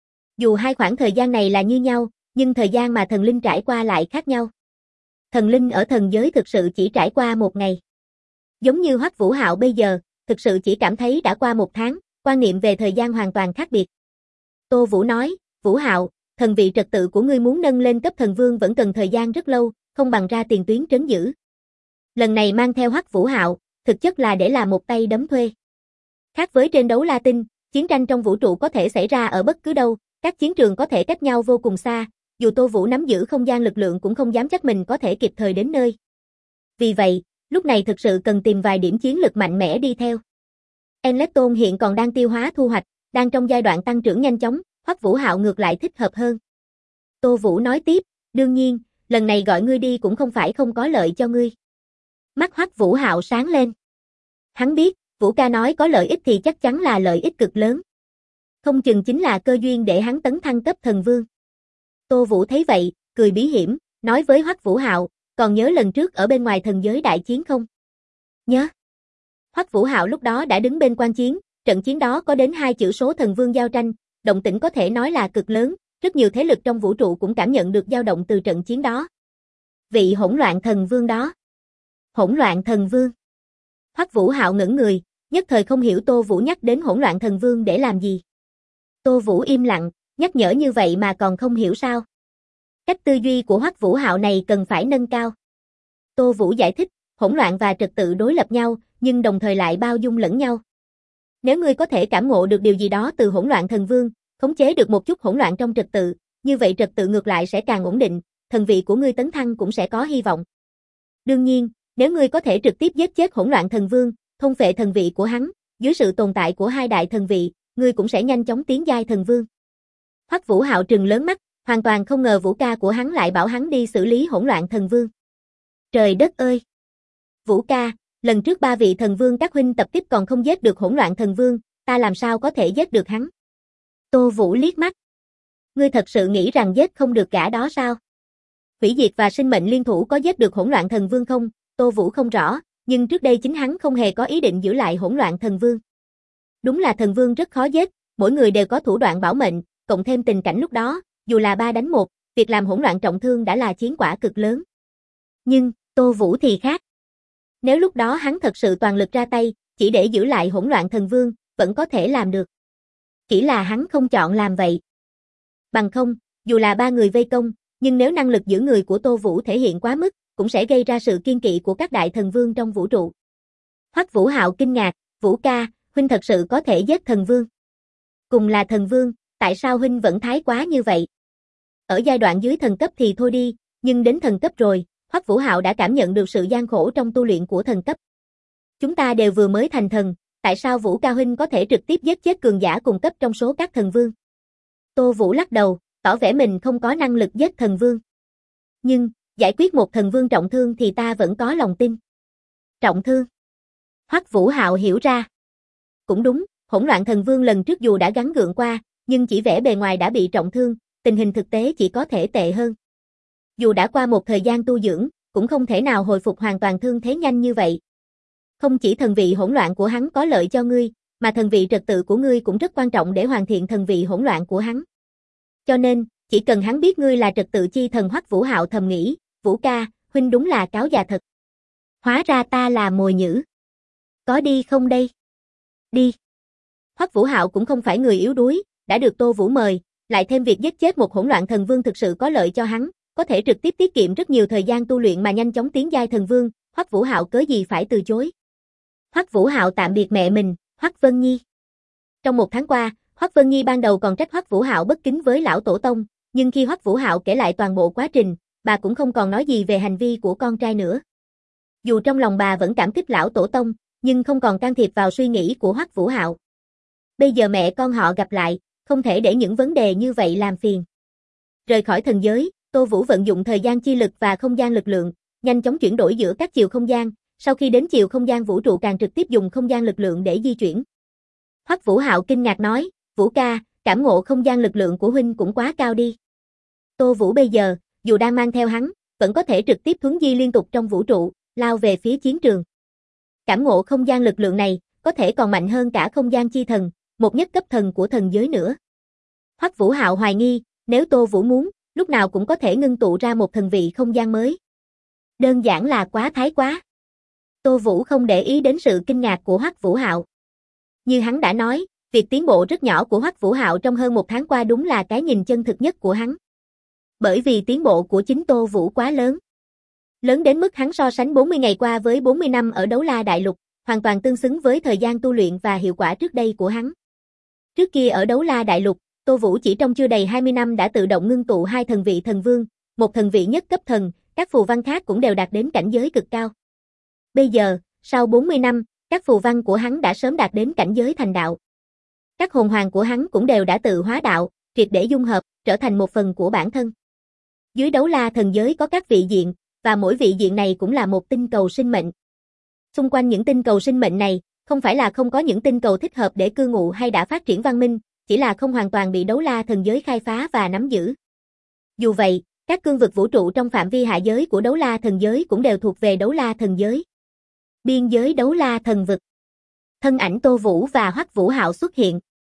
Dù hai khoảng thời gian này là như nhau, nhưng thời gian mà thần linh trải qua lại khác nhau. Thần linh ở thần giới thực sự chỉ trải qua một ngày. Giống như Hoắc Vũ Hạo bây giờ, thực sự chỉ cảm thấy đã qua một tháng, quan niệm về thời gian hoàn toàn khác biệt. Tô Vũ nói, Vũ Hạo, thần vị trật tự của ngươi muốn nâng lên cấp thần vương vẫn cần thời gian rất lâu, không bằng ra tiền tuyến trấn giữ. Lần này mang theo Hoắc Vũ Hạo, thực chất là để làm một tay đấm thuê. Khác với trên đấu La Tinh, chiến tranh trong vũ trụ có thể xảy ra ở bất cứ đâu, các chiến trường có thể cách nhau vô cùng xa, dù Tô Vũ nắm giữ không gian lực lượng cũng không dám chắc mình có thể kịp thời đến nơi. Vì vậy, lúc này thực sự cần tìm vài điểm chiến lực mạnh mẽ đi theo. Enlepton hiện còn đang tiêu hóa thu hoạch, đang trong giai đoạn tăng trưởng nhanh chóng, Hoắc Vũ Hạo ngược lại thích hợp hơn. Tô Vũ nói tiếp, đương nhiên, lần này gọi ngươi đi cũng không phải không có lợi cho ngươi. Mắt Hoắc Vũ Hạo sáng lên. Hắn biết, Vũ ca nói có lợi ích thì chắc chắn là lợi ích cực lớn. Không chừng chính là cơ duyên để hắn tấn thăng cấp thần vương. Tô Vũ thấy vậy, cười bí hiểm, nói với Hoắc Vũ Hạo, còn nhớ lần trước ở bên ngoài thần giới đại chiến không? Nhớ. Hoắc Vũ Hạo lúc đó đã đứng bên quan chiến, trận chiến đó có đến 2 chữ số thần vương giao tranh, động tĩnh có thể nói là cực lớn, rất nhiều thế lực trong vũ trụ cũng cảm nhận được dao động từ trận chiến đó. Vị hỗn loạn thần vương đó. Hỗn loạn thần vương. Hoắc Vũ Hạo ngẩn người, nhất thời không hiểu Tô Vũ nhắc đến hỗn loạn thần vương để làm gì. Tô Vũ im lặng, nhắc nhở như vậy mà còn không hiểu sao. Cách tư duy của Hoắc Vũ Hạo này cần phải nâng cao. Tô Vũ giải thích, hỗn loạn và trật tự đối lập nhau, nhưng đồng thời lại bao dung lẫn nhau. Nếu ngươi có thể cảm ngộ được điều gì đó từ hỗn loạn thần vương, khống chế được một chút hỗn loạn trong trật tự, như vậy trật tự ngược lại sẽ càng ổn định, thần vị của ngươi tấn thăng cũng sẽ có hy vọng. Đương nhiên, nếu ngươi có thể trực tiếp giết chết hỗn loạn thần vương, thôn phệ thần vị của hắn, dưới sự tồn tại của hai đại thần vị, ngươi cũng sẽ nhanh chóng tiến giai thần vương. Hoắc Vũ Hạo trừng lớn mắt, hoàn toàn không ngờ Vũ ca của hắn lại bảo hắn đi xử lý hỗn loạn thần vương. Trời đất ơi! Vũ ca, lần trước 3 vị thần vương các huynh tập kích còn không giết được hỗn loạn thần vương, ta làm sao có thể giết được hắn? Tô Vũ liếc mắt. Ngươi thật sự nghĩ rằng giết không được cả đó sao? Hủy diệt và sinh mệnh liên thủ có giết được hỗn loạn thần vương không? Tô Vũ không rõ, nhưng trước đây chính hắn không hề có ý định giữ lại hỗn loạn thần vương. Đúng là thần vương rất khó giết, mỗi người đều có thủ đoạn bảo mệnh, cộng thêm tình cảnh lúc đó, dù là 3 đánh 1, việc làm hỗn loạn trọng thương đã là chiến quả cực lớn. Nhưng, Tô Vũ thì khác. Nếu lúc đó hắn thật sự toàn lực ra tay, chỉ để giữ lại hỗn loạn thần vương, vẫn có thể làm được. Chỉ là hắn không chọn làm vậy. Bằng không, dù là 3 người vây công, nhưng nếu năng lực giữ người của Tô Vũ thể hiện quá mức, cũng sẽ gây ra sự kiên kỵ của các đại thần vương trong vũ trụ. Hoắc Vũ Hạo kinh ngạc, Vũ ca, huynh thật sự có thể giết thần vương. Cùng là thần vương, tại sao huynh vẫn thái quá như vậy? Ở giai đoạn dưới thần cấp thì thôi đi, nhưng đến thần cấp rồi, Hoắc Vũ Hạo đã cảm nhận được sự gian khổ trong tu luyện của thần cấp. Chúng ta đều vừa mới thành thần, tại sao Vũ ca huynh có thể trực tiếp giết chết cường giả cùng cấp trong số các thần vương? Tô Vũ lắc đầu, tỏ vẻ mình không có năng lực giết thần vương. Nhưng, giải quyết một thần vương trọng thương thì ta vẫn có lòng tin. Trọng thương? Hoắc Vũ Hạo hiểu ra. Cũng đúng, hỗn loạn thần vương lần trước dù đã gắng gượng qua, nhưng chỉ vẻ bề ngoài đã bị trọng thương, tình hình thực tế chỉ có thể tệ hơn. Dù đã qua một thời gian tu dưỡng, cũng không thể nào hồi phục hoàn toàn thương thế nhanh như vậy. Không chỉ thần vị hỗn loạn của hắn có lợi cho ngươi, mà thần vị trật tự của ngươi cũng rất quan trọng để hoàn thiện thần vị hỗn loạn của hắn. Cho nên, chỉ cần hắn biết ngươi là trật tự chi thần. Hoắc Vũ Hạo thầm nghĩ, Vũ ca, huynh đúng là cáo già thật. Hóa ra ta là mồi nhử. Có đi không đây? Đi. Hoắc Vũ Hạo cũng không phải người yếu đuối, đã được Tô Vũ mời, lại thêm việc giết chết một hỗn loạn thần vương thực sự có lợi cho hắn, có thể trực tiếp tiết kiệm rất nhiều thời gian tu luyện mà nhanh chóng tiến giai thần vương, Hoắc Vũ Hạo cớ gì phải từ chối. Hoắc Vũ Hạo tạm biệt mẹ mình, Hoắc Vân Nhi. Trong một tháng qua, Hoắc Vân Nhi ban đầu còn trách Hoắc Vũ Hạo bất kính với lão tổ tông, nhưng khi Hoắc Vũ Hạo kể lại toàn bộ quá trình, bà cũng không còn nói gì về hành vi của con trai nữa. Dù trong lòng bà vẫn cảm kích lão tổ tông, nhưng không còn can thiệp vào suy nghĩ của Hoắc Vũ Hạo. Bây giờ mẹ con họ gặp lại, không thể để những vấn đề như vậy làm phiền. Rời khỏi thần giới, Tô Vũ vận dụng thời gian chi lực và không gian lực lượng, nhanh chóng chuyển đổi giữa các chiều không gian, sau khi đến chiều không gian vũ trụ càng trực tiếp dùng không gian lực lượng để di chuyển. Hoắc Vũ Hạo kinh ngạc nói, Vũ ca, cảm ngộ không gian lực lượng của huynh cũng quá cao đi. Tô Vũ bây giờ, dù đang mang theo hắn, vẫn có thể trực tiếp thuấn di liên tục trong vũ trụ, lao về phía chiến trường. Cảm ngộ không gian lực lượng này, có thể còn mạnh hơn cả không gian chi thần, một nhất cấp thần của thần giới nữa. Hoắc Vũ Hạo hoài nghi, nếu Tô Vũ muốn, lúc nào cũng có thể ngưng tụ ra một thần vị không gian mới. Đơn giản là quá thái quá. Tô Vũ không để ý đến sự kinh ngạc của Hoắc Vũ Hạo. Như hắn đã nói, việc tiến bộ rất nhỏ của Hoắc Vũ Hạo trong hơn một tháng qua đúng là cái nhìn chân thực nhất của hắn. Bởi vì tiến bộ của chính Tô Vũ quá lớn. Lớn đến mức hắn so sánh 40 ngày qua với 40 năm ở Đấu La Đại Lục, hoàn toàn tương xứng với thời gian tu luyện và hiệu quả trước đây của hắn. Trước kia ở Đấu La Đại Lục, Tô Vũ chỉ trong chưa đầy 20 năm đã tự động ngưng tụ 2 thần vị thần vương, một thần vị nhất cấp thần, các phù văn khác cũng đều đạt đến cảnh giới cực cao. Bây giờ, sau 40 năm, các phù văn của hắn đã sớm đạt đến cảnh giới thành đạo. Các hồn hoàng của hắn cũng đều đã tự hóa đạo, triệt để dung hợp, trở thành một phần của bản thân. Dưới Đấu La thần giới có các vị diện, và mỗi vị diện này cũng là một tinh cầu sinh mệnh. Xung quanh những tinh cầu sinh mệnh này, không phải là không có những tinh cầu thích hợp để cư ngụ hay đã phát triển văn minh, chỉ là không hoàn toàn bị Đấu La thần giới khai phá và nắm giữ. Dù vậy, các cương vực vũ trụ trong phạm vi hạ giới của Đấu La thần giới cũng đều thuộc về Đấu La thần giới. Biên giới Đấu La thần vực. Thân ảnh Tô Vũ và Hoắc Vũ Hạo xuất hiện.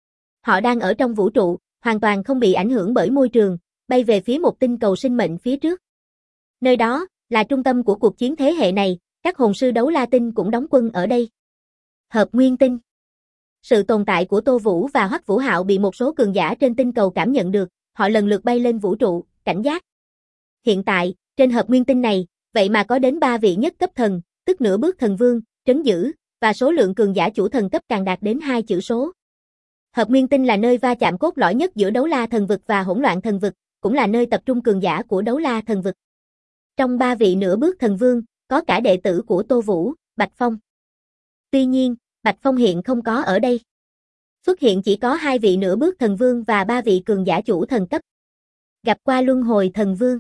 Họ đang ở trong vũ trụ, hoàn toàn không bị ảnh hưởng bởi môi trường, bay về phía một tinh cầu sinh mệnh phía trước. Nơi đó, là trung tâm của cuộc chiến thế hệ này, các hồn sư Đấu La tinh cũng đóng quân ở đây. Hợp Nguyên tinh. Sự tồn tại của Tô Vũ và Hoắc Vũ Hạo bị một số cường giả trên tinh cầu cảm nhận được, họ lần lượt bay lên vũ trụ, cảnh giác. Hiện tại, trên Hợp Nguyên tinh này, vậy mà có đến 3 vị nhất cấp thần, tức nửa bước thần vương, trấn giữ, và số lượng cường giả chủ thần cấp càng đạt đến 2 chữ số. Hợp Nguyên tinh là nơi va chạm cốt lõi nhất giữa Đấu La thần vực và Hỗn Loạn thần vực, cũng là nơi tập trung cường giả của Đấu La thần vực. Trong 3 vị nửa bước thần vương, có cả đệ tử của Tô Vũ, Bạch Phong. Tuy nhiên, Bạch Phong hiện không có ở đây. Xuất hiện chỉ có 2 vị nửa bước thần vương và 3 vị cường giả chủ thần cấp. Gặp qua Luân Hồi thần vương.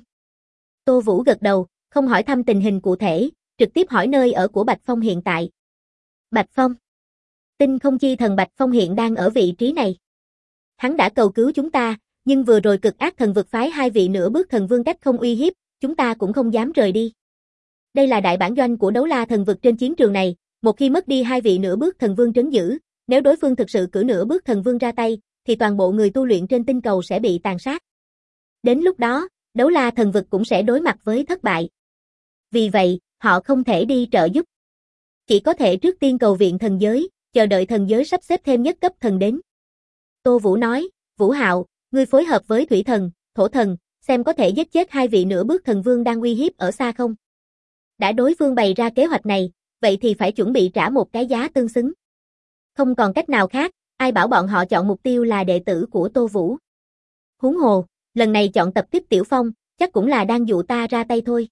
Tô Vũ gật đầu, không hỏi thăm tình hình cụ thể, trực tiếp hỏi nơi ở của Bạch Phong hiện tại. Bạch Phong. Tinh không chi thần Bạch Phong hiện đang ở vị trí này. Hắn đã cầu cứu chúng ta, nhưng vừa rồi cực ác thần vực phái 2 vị nửa bước thần vương cách không uy hiếp, chúng ta cũng không dám rời đi. Đây là đại bản doanh của Đấu La thần vực trên chiến trường này, một khi mất đi 2 vị nửa bước thần vương trấn giữ, nếu đối phương thực sự cử nửa bước thần vương ra tay, thì toàn bộ người tu luyện trên tinh cầu sẽ bị tàn sát. Đến lúc đó, Đấu La thần vực cũng sẽ đối mặt với thất bại. Vì vậy, họ không thể đi trợ giúp. Chỉ có thể trước tiên cầu viện thần giới, chờ đợi thần giới sắp xếp thêm nhất cấp thần đến. Tô Vũ nói, Vũ Hạo, ngươi phối hợp với thủy thần, thổ thần, xem có thể giết chết 2 vị nửa bước thần vương đang uy hiếp ở xa không. Đã đối phương bày ra kế hoạch này, vậy thì phải chuẩn bị trả một cái giá tương xứng. Không còn cách nào khác, ai bảo bọn họ chọn mục tiêu là đệ tử của Tô Vũ. Huống hồ, lần này chọn tập kích Tiểu Phong, chắc cũng là đang dụ ta ra tay thôi.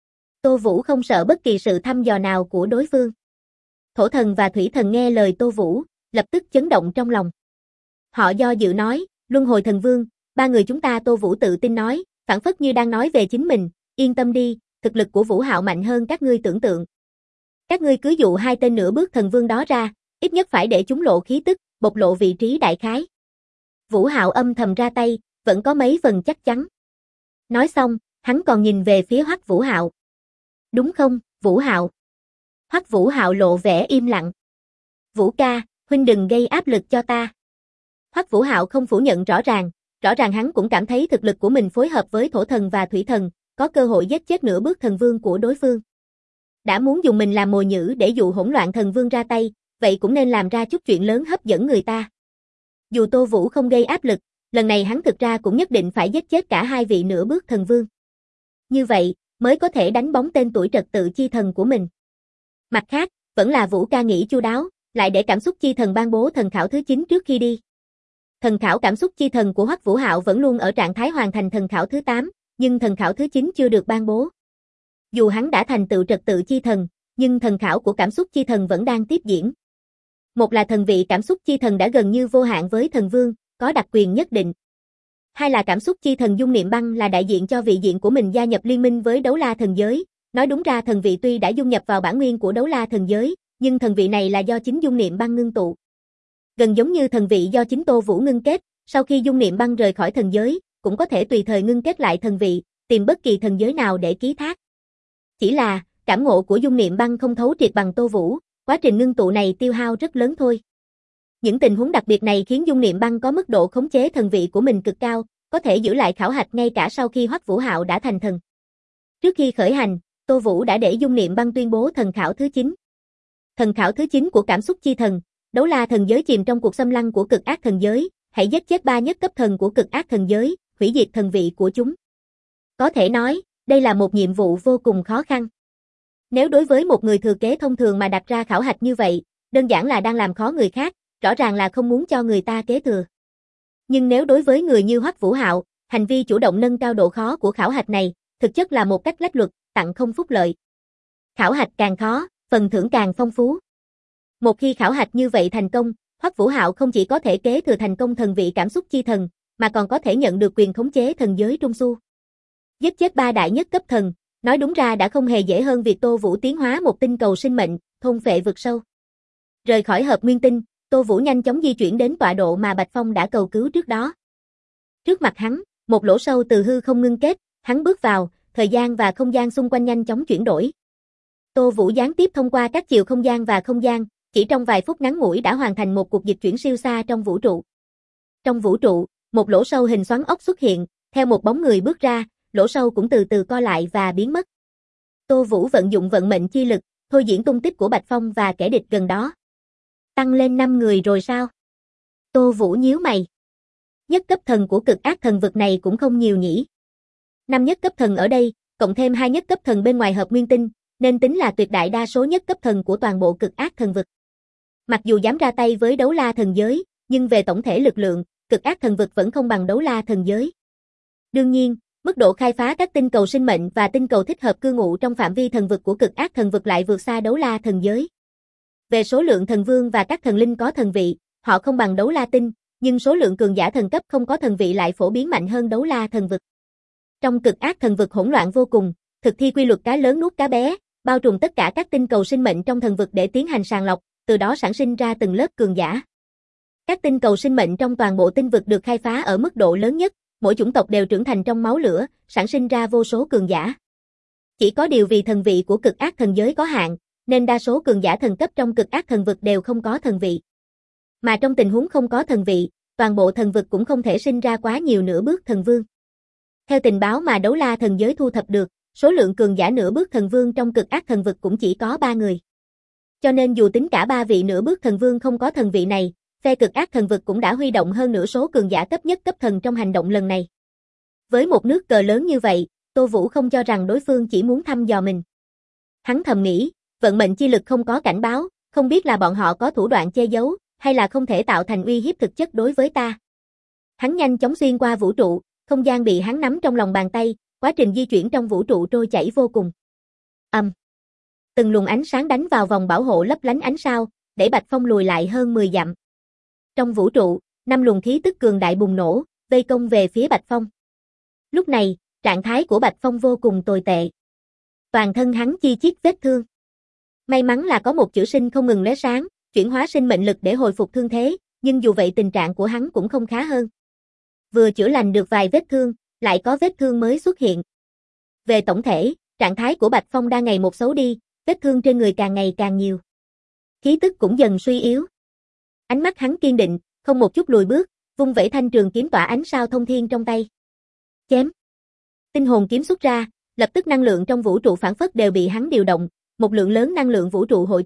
Tô Vũ không sợ bất kỳ sự thăm dò nào của đối phương. Thổ thần và thủy thần nghe lời Tô Vũ, lập tức chấn động trong lòng. Họ do dự nói, Luân Hồi thần vương, 3 người chúng ta. Tô Vũ tự tin nói, phảng phất như đang nói về chính mình, yên tâm đi, thực lực của Vũ Hạo mạnh hơn các ngươi tưởng tượng. Các ngươi cứ dụ 2 tên nửa bước thần vương đó ra, ít nhất phải để chúng lộ khí tức, bộc lộ vị trí đại khái. Vũ Hạo âm thầm ra tay, vẫn có mấy phần chắc chắn. Nói xong, hắn còn nhìn về phía Hoắc Vũ Hạo. Đúng không, Vũ Hạo? Hoắc Vũ Hạo lộ vẻ im lặng. Vũ ca, huynh đừng gây áp lực cho ta. Hoắc Vũ Hạo không phủ nhận rõ ràng hắn cũng cảm thấy thực lực của mình phối hợp với thổ thần và thủy thần, có cơ hội giết chết nửa bước thần vương của đối phương. Đã muốn dùng mình làm mồi nhử để dụ Hỗn Loạn thần vương ra tay, vậy cũng nên làm ra chút chuyện lớn hấp dẫn người ta. Dù Tô Vũ không gây áp lực, lần này hắn thực ra cũng nhất định phải giết chết cả hai vị nửa bước thần vương. Như vậy, mới có thể đánh bóng tên tuổi trật tự chi thần của mình. Mặt khác, vẫn là Vũ ca nghĩ chu đáo, lại để cảm xúc chi thần ban bố thần khảo thứ 9 trước khi đi. Thần khảo cảm xúc chi thần của Hoắc Vũ Hạo vẫn luôn ở trạng thái hoàn thành thần khảo thứ 8, nhưng thần khảo thứ 9 chưa được ban bố. Dù hắn đã thành tựu trật tự chi thần, nhưng thần khảo của cảm xúc chi thần vẫn đang tiếp diễn. Một là thần vị cảm xúc chi thần đã gần như vô hạn với thần vương, có đặc quyền nhất định. Hai là cảm xúc chi thần Dung Niệm Băng là đại diện cho vị diện của mình gia nhập liên minh với Đấu La thần giới. Nói đúng ra thần vị tuy đã dung nhập vào bản nguyên của Đấu La thần giới, nhưng thần vị này là do chính Dung Niệm Băng ngưng tụ. Gần giống như thần vị do chính Tô Vũ ngưng kết, sau khi Dung Niệm Băng rời khỏi thần giới, cũng có thể tùy thời ngưng kết lại thần vị, tìm bất kỳ thần giới nào để ký thác. Chỉ là, cảm ngộ của Dung Niệm Băng không thấu triệt bằng Tô Vũ, quá trình ngưng tụ này tiêu hao rất lớn thôi. Những tình huống đặc biệt này khiến Dung Niệm Băng có mức độ khống chế thần vị của mình cực cao, có thể giữ lại khảo hạch ngay cả sau khi Hoắc Vũ Hạo đã thành thần. Trước khi khởi hành, Tô Vũ đã để Dung Niệm Băng tuyên bố thần khảo thứ 9. Thần khảo thứ 9 của cảm xúc chi thần, Đấu La thần giới chìm trong cuộc xâm lăng của cực ác thần giới, hãy giết chết 3 nhất cấp thần của cực ác thần giới, hủy diệt thần vị của chúng. Có thể nói, đây là một nhiệm vụ vô cùng khó khăn. Nếu đối với một người thừa kế thông thường mà đặt ra khảo hạch như vậy, đơn giản là đang làm khó người khác, rõ ràng là không muốn cho người ta kế thừa. Nhưng nếu đối với người như Hoắc Vũ Hạo, hành vi chủ động nâng cao độ khó của khảo hạch này, thực chất là một cách lách luật, tặng không phúc lợi. Khảo hạch càng khó, phần thưởng càng phong phú. Một khi khảo hạch như vậy thành công, Hoắc Vũ Hạo không chỉ có thể kế thừa thành công thần vị cảm xúc chi thần, mà còn có thể nhận được quyền khống chế thần giới Trung Su. Giết chết 3 đại nhất cấp thần, nói đúng ra đã không hề dễ hơn việc Tô Vũ tiến hóa một tinh cầu sinh mệnh, thôn phệ vực sâu. Rời khỏi hợp nguyên tinh, Tô Vũ nhanh chóng di chuyển đến tọa độ mà Bạch Phong đã cầu cứu trước đó. Trước mặt hắn, một lỗ sâu từ hư không ngưng kết, hắn bước vào, thời gian và không gian xung quanh nhanh chóng chuyển đổi. Tô Vũ gián tiếp thông qua các chiều không gian và không gian, chỉ trong vài phút ngắn ngủi đã hoàn thành một cuộc dịch chuyển siêu xa trong vũ trụ. Trong vũ trụ, một lỗ sâu hình xoắn ốc xuất hiện, theo một bóng người bước ra, lỗ sâu cũng từ từ co lại và biến mất. Tô Vũ vận dụng vận mệnh chi lực, thôi diễn tung tích của Bạch Phong và kẻ địch gần đó. Tăng lên 5 người rồi sao? Tô Vũ nhíu mày. Nhất cấp thần của cực ác thần vực này cũng không nhiều nhỉ. 5 nhất cấp thần ở đây, cộng thêm 2 nhất cấp thần bên ngoài hợp nguyên tinh, nên tính là tuyệt đại đa số nhất cấp thần của toàn bộ cực ác thần vực. Mặc dù dám ra tay với Đấu La thần giới, nhưng về tổng thể lực lượng, cực ác thần vực vẫn không bằng Đấu La thần giới. Đương nhiên, mức độ khai phá các tinh cầu sinh mệnh và tinh cầu thích hợp cư ngụ trong phạm vi thần vực của cực ác thần vực lại vượt xa Đấu La thần giới. Về số lượng thần vương và các thần linh có thần vị, họ không bằng Đấu La tinh, nhưng số lượng cường giả thần cấp không có thần vị lại phổ biến mạnh hơn Đấu La thần vực. Trong cực ác thần vực hỗn loạn vô cùng, thực thi quy luật cá lớn nuốt cá bé, bao trùm tất cả các tinh cầu sinh mệnh trong thần vực để tiến hành sàng lọc, từ đó sản sinh ra từng lớp cường giả. Các tinh cầu sinh mệnh trong toàn bộ tinh vực được khai phá ở mức độ lớn nhất, mỗi chủng tộc đều trưởng thành trong máu lửa, sản sinh ra vô số cường giả. Chỉ có điều vì thần vị của cực ác thần giới có hạn, nên đa số cường giả thần cấp trong cực ác thần vực đều không có thần vị. Mà trong tình huống không có thần vị, toàn bộ thần vực cũng không thể sinh ra quá nhiều nửa bước thần vương. Theo tình báo mà Đấu La thần giới thu thập được, số lượng cường giả nửa bước thần vương trong cực ác thần vực cũng chỉ có 3 người. Cho nên dù tính cả 3 vị nửa bước thần vương không có thần vị này, phe cực ác thần vực cũng đã huy động hơn nửa số cường giả cấp nhất cấp thần trong hành động lần này. Với một nước cờ lớn như vậy, Tô Vũ không cho rằng đối phương chỉ muốn thăm dò mình. Hắn thầm nghĩ, vận mệnh chi lực không có cảnh báo, không biết là bọn họ có thủ đoạn che giấu, hay là không thể tạo thành uy hiếp thực chất đối với ta. Hắn nhanh chóng xuyên qua vũ trụ, không gian bị hắn nắm trong lòng bàn tay, quá trình di chuyển trong vũ trụ trôi chảy vô cùng. Từng luồng ánh sáng đánh vào vòng bảo hộ lấp lánh ánh sao, để Bạch Phong lùi lại hơn 10 dặm. Trong vũ trụ, 5 luồng khí tức cường đại bùng nổ, vây công về phía Bạch Phong. Lúc này, trạng thái của Bạch Phong vô cùng tồi tệ. Toàn thân hắn chi chít vết thương. May mắn là có một chữ sinh không ngừng lóe sáng, chuyển hóa sinh mệnh lực để hồi phục thương thế, nhưng dù vậy tình trạng của hắn cũng không khá hơn. Vừa chữa lành được vài vết thương, lại có vết thương mới xuất hiện. Về tổng thể, trạng thái của Bạch Phong đang ngày một xấu đi, vết thương trên người càng ngày càng nhiều. Khí tức cũng dần suy yếu. Ánh mắt hắn kiên định, không một chút lùi bước, vung vẩy thanh trường kiếm tỏa ánh sao thông thiên trong tay. Chém. Tinh hồn kiếm xuất ra, lập tức năng lượng trong vũ trụ phản phất đều bị hắn điều động, một lượng lớn năng lượng vũ trụ hội tụ,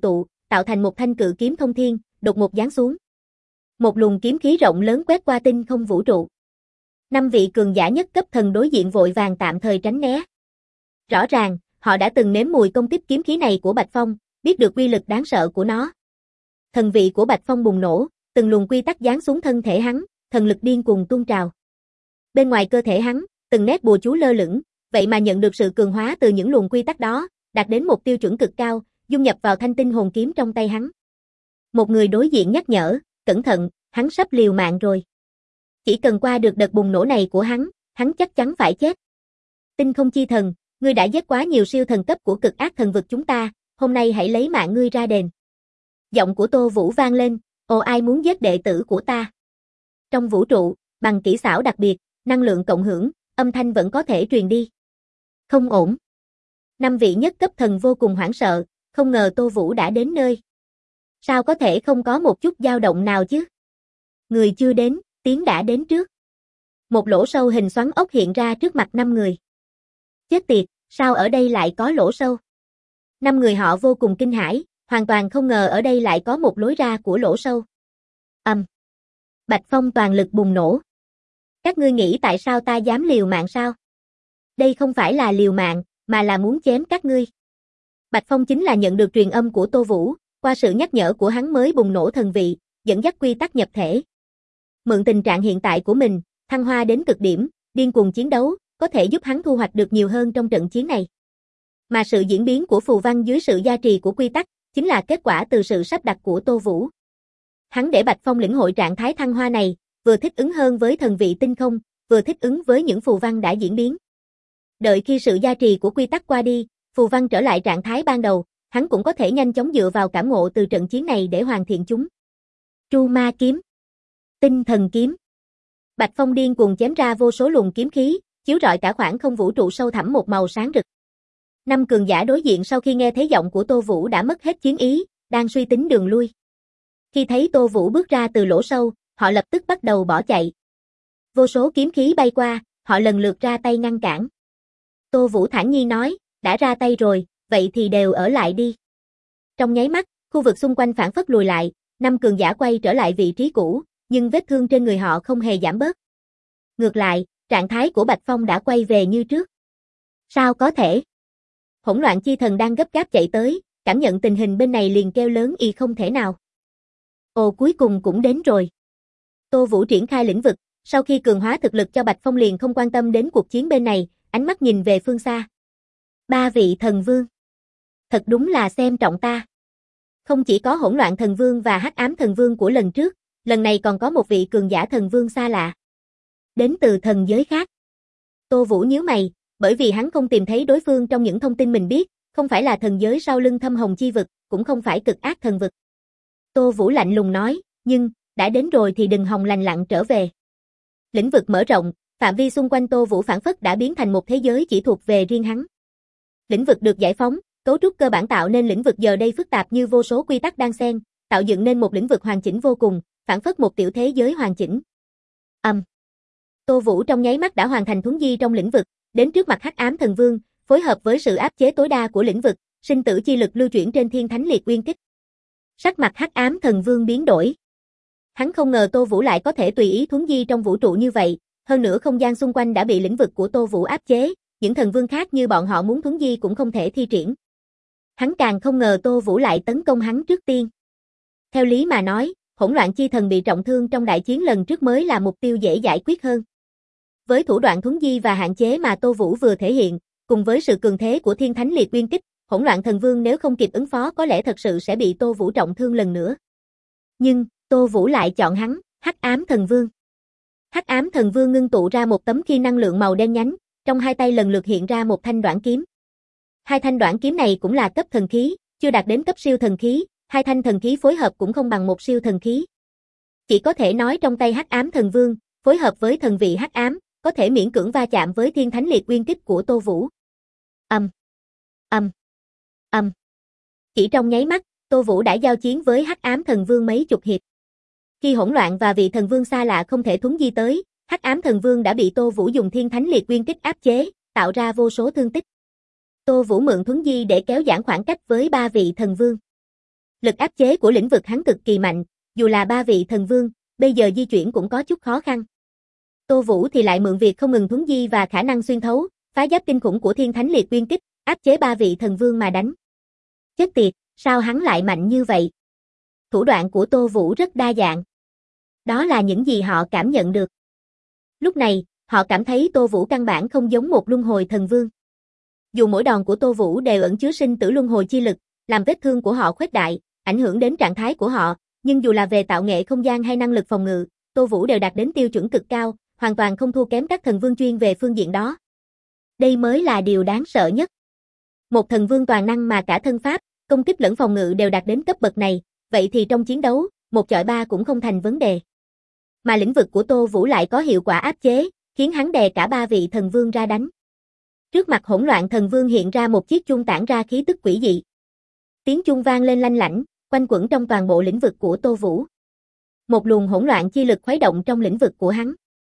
tạo thành một thanh cự kiếm thông thiên, đột ngột giáng xuống. Một luồng kiếm khí rộng lớn quét qua tinh không vũ trụ. 5 vị cường giả nhất cấp thần đối diện vội vàng tạm thời tránh né. Rõ ràng, họ đã từng nếm mùi công kích kiếm khí này của Bạch Phong, biết được uy lực đáng sợ của nó. Thần vị của Bạch Phong bùng nổ, từng luồng quy tắc giáng xuống thân thể hắn, thần lực điên cuồng tuôn trào. Bên ngoài cơ thể hắn, từng nét bùa chú lơ lửng, vậy mà nhận được sự cường hóa từ những luồng quy tắc đó, đạt đến một tiêu chuẩn cực cao, dung nhập vào thanh tinh hồn kiếm trong tay hắn. Một người đối diện nhắc nhở, cẩn thận, hắn sắp liều mạng rồi. Chỉ cần qua được đợt bùng nổ này của hắn chắc chắn phải chết. Tinh không chi thần, ngươi đã giết quá nhiều siêu thần cấp của cực ác thần vực chúng ta, hôm nay hãy lấy mạng ngươi ra đền. Giọng của Tô Vũ vang lên, ồ ai muốn giết đệ tử của ta. Trong vũ trụ, bằng kỹ xảo đặc biệt, năng lượng cộng hưởng, âm thanh vẫn có thể truyền đi. Không ổn. 5 vị nhất cấp thần vô cùng hoảng sợ, không ngờ Tô Vũ đã đến nơi. Sao có thể không có một chút dao động nào chứ? Người chưa đến, tiếng đã đến trước. Một lỗ sâu hình xoắn ốc hiện ra trước mặt 5 người. Chết tiệt, sao ở đây lại có lỗ sâu? 5 người họ vô cùng kinh hãi, hoàn toàn không ngờ ở đây lại có một lối ra của lỗ sâu. Bạch Phong toàn lực bùng nổ. Các ngươi nghĩ tại sao ta dám liều mạng sao? Đây không phải là liều mạng, mà là muốn chém các ngươi. Bạch Phong chính là nhận được truyền âm của Tô Vũ, qua sự nhắc nhở của hắn mới bùng nổ thần vị, dẫn dắt quy tắc nhập thể. Mượn tình trạng hiện tại của mình, thăng hoa đến cực điểm, điên cuồng chiến đấu, có thể giúp hắn thu hoạch được nhiều hơn trong trận chiến này. Mà sự diễn biến của phù văn dưới sự gia trì của quy tắc, chính là kết quả từ sự sắp đặt của Tô Vũ. Hắn để Bạch Phong lĩnh hội trạng thái thăng hoa này, vừa thích ứng hơn với thần vị tinh không, vừa thích ứng với những phù văn đã diễn biến. Đợi khi sự gia trì của quy tắc qua đi, phù văn trở lại trạng thái ban đầu, hắn cũng có thể nhanh chóng dựa vào cảm ngộ từ trận chiến này để hoàn thiện chúng. Tru Ma kiếm, Tinh Thần kiếm. Bạch Phong điên cuồng chém ra vô số luồng kiếm khí, chiếu rọi cả khoảng không vũ trụ sâu thẳm một màu sáng rực. 5 cường giả đối diện sau khi nghe thấy giọng của Tô Vũ đã mất hết chiến ý, đang suy tính đường lui. Khi thấy Tô Vũ bước ra từ lỗ sâu, họ lập tức bắt đầu bỏ chạy. Vô số kiếm khí bay qua, họ lần lượt ra tay ngăn cản. Tô Vũ thản nhiên nói, đã ra tay rồi, vậy thì đều ở lại đi. Trong nháy mắt, khu vực xung quanh phản phất lùi lại, 5 cường giả quay trở lại vị trí cũ, nhưng vết thương trên người họ không hề giảm bớt. Ngược lại, trạng thái của Bạch Phong đã quay về như trước. Sao có thể? Hỗn loạn chi thần đang gấp gáp chạy tới, cảm nhận tình hình bên này liền kêu lớn y không thể nào. Ồ cuối cùng cũng đến rồi. Tô Vũ triển khai lĩnh vực, sau khi cường hóa thực lực cho Bạch Phong liền không quan tâm đến cuộc chiến bên này, ánh mắt nhìn về phương xa. 3 vị thần vương. Thật đúng là xem trọng ta. Không chỉ có hỗn loạn thần vương và hắc ám thần vương của lần trước, lần này còn có một vị cường giả thần vương xa lạ. Đến từ thần giới khác. Tô Vũ nhíu mày, bởi vì hắn không tìm thấy đối phương trong những thông tin mình biết, không phải là thần giới sau lưng Thâm Hồng chi vực, cũng không phải cực ác thần vực. Tô Vũ lạnh lùng nói, nhưng, đã đến rồi thì đừng hòng lành lặn trở về. Lĩnh vực mở rộng, phạm vi xung quanh Tô Vũ phảng phất đã biến thành một thế giới chỉ thuộc về riêng hắn. Lĩnh vực được giải phóng, cấu trúc cơ bản tạo nên lĩnh vực giờ đây phức tạp như vô số quy tắc đan xen, tạo dựng nên một lĩnh vực hoàn chỉnh vô cùng, phảng phất một tiểu thế giới hoàn chỉnh. Tô Vũ trong nháy mắt đã hoàn thành thuấn di trong lĩnh vực, đến trước mặt hắc ám thần vương, phối hợp với sự áp chế tối đa của lĩnh vực, sinh tử chi lực lưu chuyển trên thiên thánh liệt uyên kích. Sắc mặt hắc ám thần vương biến đổi. Hắn không ngờ Tô Vũ lại có thể tùy ý thuấn di trong vũ trụ như vậy, hơn nữa không gian xung quanh đã bị lĩnh vực của Tô Vũ áp chế, những thần vương khác như bọn họ muốn thuấn di cũng không thể thi triển. Hắn càng không ngờ Tô Vũ lại tấn công hắn trước tiên. Theo lý mà nói, hỗn loạn chi thần bị trọng thương trong đại chiến lần trước mới là mục tiêu dễ giải quyết hơn. Với thủ đoạn thuấn di và hạn chế mà Tô Vũ vừa thể hiện, cùng với sự cường thế của thiên thánh liệt uyên kích, hỗn loạn thần vương nếu không kịp ứng phó có lẽ thật sự sẽ bị Tô Vũ trọng thương lần nữa. Nhưng, Tô Vũ lại chọn hắn, hắc ám thần vương. Hắc ám thần vương ngưng tụ ra một tấm khiên năng lượng màu đen nhánh, trong hai tay lần lượt hiện ra một thanh đoản kiếm. Hai thanh đoản kiếm này cũng là cấp thần khí, chưa đạt đến cấp siêu thần khí, hai thanh thần khí phối hợp cũng không bằng một siêu thần khí. Chỉ có thể nói trong tay hắc ám thần vương, phối hợp với thần vị hắc ám, có thể miễn cưỡng va chạm với thiên thánh liệt uyên kích của Tô Vũ. Chỉ trong nháy mắt, Tô Vũ đã giao chiến với hắc ám thần vương mấy chục hiệp. Khi hỗn loạn và vị thần vương xa lạ không thể thuấn di tới, hắc ám thần vương đã bị Tô Vũ dùng thiên thánh liệt uyên kích áp chế, tạo ra vô số thương tích. Tô Vũ mượn thuấn di để kéo giãn khoảng cách với 3 vị thần vương. Lực áp chế của lĩnh vực hắn cực kỳ mạnh, dù là 3 vị thần vương, bây giờ di chuyển cũng có chút khó khăn. Tô Vũ thì lại mượn việc không ngừng thuấn di và khả năng xuyên thấu, phá giáp kinh khủng của Thiên Thánh Liệt Uyên Kích, áp chế 3 vị thần vương mà đánh. Chết tiệt, sao hắn lại mạnh như vậy? Thủ đoạn của Tô Vũ rất đa dạng. Đó là những gì họ cảm nhận được. Lúc này, họ cảm thấy Tô Vũ căn bản không giống một luân hồi thần vương. Dù mỗi đòn của Tô Vũ đều ẩn chứa sinh tử luân hồi chi lực, làm vết thương của họ khuếch đại, ảnh hưởng đến trạng thái của họ, nhưng dù là về tạo nghệ không gian hay năng lực phòng ngự, Tô Vũ đều đạt đến tiêu chuẩn cực cao, hoàn toàn không thua kém các thần vương chuyên về phương diện đó. Đây mới là điều đáng sợ nhất. Một thần vương toàn năng mà cả thân pháp, công kích lẫn phòng ngự đều đạt đến cấp bậc này, vậy thì trong chiến đấu, 1 chọi 3 cũng không thành vấn đề. Mà lĩnh vực của Tô Vũ lại có hiệu quả áp chế, khiến hắn đè cả 3 vị thần vương ra đánh. Trước mặt hỗn loạn thần vương hiện ra một chiếc chuông tản ra khí tức quỷ dị. Tiếng chuông vang lên lanh lảnh, quanh quẩn trong toàn bộ lĩnh vực của Tô Vũ. Một luồng hỗn loạn chi lực khuấy động trong lĩnh vực của hắn.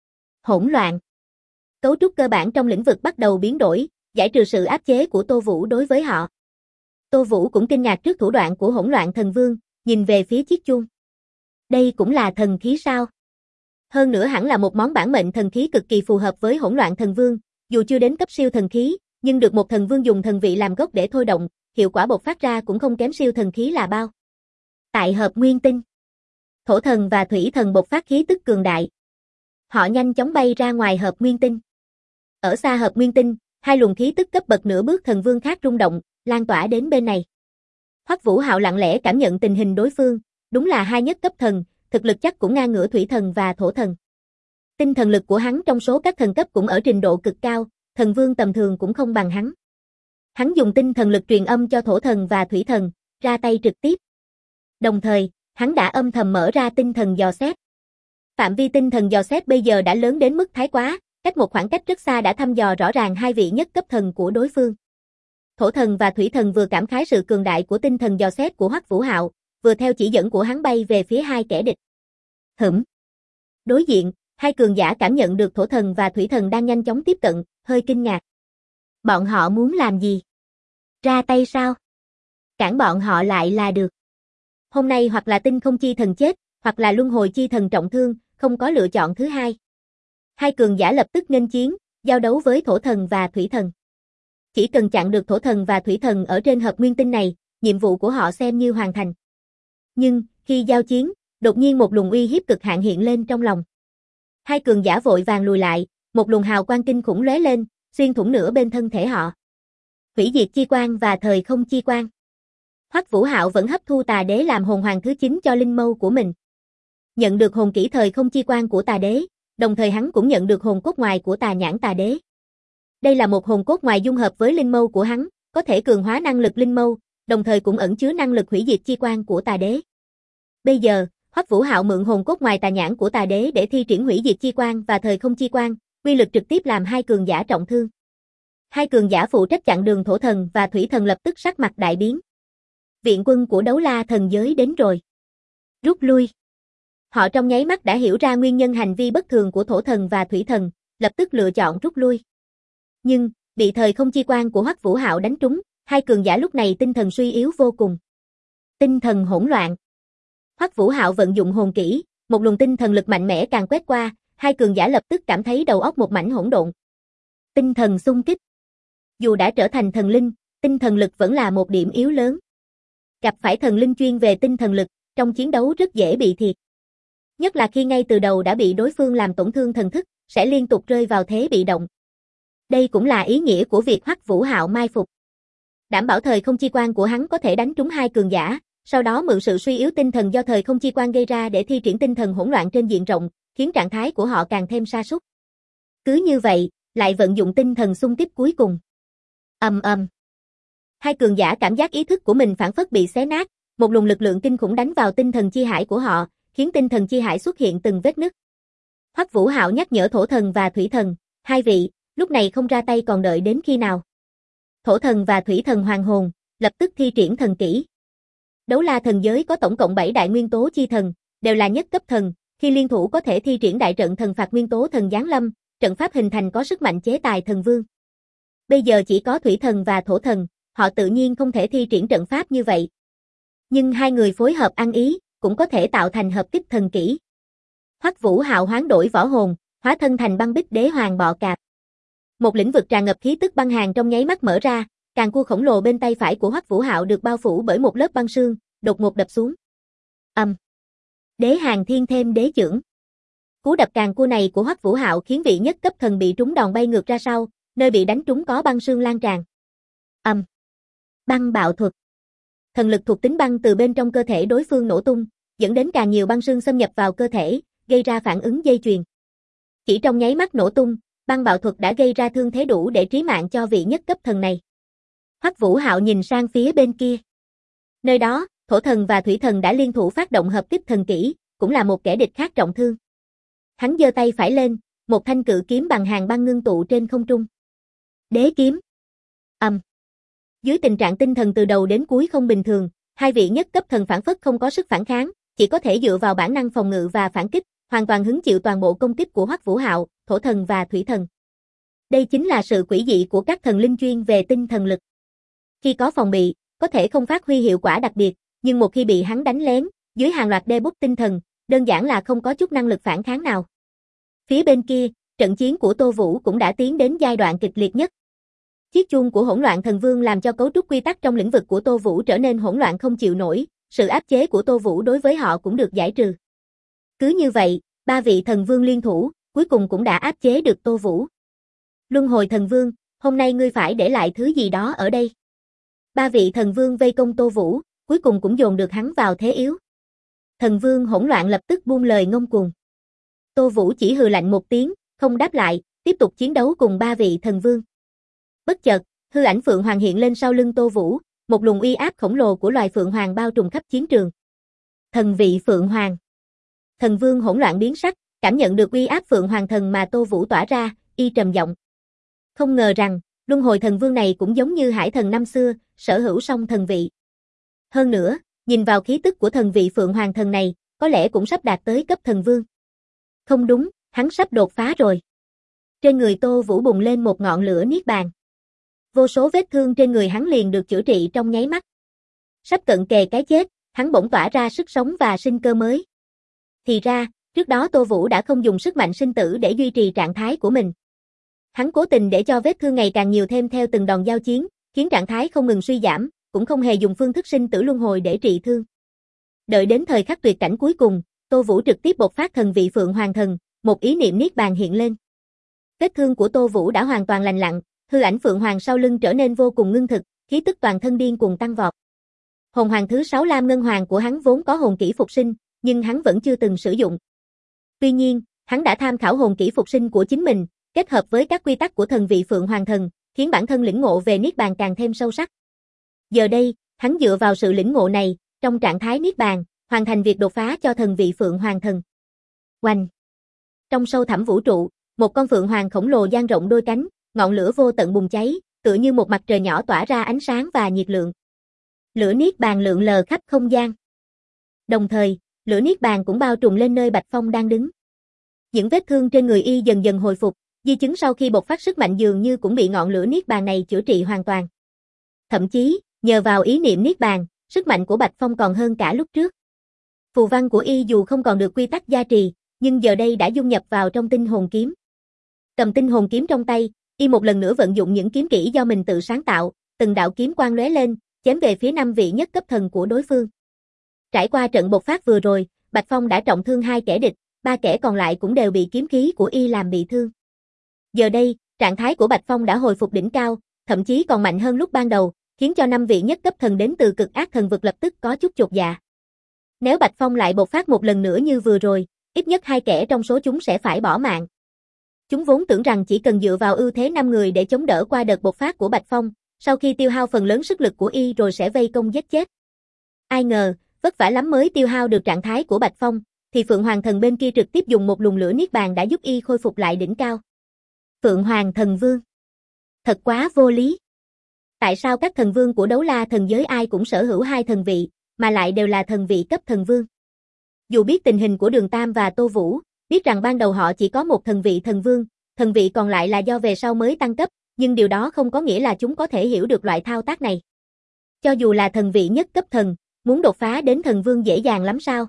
Hỗn loạn. Cấu trúc cơ bản trong lĩnh vực bắt đầu biến đổi, giải trừ sự áp chế của Tô Vũ đối với họ. Tô Vũ cũng kinh ngạc trước thủ đoạn của hỗn loạn thần vương, nhìn về phía chiếc chuông. Đây cũng là thần khí sao? Hơn nữa hẳn là một món bản mệnh thần khí cực kỳ phù hợp với hỗn loạn thần vương, dù chưa đến cấp siêu thần khí, nhưng được một thần vương dùng thần vị làm gốc để thôi động, hiệu quả bộc phát ra cũng không kém siêu thần khí là bao. Tại hợp nguyên tinh, thổ thần và thủy thần bộc phát khí tức cường đại. Họ nhanh chóng bay ra ngoài hợp nguyên tinh. Ở xa hợp nguyên tinh, 2 luồng khí tức cấp bậc nửa bước thần vương khác rung động, lan tỏa đến bên này. Hoắc Vũ Hạo lặng lẽ cảm nhận tình hình đối phương, đúng là 2 nhất cấp thần, thực lực chắc cũng ngang ngửa thủy thần và thổ thần. Tinh thần lực của hắn trong số các thần cấp cũng ở trình độ cực cao, thần vương tầm thường cũng không bằng hắn. Hắn dùng tinh thần lực truyền âm cho thổ thần và thủy thần, ra tay trực tiếp. Đồng thời, hắn đã âm thầm mở ra tinh thần dò xét. Phạm vi tinh thần dò xét bây giờ đã lớn đến mức thái quá, cách một khoảng cách rất xa đã thăm dò rõ ràng 2 vị nhất cấp thần của đối phương. Thổ thần và thủy thần vừa cảm khái sự cường đại của tinh thần dò xét của Hoắc Vũ Hạo, vừa theo chỉ dẫn của hắn bay về phía 2 kẻ địch. Đối diện, 2 cường giả cảm nhận được thổ thần và thủy thần đang nhanh chóng tiếp cận, hơi kinh ngạc. Bọn họ muốn làm gì? Ra tay sao? Cản bọn họ lại là được. Hôm nay hoặc là tinh không chi thần chết, hoặc là luân hồi chi thần trọng thương, không có lựa chọn thứ hai. 2 cường giả lập tức nghênh chiến, giao đấu với thổ thần và thủy thần. Chỉ cần chặn được thổ thần và thủy thần ở trên hợp nguyên tinh này, nhiệm vụ của họ xem như hoàn thành. Nhưng, khi giao chiến, đột nhiên một luồng uy hiếp cực hạn hiện lên trong lòng. 2 cường giả vội vàng lùi lại, một luồng hào quang kinh khủng lóe lên, xuyên thủng nửa bên thân thể họ. Hủy diệt chi quang và thời không chi quang. Hoắc Vũ Hạo vẫn hấp thu Tà Đế làm hồn hoàng thứ 9 cho linh mâu của mình. Nhận được hồn kỹ thời không chi quang của Tà Đế, đồng thời hắn cũng nhận được hồn cốt ngoài của Tà Nhãn Tà Đế. Đây là một hồn cốt ngoài dung hợp với linh mâu của hắn, có thể cường hóa năng lực linh mâu, đồng thời cũng ẩn chứa năng lực hủy diệt chi quang của Tà Đế. Bây giờ, Hoắc Vũ Hạo mượn hồn cốt ngoài Tà Nhãn của Tà Đế để thi triển hủy diệt chi quang và thời không chi quang, uy lực trực tiếp làm 2 cường giả trọng thương. 2 cường giả phụ trách chặn đường thổ thần và thủy thần lập tức sắc mặt đại biến. Viện quân của Đấu La thần giới đến rồi. Rút lui. Họ trong nháy mắt đã hiểu ra nguyên nhân hành vi bất thường của thổ thần và thủy thần, lập tức lựa chọn rút lui. Nhưng, bị thời không chi quang của Hoắc Vũ Hạo đánh trúng, 2 cường giả lúc này tinh thần suy yếu vô cùng. Tinh thần hỗn loạn. Hoắc Vũ Hạo vận dụng hồn kỹ, một luồng tinh thần lực mạnh mẽ càng quét qua, 2 cường giả lập tức cảm thấy đầu óc một mảnh hỗn độn. Tinh thần xung kích. Dù đã trở thành thần linh, tinh thần lực vẫn là một điểm yếu lớn. Gặp phải thần linh chuyên về tinh thần lực, trong chiến đấu rất dễ bị thiệt. Nhất là khi ngay từ đầu đã bị đối phương làm tổn thương thần thức, sẽ liên tục rơi vào thế bị động. Đây cũng là ý nghĩa của việc Hoắc Vũ Hạo mai phục. Đảm bảo thời không chi quang của hắn có thể đánh trúng 2 cường giả, sau đó mượn sự suy yếu tinh thần do thời không chi quang gây ra để thi triển tinh thần hỗn loạn trên diện rộng, khiến trạng thái của họ càng thêm sa sút. Cứ như vậy, lại vận dụng tinh thần xung kích cuối cùng. Ầm ầm. 2 cường giả cảm giác ý thức của mình phảng phất bị xé nát, một luồng lực lượng kinh khủng đánh vào tinh thần chi hải của họ, khiến tinh thần chi hải xuất hiện từng vết nứt. Hoắc Vũ Hạo nhắc nhở thổ thần và thủy thần, 2 vị, lúc này không ra tay còn đợi đến khi nào? Thổ thần và thủy thần hoàng hồn, lập tức thi triển thần kỹ. Đấu La thần giới có tổng cộng 7 đại nguyên tố chi thần, đều là nhất cấp thần, khi liên thủ có thể thi triển đại trận thần phạt nguyên tố thần giáng lâm, trận pháp hình thành có sức mạnh chế tài thần vương. Bây giờ chỉ có thủy thần và thổ thần, họ tự nhiên không thể thi triển trận pháp như vậy. Nhưng hai người phối hợp ăn ý, cũng có thể tạo thành hợp kích thần kỹ. Hoắc Vũ Hạo hoán đổi võ hồn, hóa thân thành băng bích đế hoàng bọ cạp. Một lĩnh vực tràn ngập khí tức băng hàn trong nháy mắt mở ra, càng cua khổng lồ bên tay phải của Hoắc Vũ Hạo được bao phủ bởi một lớp băng sương, đột ngột đập xuống. Đế Hàn Thiên thêm đế chưởng. Cú đập càng cua này của Hoắc Vũ Hạo khiến vị nhất cấp thần bị trúng đòn bay ngược ra sau, nơi bị đánh trúng có băng sương lan tràn. Băng bạo thuật. Thần lực thuộc tính băng từ bên trong cơ thể đối phương nổ tung, dẫn đến càng nhiều băng sương xâm nhập vào cơ thể, gây ra phản ứng dây chuyền. Chỉ trong nháy mắt nổ tung, băng bạo thuật đã gây ra thương thế đủ để trí mạng cho vị nhất cấp thần này. Hoắc Vũ Hạo nhìn sang phía bên kia. Nơi đó, thổ thần và thủy thần đã liên thủ phát động hợp kích thần kỹ, cũng là một kẻ địch khác trọng thương. Hắn giơ tay phải lên, một thanh cự kiếm bằng hàng băng ngưng tụ trên không trung. Đế kiếm. Dưới tình trạng tinh thần từ đầu đến cuối không bình thường, hai vị nhất cấp thần phản phất không có sức phản kháng, chỉ có thể dựa vào bản năng phòng ngự và phản kích, hoàn toàn hứng chịu toàn bộ công kích của Hoắc Vũ Hạo, thổ thần và thủy thần. Đây chính là sự quỷ dị của các thần linh chuyên về tinh thần lực. Khi có phòng bị, có thể không phát huy hiệu quả đặc biệt, nhưng một khi bị hắn đánh lén, dưới hàng loạt debuff tinh thần, đơn giản là không có chút năng lực phản kháng nào. Phía bên kia, trận chiến của Tô Vũ cũng đã tiến đến giai đoạn kịch liệt nhất. Chiếc chuông của hỗn loạn thần vương làm cho cấu trúc quy tắc trong lĩnh vực của Tô Vũ trở nên hỗn loạn không chịu nổi, sự áp chế của Tô Vũ đối với họ cũng được giải trừ. Cứ như vậy, ba vị thần vương liên thủ, cuối cùng cũng đã áp chế được Tô Vũ. Luân hồi thần vương, hôm nay ngươi phải để lại thứ gì đó ở đây. Ba vị thần vương vây công Tô Vũ, cuối cùng cũng dồn được hắn vào thế yếu. Thần vương hỗn loạn lập tức buông lời ngông cuồng. Tô Vũ chỉ hừ lạnh một tiếng, không đáp lại, tiếp tục chiến đấu cùng ba vị thần vương. Bất chợt, hư ảnh Phượng Hoàng hiện lên sau lưng Tô Vũ, một luồng uy áp khổng lồ của loài Phượng Hoàng bao trùm khắp chiến trường. Thần vị Phượng Hoàng. Thần vương hỗn loạn biến sắc, cảm nhận được uy áp Phượng Hoàng thần mà Tô Vũ tỏa ra, y trầm giọng. Không ngờ rằng, luân hồi thần vương này cũng giống như Hải thần năm xưa, sở hữu song thần vị. Hơn nữa, nhìn vào khí tức của thần vị Phượng Hoàng thần này, có lẽ cũng sắp đạt tới cấp thần vương. Không đúng, hắn sắp đột phá rồi. Trên người Tô Vũ bùng lên một ngọn lửa niết bàn. Vô số vết thương trên người hắn liền được chữa trị trong nháy mắt. Sắp cận kề cái chết, hắn bỗng tỏa ra sức sống và sinh cơ mới. Thì ra, trước đó Tô Vũ đã không dùng sức mạnh sinh tử để duy trì trạng thái của mình. Hắn cố tình để cho vết thương ngày càng nhiều thêm theo từng đòn giao chiến, khiến trạng thái không ngừng suy giảm, cũng không hề dùng phương thức sinh tử luân hồi để trị thương. Đợi đến thời khắc tuyệt cảnh cuối cùng, Tô Vũ trực tiếp bộc phát thần vị Phượng Hoàng thần, một ý niệm niết bàn hiện lên. Vết thương của Tô Vũ đã hoàn toàn lành lặn, hư ảnh Phượng Hoàng sau lưng trở nên vô cùng ngưng thực, khí tức toàn thân điên cuồng tăng vọt. Hồn hoàng thứ 6 Lam Ngân Hoàng của hắn vốn có hồn kỹ phục sinh, nhưng hắn vẫn chưa từng sử dụng. Tuy nhiên, hắn đã tham khảo hồn kỹ phục sinh của chính mình, kết hợp với các quy tắc của thần vị Phượng Hoàng thần, khiến bản thân lĩnh ngộ về niết bàn càng thêm sâu sắc. Giờ đây, hắn dựa vào sự lĩnh ngộ này, trong trạng thái niết bàn, hoàn thành việc đột phá cho thần vị Phượng Hoàng thần. Oanh! Trong sâu thẳm vũ trụ, một con Phượng Hoàng khổng lồ dang rộng đôi cánh, ngọn lửa vô tận bùng cháy, tựa như một mặt trời nhỏ tỏa ra ánh sáng và nhiệt lượng. Lửa niết bàn lượn lờ khắp không gian. Đồng thời, lửa niết bàn cũng bao trùm lên nơi Bạch Phong đang đứng. Những vết thương trên người y dần dần hồi phục, di chứng sau khi bộc phát sức mạnh dường như cũng bị ngọn lửa niết bàn này chữa trị hoàn toàn. Thậm chí, nhờ vào ý niệm niết bàn, sức mạnh của Bạch Phong còn hơn cả lúc trước. Phù văn của y dù không còn được quy tắc gia trì, nhưng giờ đây đã dung nhập vào trong tinh hồn kiếm. Cầm tinh hồn kiếm trong tay, y một lần nữa vận dụng những kiếm kỹ do mình tự sáng tạo, từng đạo kiếm quang lóe lên, chém về phía 5 vị nhất cấp thần của đối phương. Trải qua trận bộc phát vừa rồi, Bạch Phong đã trọng thương 2 kẻ địch, 3 kẻ còn lại cũng đều bị kiếm khí của y làm bị thương. Giờ đây, trạng thái của Bạch Phong đã hồi phục đỉnh cao, thậm chí còn mạnh hơn lúc ban đầu, khiến cho 5 vị nhất cấp thần đến từ cực ác thần vực lập tức có chút chột dạ. Nếu Bạch Phong lại bộc phát một lần nữa như vừa rồi, ít nhất 2 kẻ trong số chúng sẽ phải bỏ mạng. Chúng vốn tưởng rằng chỉ cần dựa vào ưu thế 5 người để chống đỡ qua đợt bộc phát của Bạch Phong, sau khi tiêu hao phần lớn sức lực của y rồi sẽ vây công giết chết. Ai ngờ, vất vả lắm mới tiêu hao được trạng thái của Bạch Phong, thì Phượng Hoàng thần bên kia trực tiếp dùng một luồng lửa niết bàn đã giúp y khôi phục lại đỉnh cao. Phượng Hoàng thần vương. Thật quá vô lý. Tại sao các thần vương của Đấu La thần giới ai cũng sở hữu 2 thần vị, mà lại đều là thần vị cấp thần vương? Dù biết tình hình của Đường Tam và Tô Vũ, biết rằng ban đầu họ chỉ có một thần vị còn lại là do về sau mới tăng cấp, nhưng điều đó không có nghĩa là chúng có thể hiểu được loại thao tác này. Cho dù là thần vị nhất cấp thần, Muốn đột phá đến thần vương dễ dàng lắm sao?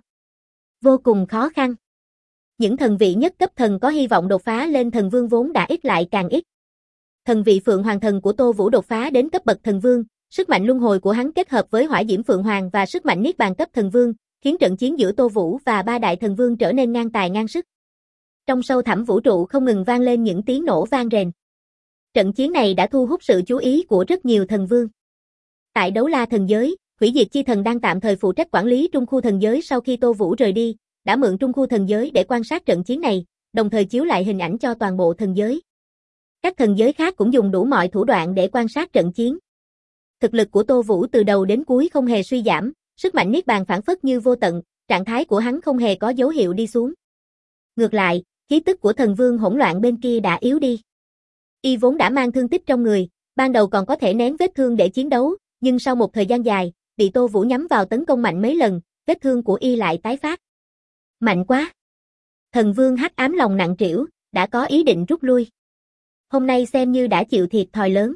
Vô cùng khó khăn. Những thần vị nhất cấp thần có hy vọng đột phá lên thần vương vốn đã ít lại càng ít. Thần vị Phượng Hoàng thần của Tô Vũ đột phá đến cấp bậc thần vương, sức mạnh luân hồi của hắn kết hợp với hỏa diễm Phượng Hoàng và sức mạnh niết bàn cấp thần vương, khiến trận chiến giữa Tô Vũ và ba đại thần vương trở nên ngang tài ngang sức. Trong sâu thẳm vũ trụ không ngừng vang lên những tiếng nổ vang rền. Trận chiến này đã thu hút sự chú ý của rất nhiều thần vương. Tại Đấu La thần giới, Hủy Diệt Chi Thần đang tạm thời phụ trách quản lý Trung khu thần giới sau khi Tô Vũ rời đi, đã mượn Trung khu thần giới để quan sát trận chiến này, đồng thời chiếu lại hình ảnh cho toàn bộ thần giới. Các thần giới khác cũng dùng đủ mọi thủ đoạn để quan sát trận chiến. Thực lực của Tô Vũ từ đầu đến cuối không hề suy giảm, sức mạnh niết bàn phảng phất như vô tận, trạng thái của hắn không hề có dấu hiệu đi xuống. Ngược lại, khí tức của thần vương hỗn loạn bên kia đã yếu đi. Y vốn đã mang thương tích trong người, ban đầu còn có thể nén vết thương để chiến đấu, nhưng sau một thời gian dài, bị Tô Vũ nhắm vào tấn công mạnh mấy lần, vết thương của Y lại tái phát. Mạnh quá! Thần vương hắc ám lòng nặng trĩu, đã có ý định rút lui. Hôm nay xem như đã chịu thiệt thòi lớn.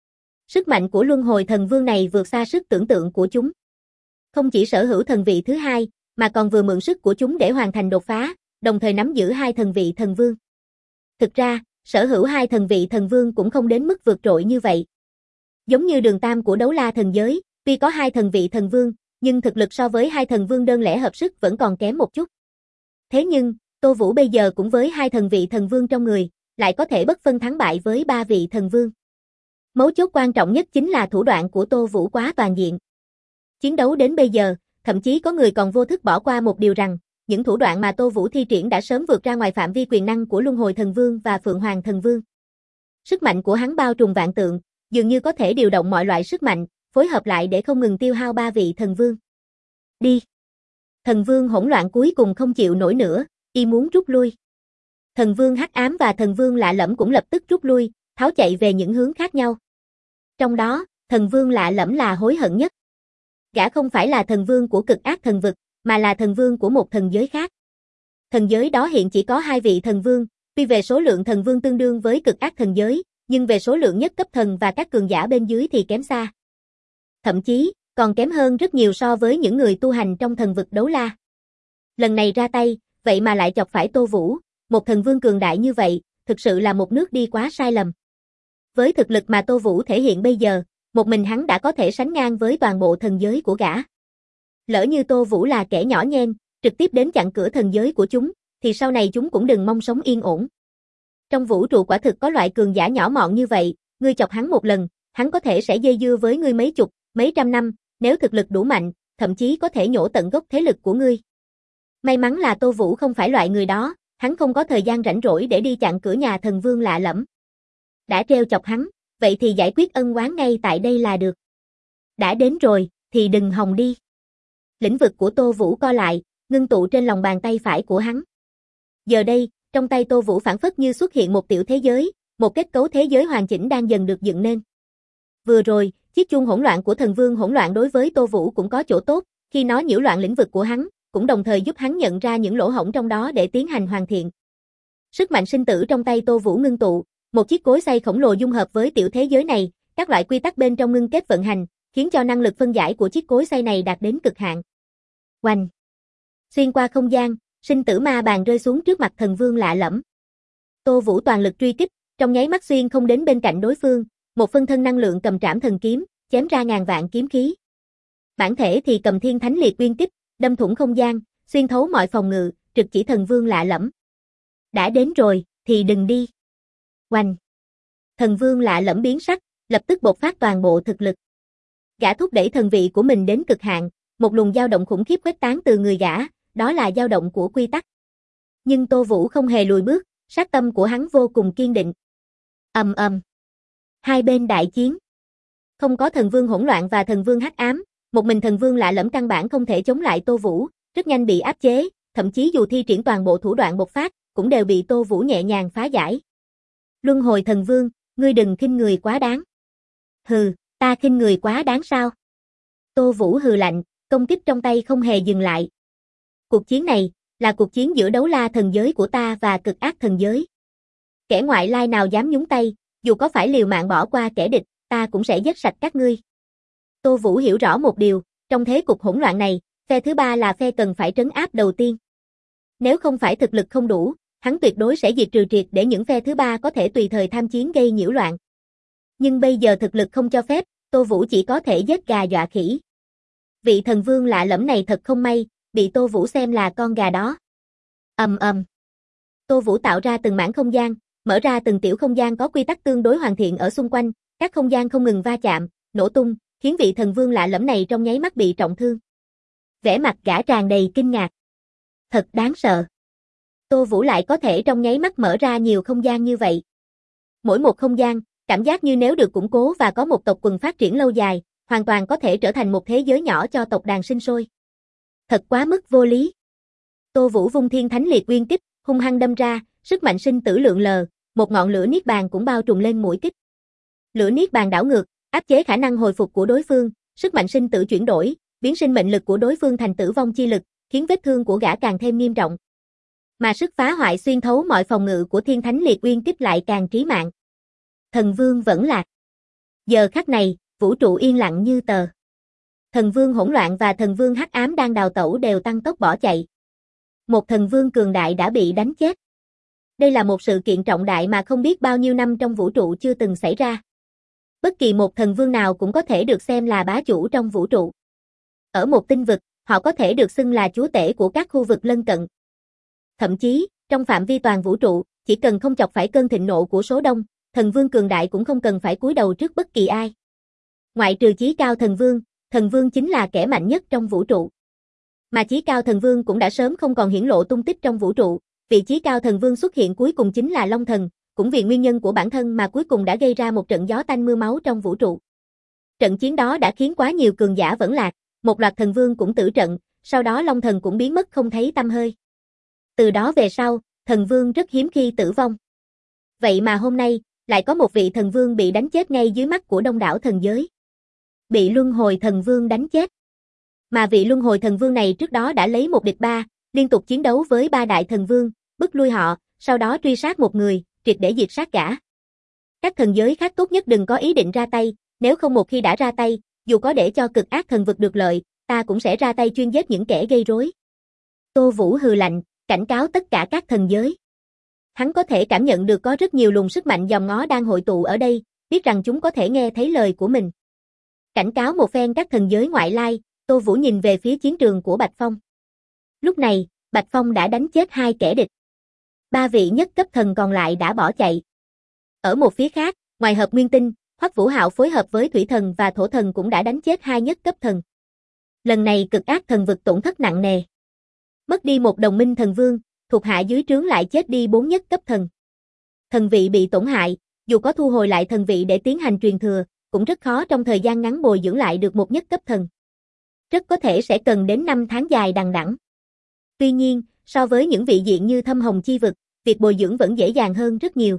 Sức mạnh của luân hồi thần vương này vượt xa sức tưởng tượng của chúng. Không chỉ sở hữu thần vị thứ hai, mà còn vừa mượn sức của chúng để hoàn thành đột phá, đồng thời nắm giữ hai thần vị thần vương. Thực ra, sở hữu hai thần vị thần vương cũng không đến mức vượt trội như vậy. Giống như Đường Tam của Đấu La thần giới, tuy có hai thần vị thần vương, nhưng thực lực so với hai thần vương đơn lẻ hợp sức vẫn còn kém một chút. Thế nhưng, Tô Vũ bây giờ cũng với hai thần vị thần vương trong người, lại có thể bất phân thắng bại với ba vị thần vương. Mấu chốt quan trọng nhất chính là thủ đoạn của Tô Vũ quá toàn diện. Chiến đấu đến bây giờ, thậm chí có người còn vô thức bỏ qua một điều rằng, những thủ đoạn mà Tô Vũ thi triển đã sớm vượt ra ngoài phạm vi quyền năng của Luân Hồi Thần Vương và Phượng Hoàng Thần Vương. Sức mạnh của hắn bao trùm vạn tượng, dường như có thể điều động mọi loại sức mạnh, phối hợp lại để không ngừng tiêu hao ba vị thần vương. Đi! Thần vương hỗn loạn cuối cùng không chịu nổi nữa, y muốn rút lui. Thần vương hắc ám và thần vương lạ lẫm cũng lập tức rút lui, tháo chạy về những hướng khác nhau. Trong đó, thần vương lạ lẫm là hối hận nhất. Gã không phải là thần vương của cực ác thần vực, mà là thần vương của một thần giới khác. Thần giới đó hiện chỉ có hai vị thần vương, tuy về số lượng thần vương tương đương với cực ác thần giới, nhưng về số lượng nhất cấp thần và các cường giả bên dưới thì kém xa. Thậm chí, còn kém hơn rất nhiều so với những người tu hành trong thần vực Đấu La. Lần này ra tay, vậy mà lại chọc phải Tô Vũ, một thần vương cường đại như vậy, thực sự là một nước đi quá sai lầm. Với thực lực mà Tô Vũ thể hiện bây giờ, một mình hắn đã có thể sánh ngang với toàn bộ thần giới của gã. Lỡ như Tô Vũ là kẻ nhỏ nhen, trực tiếp đến chặn cửa thần giới của chúng, thì sau này chúng cũng đừng mong sống yên ổn. Trong vũ trụ quả thực có loại cường giả nhỏ mọn như vậy, ngươi chọc hắn một lần, hắn có thể sẽ dây dưa với ngươi mấy chục, mấy trăm năm, nếu thực lực đủ mạnh, thậm chí có thể nhổ tận gốc thế lực của ngươi. May mắn là Tô Vũ không phải loại người đó, hắn không có thời gian rảnh rỗi để đi chặn cửa nhà thần vương lạ lẫm. Đã trêu chọc hắn, vậy thì giải quyết ân oán ngay tại đây là được. Đã đến rồi, thì đừng hòng đi. Lĩnh vực của Tô Vũ co lại, ngưng tụ trên lòng bàn tay phải của hắn. Giờ đây, trong tay Tô Vũ phảng phất như xuất hiện một tiểu thế giới, một kết cấu thế giới hoàn chỉnh đang dần được dựng nên. Vừa rồi, chiếc chuông hỗn loạn của thần vương hỗn loạn đối với Tô Vũ cũng có chỗ tốt, khi nó nhiễu loạn lĩnh vực của hắn, cũng đồng thời giúp hắn nhận ra những lỗ hổng trong đó để tiến hành hoàn thiện. Sức mạnh sinh tử trong tay Tô Vũ ngưng tụ, một chiếc cối xay khổng lồ dung hợp với tiểu thế giới này, các loại quy tắc bên trong ngưng kết vận hành, khiến cho năng lực phân giải của chiếc cối xay này đạt đến cực hạn. Oanh! Xuyên qua không gian, sinh tử ma bàn rơi xuống trước mặt thần vương lạ lẫm. Tô Vũ toàn lực truy kích, trong nháy mắt xuyên không đến bên cạnh đối phương, một phân thân năng lượng cầm trảm thần kiếm, chém ra ngàn vạn kiếm khí. Bản thể thì cầm thiên thánh liệt uyên kích, đâm thủng không gian, xuyên thấu mọi phòng ngự, trực chỉ thần vương lạ lẫm. Đã đến rồi, thì đừng đi. Oanh! Thần vương lạ lẫm biến sắc, lập tức bộc phát toàn bộ thực lực. Gã thúc đẩy thần vị của mình đến cực hạn, một luồng dao động khủng khiếp khuếch tán từ người gã, đó là dao động của quy tắc. Nhưng Tô Vũ không hề lùi bước, sát tâm của hắn vô cùng kiên định. Ầm ầm. Hai bên đại chiến. Không có thần vương hỗn loạn và thần vương hắc ám, một mình thần vương lạ lẫm căn bản không thể chống lại Tô Vũ, rất nhanh bị áp chế, thậm chí dù thi triển toàn bộ thủ đoạn bộc phát, cũng đều bị Tô Vũ nhẹ nhàng phá giải. Luân hồi thần vương, ngươi đừng khinh người quá đáng. Hừ, ta khinh người quá đáng sao? Tô Vũ hừ lạnh, công kích trong tay không hề dừng lại. Cuộc chiến này, là cuộc chiến giữa Đấu La thần giới của ta và cực ác thần giới. Kẻ ngoại lai nào dám nhúng tay, dù có phải liều mạng bỏ qua kẻ địch, ta cũng sẽ giết sạch các ngươi. Tô Vũ hiểu rõ một điều, Trong thế cục hỗn loạn này, phe thứ ba là phe cần phải trấn áp đầu tiên. Nếu không phải thực lực không đủ, hắn tuyệt đối sẽ diệt trừ triệt để những phe thứ ba có thể tùy thời tham chiến gây nhiễu loạn. Nhưng bây giờ thực lực không cho phép, Tô Vũ chỉ có thể giết gà dọa khỉ. Vị thần vương lạ lẫm này thật không may, bị Tô Vũ xem là con gà đó. Ầm ầm. Tô Vũ tạo ra từng mảng không gian, mở ra từng tiểu không gian có quy tắc tương đối hoàn thiện ở xung quanh, các không gian không ngừng va chạm, nổ tung, khiến vị thần vương lạ lẫm này trong nháy mắt bị trọng thương. Vẻ mặt gã tràn đầy kinh ngạc. Thật đáng sợ. Tô Vũ lại có thể trong nháy mắt mở ra nhiều không gian như vậy. Mỗi một không gian, cảm giác như nếu được củng cố và có một tộc quần phát triển lâu dài, hoàn toàn có thể trở thành một thế giới nhỏ cho tộc đàn sinh sôi. Thật quá mức vô lý. Tô Vũ vung Thiên Thánh Liệt Uyên Kích, hung hăng đâm ra, sức mạnh sinh tử lượn lờ, một ngọn lửa niết bàn cũng bao trùm lên mũi kích. Lửa niết bàn đảo ngược, áp chế khả năng hồi phục của đối phương, sức mạnh sinh tử chuyển đổi, biến sinh mệnh lực của đối phương thành tử vong chi lực, khiến vết thương của gã càng thêm nghiêm trọng. Mà sức phá hoại xuyên thấu mọi phòng ngự của Thiên Thánh Liệt Uyên Kích lại càng trí mạng. Thần vương vẫn lạc. Giờ khắc này, vũ trụ yên lặng như tờ. Thần vương hỗn loạn và thần vương hắc ám đang đào tẩu đều tăng tốc bỏ chạy. Một thần vương cường đại đã bị đánh chết. Đây là một sự kiện trọng đại mà không biết bao nhiêu năm trong vũ trụ chưa từng xảy ra. Bất kỳ một thần vương nào cũng có thể được xem là bá chủ trong vũ trụ. Ở một tinh vực, họ có thể được xưng là chúa tể của các khu vực lân cận. Thậm chí, trong phạm vi toàn vũ trụ, chỉ cần không chọc phải cơn thịnh nộ của số đông, thần vương cường đại cũng không cần phải cúi đầu trước bất kỳ ai. Ngoại trừ chí cao thần vương chính là kẻ mạnh nhất trong vũ trụ. Mà chí cao thần vương cũng đã sớm không còn hiển lộ tung tích trong vũ trụ, vị chí cao thần vương xuất hiện cuối cùng chính là Long Thần, cũng vì nguyên nhân của bản thân mà cuối cùng đã gây ra một trận gió tanh mưa máu trong vũ trụ. Trận chiến đó đã khiến quá nhiều cường giả vẫn lạc, một loạt thần vương cũng tử trận, sau đó Long Thần cũng biến mất không thấy tăm hơi. Từ đó về sau, thần vương rất hiếm khi tử vong. Vậy mà hôm nay, lại có một vị thần vương bị đánh chết ngay dưới mắt của đông đảo thần giới. Bị luân hồi thần vương đánh chết. Mà vị luân hồi thần vương này trước đó đã lấy 1 địch 3, liên tục chiến đấu với 3 đại thần vương, bức lui họ, sau đó truy sát một người, triệt để diệt sát gã. Các thần giới khác tốt nhất đừng có ý định ra tay, nếu không một khi đã ra tay, dù có để cho cực ác thần vực được lợi, ta cũng sẽ ra tay chuyên giết những kẻ gây rối. Tô Vũ hừ lạnh, cảnh cáo tất cả các thần giới. Hắn có thể cảm nhận được có rất nhiều luồng sức mạnh dòm ngó đang hội tụ ở đây, biết rằng chúng có thể nghe thấy lời của mình. Cảnh cáo một phen các thần giới ngoại lai, Tô Vũ nhìn về phía chiến trường của Bạch Phong. Lúc này, Bạch Phong đã đánh chết 2 kẻ địch. 3 vị nhất cấp thần còn lại đã bỏ chạy. Ở một phía khác, ngoài Hợp Nguyên Tinh, Hoắc Vũ Hạo phối hợp với Thủy Thần và Thổ Thần cũng đã đánh chết 2 nhất cấp thần. Lần này cực ác thần vực tổn thất nặng nề. Mất đi một đồng minh thần vương, thuộc hạ dưới trướng lại chết đi 4 nhất cấp thần. Thần vị bị tổn hại, dù có thu hồi lại thần vị để tiến hành truyền thừa, cũng rất khó trong thời gian ngắn bồi dưỡng lại được một nhất cấp thần. Rất có thể sẽ cần đến 5 tháng dài đằng đẵng. Tuy nhiên, so với những vị diện như Thâm Hồng Chi Vực, việc bồi dưỡng vẫn dễ dàng hơn rất nhiều.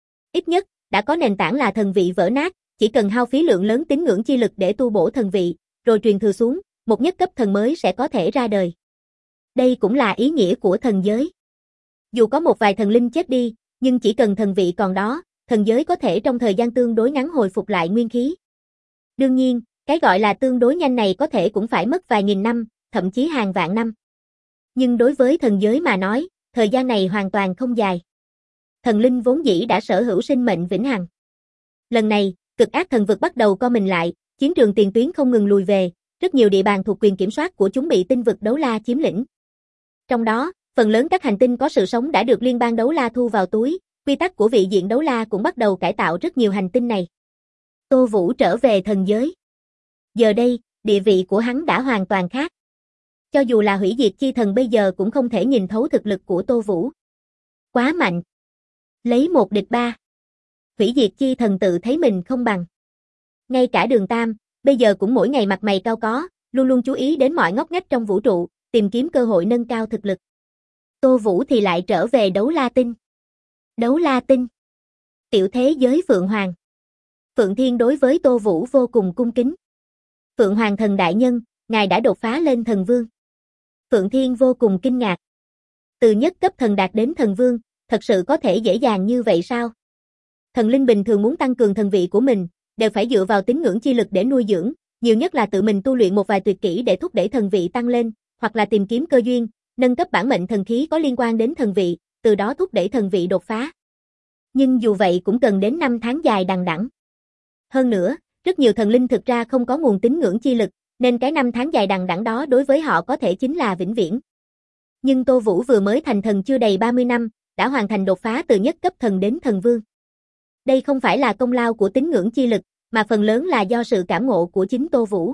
Ít nhất, đã có nền tảng là thần vị vỡ nát, chỉ cần hao phí lượng lớn tín ngưỡng chi lực để tu bổ thần vị, rồi truyền thừa xuống, một nhất cấp thần mới sẽ có thể ra đời. Đây cũng là ý nghĩa của thần giới. Dù có một vài thần linh chết đi, nhưng chỉ cần thần vị còn đó, thần giới có thể trong thời gian tương đối ngắn hồi phục lại nguyên khí. Đương nhiên, cái gọi là tương đối nhanh này có thể cũng phải mất vài nghìn năm, thậm chí hàng vạn năm. Nhưng đối với thần giới mà nói, thời gian này hoàn toàn không dài. Thần linh vốn dĩ đã sở hữu sinh mệnh vĩnh hằng. Lần này, cực ác thần vực bắt đầu co mình lại, chiến trường tiền tuyến không ngừng lùi về, rất nhiều địa bàn thuộc quyền kiểm soát của chúng bị tinh vực Đấu La chiếm lĩnh. Trong đó, phần lớn các hành tinh có sự sống đã được liên bang Đấu La thu vào túi, quy tắc của vị diện Đấu La cũng bắt đầu cải tạo rất nhiều hành tinh này. Tô Vũ trở về thần giới. Giờ đây, địa vị của hắn đã hoàn toàn khác. Cho dù là hủy diệt chi thần bây giờ cũng không thể nhìn thấu thực lực của Tô Vũ. Quá mạnh. Lấy 1 địch 3. Hủy diệt chi thần tự thấy mình không bằng. Ngay cả Đường Tam, bây giờ cũng mỗi ngày mặt mày cau có, luôn luôn chú ý đến mọi ngóc ngách trong vũ trụ, tìm kiếm cơ hội nâng cao thực lực. Tô Vũ thì lại trở về Đấu La Tinh. Đấu La Tinh. Tiểu thế giới Phượng Hoàng. Phượng Thiên đối với Tô Vũ vô cùng cung kính. Phượng Hoàng thần đại nhân, ngài đã đột phá lên thần vương. Phượng Thiên vô cùng kinh ngạc. Từ nhất cấp thần đạt đến thần vương, thật sự có thể dễ dàng như vậy sao? Thần linh bình thường muốn tăng cường thần vị của mình, đều phải dựa vào tín ngưỡng chi lực để nuôi dưỡng, nhiều nhất là tự mình tu luyện một vài tuyệt kỹ để thúc đẩy thần vị tăng lên, hoặc là tìm kiếm cơ duyên, nâng cấp bản mệnh thần khí có liên quan đến thần vị, từ đó thúc đẩy thần vị đột phá. Nhưng dù vậy cũng cần đến 5 tháng dài đằng đẵng. Hơn nữa, rất nhiều thần linh thực ra không có nguồn tín ngưỡng chi lực, nên cái 5 tháng dài đằng đẵng đó đối với họ có thể chính là vĩnh viễn. Nhưng Tô Vũ vừa mới thành thần chưa đầy 30 năm, đã hoàn thành đột phá từ nhất cấp thần đến thần vương. Đây không phải là công lao của tín ngưỡng chi lực, mà phần lớn là do sự cảm ngộ của chính Tô Vũ.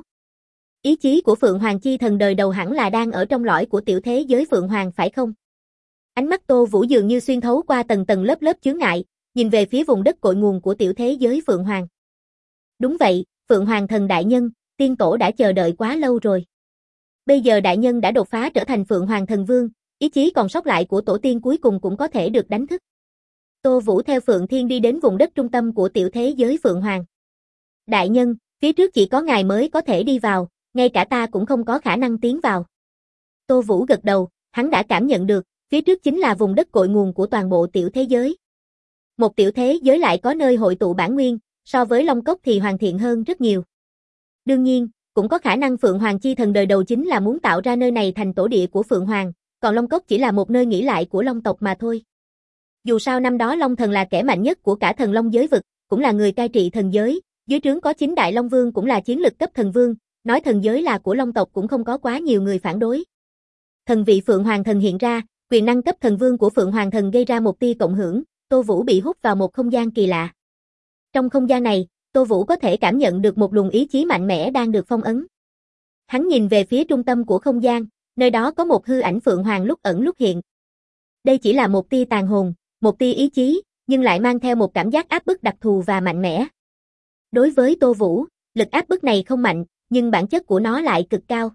Ý chí của Phượng Hoàng Chi Thần đời đầu hẳn là đang ở trong lõi của tiểu thế giới Phượng Hoàng phải không? Ánh mắt Tô Vũ dường như xuyên thấu qua tầng tầng lớp lớp chướng ngại, nhìn về phía vùng đất cội nguồn của tiểu thế giới Phượng Hoàng. Đúng vậy, Phượng Hoàng Thần đại nhân, tiên tổ đã chờ đợi quá lâu rồi. Bây giờ đại nhân đã đột phá trở thành Phượng Hoàng Thần Vương, ý chí còn sót lại của tổ tiên cuối cùng cũng có thể được đánh thức. Tô Vũ theo Phượng Thiên đi đến vùng đất trung tâm của tiểu thế giới Phượng Hoàng. Đại nhân, phía trước chỉ có ngài mới có thể đi vào, ngay cả ta cũng không có khả năng tiến vào. Tô Vũ gật đầu, hắn đã cảm nhận được, phía trước chính là vùng đất cội nguồn của toàn bộ tiểu thế giới. Một tiểu thế giới lại có nơi hội tụ bản nguyên, so với Long Cốc thì hoàn thiện hơn rất nhiều. Đương nhiên, cũng có khả năng Phượng Hoàng Chi Thần đời đầu chính là muốn tạo ra nơi này thành tổ địa của Phượng Hoàng, còn Long Cốc chỉ là một nơi nghỉ lại của Long tộc mà thôi. Dù sao năm đó Long Thần là kẻ mạnh nhất của cả thần Long giới vực, cũng là người cai trị thần giới, dưới trướng có 9 đại Long Vương cũng là chiến lực cấp thần vương, nói thần giới là của Long tộc cũng không có quá nhiều người phản đối. Thần vị Phượng Hoàng Thần hiện ra, quyền năng cấp thần vương của Phượng Hoàng Thần gây ra một tia cộng hưởng, Tô Vũ bị hút vào một không gian kỳ lạ. Trong không gian này, Tô Vũ có thể cảm nhận được một luồng ý chí mạnh mẽ đang được phong ấn. Hắn nhìn về phía trung tâm của không gian, nơi đó có một hư ảnh Phượng Hoàng lúc ẩn lúc hiện. Đây chỉ là một tia tàn hồn, một tia ý chí, nhưng lại mang theo một cảm giác áp bức đặc thù và mạnh mẽ. Đối với Tô Vũ, lực áp bức này không mạnh, nhưng bản chất của nó lại cực cao.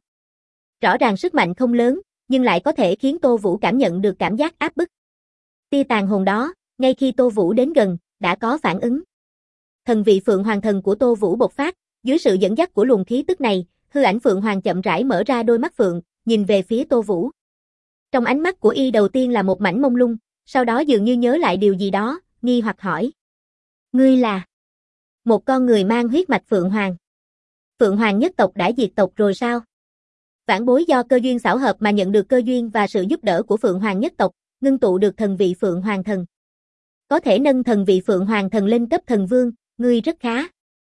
Rõ ràng sức mạnh không lớn, nhưng lại có thể khiến Tô Vũ cảm nhận được cảm giác áp bức. Tia tàn hồn đó, ngay khi Tô Vũ đến gần, đã có phản ứng. Thần vị Phượng Hoàng Thần của Tô Vũ bộc phát, dưới sự dẫn dắt của luồng khí tức này, hư ảnh Phượng Hoàng chậm rãi mở ra đôi mắt phượng, nhìn về phía Tô Vũ. Trong ánh mắt của y đầu tiên là một mảnh mông lung, sau đó dường như nhớ lại điều gì đó, nghi hoặc hỏi. Ngươi là một con người mang huyết mạch Phượng Hoàng. Phượng Hoàng nhất tộc đã diệt tộc rồi sao? Vãn bối do cơ duyên xảo hợp mà nhận được cơ duyên và sự giúp đỡ của Phượng Hoàng nhất tộc, ngưng tụ được thần vị Phượng Hoàng Thần. Có thể nâng thần vị Phượng Hoàng Thần lên cấp thần vương, ngươi rất khá.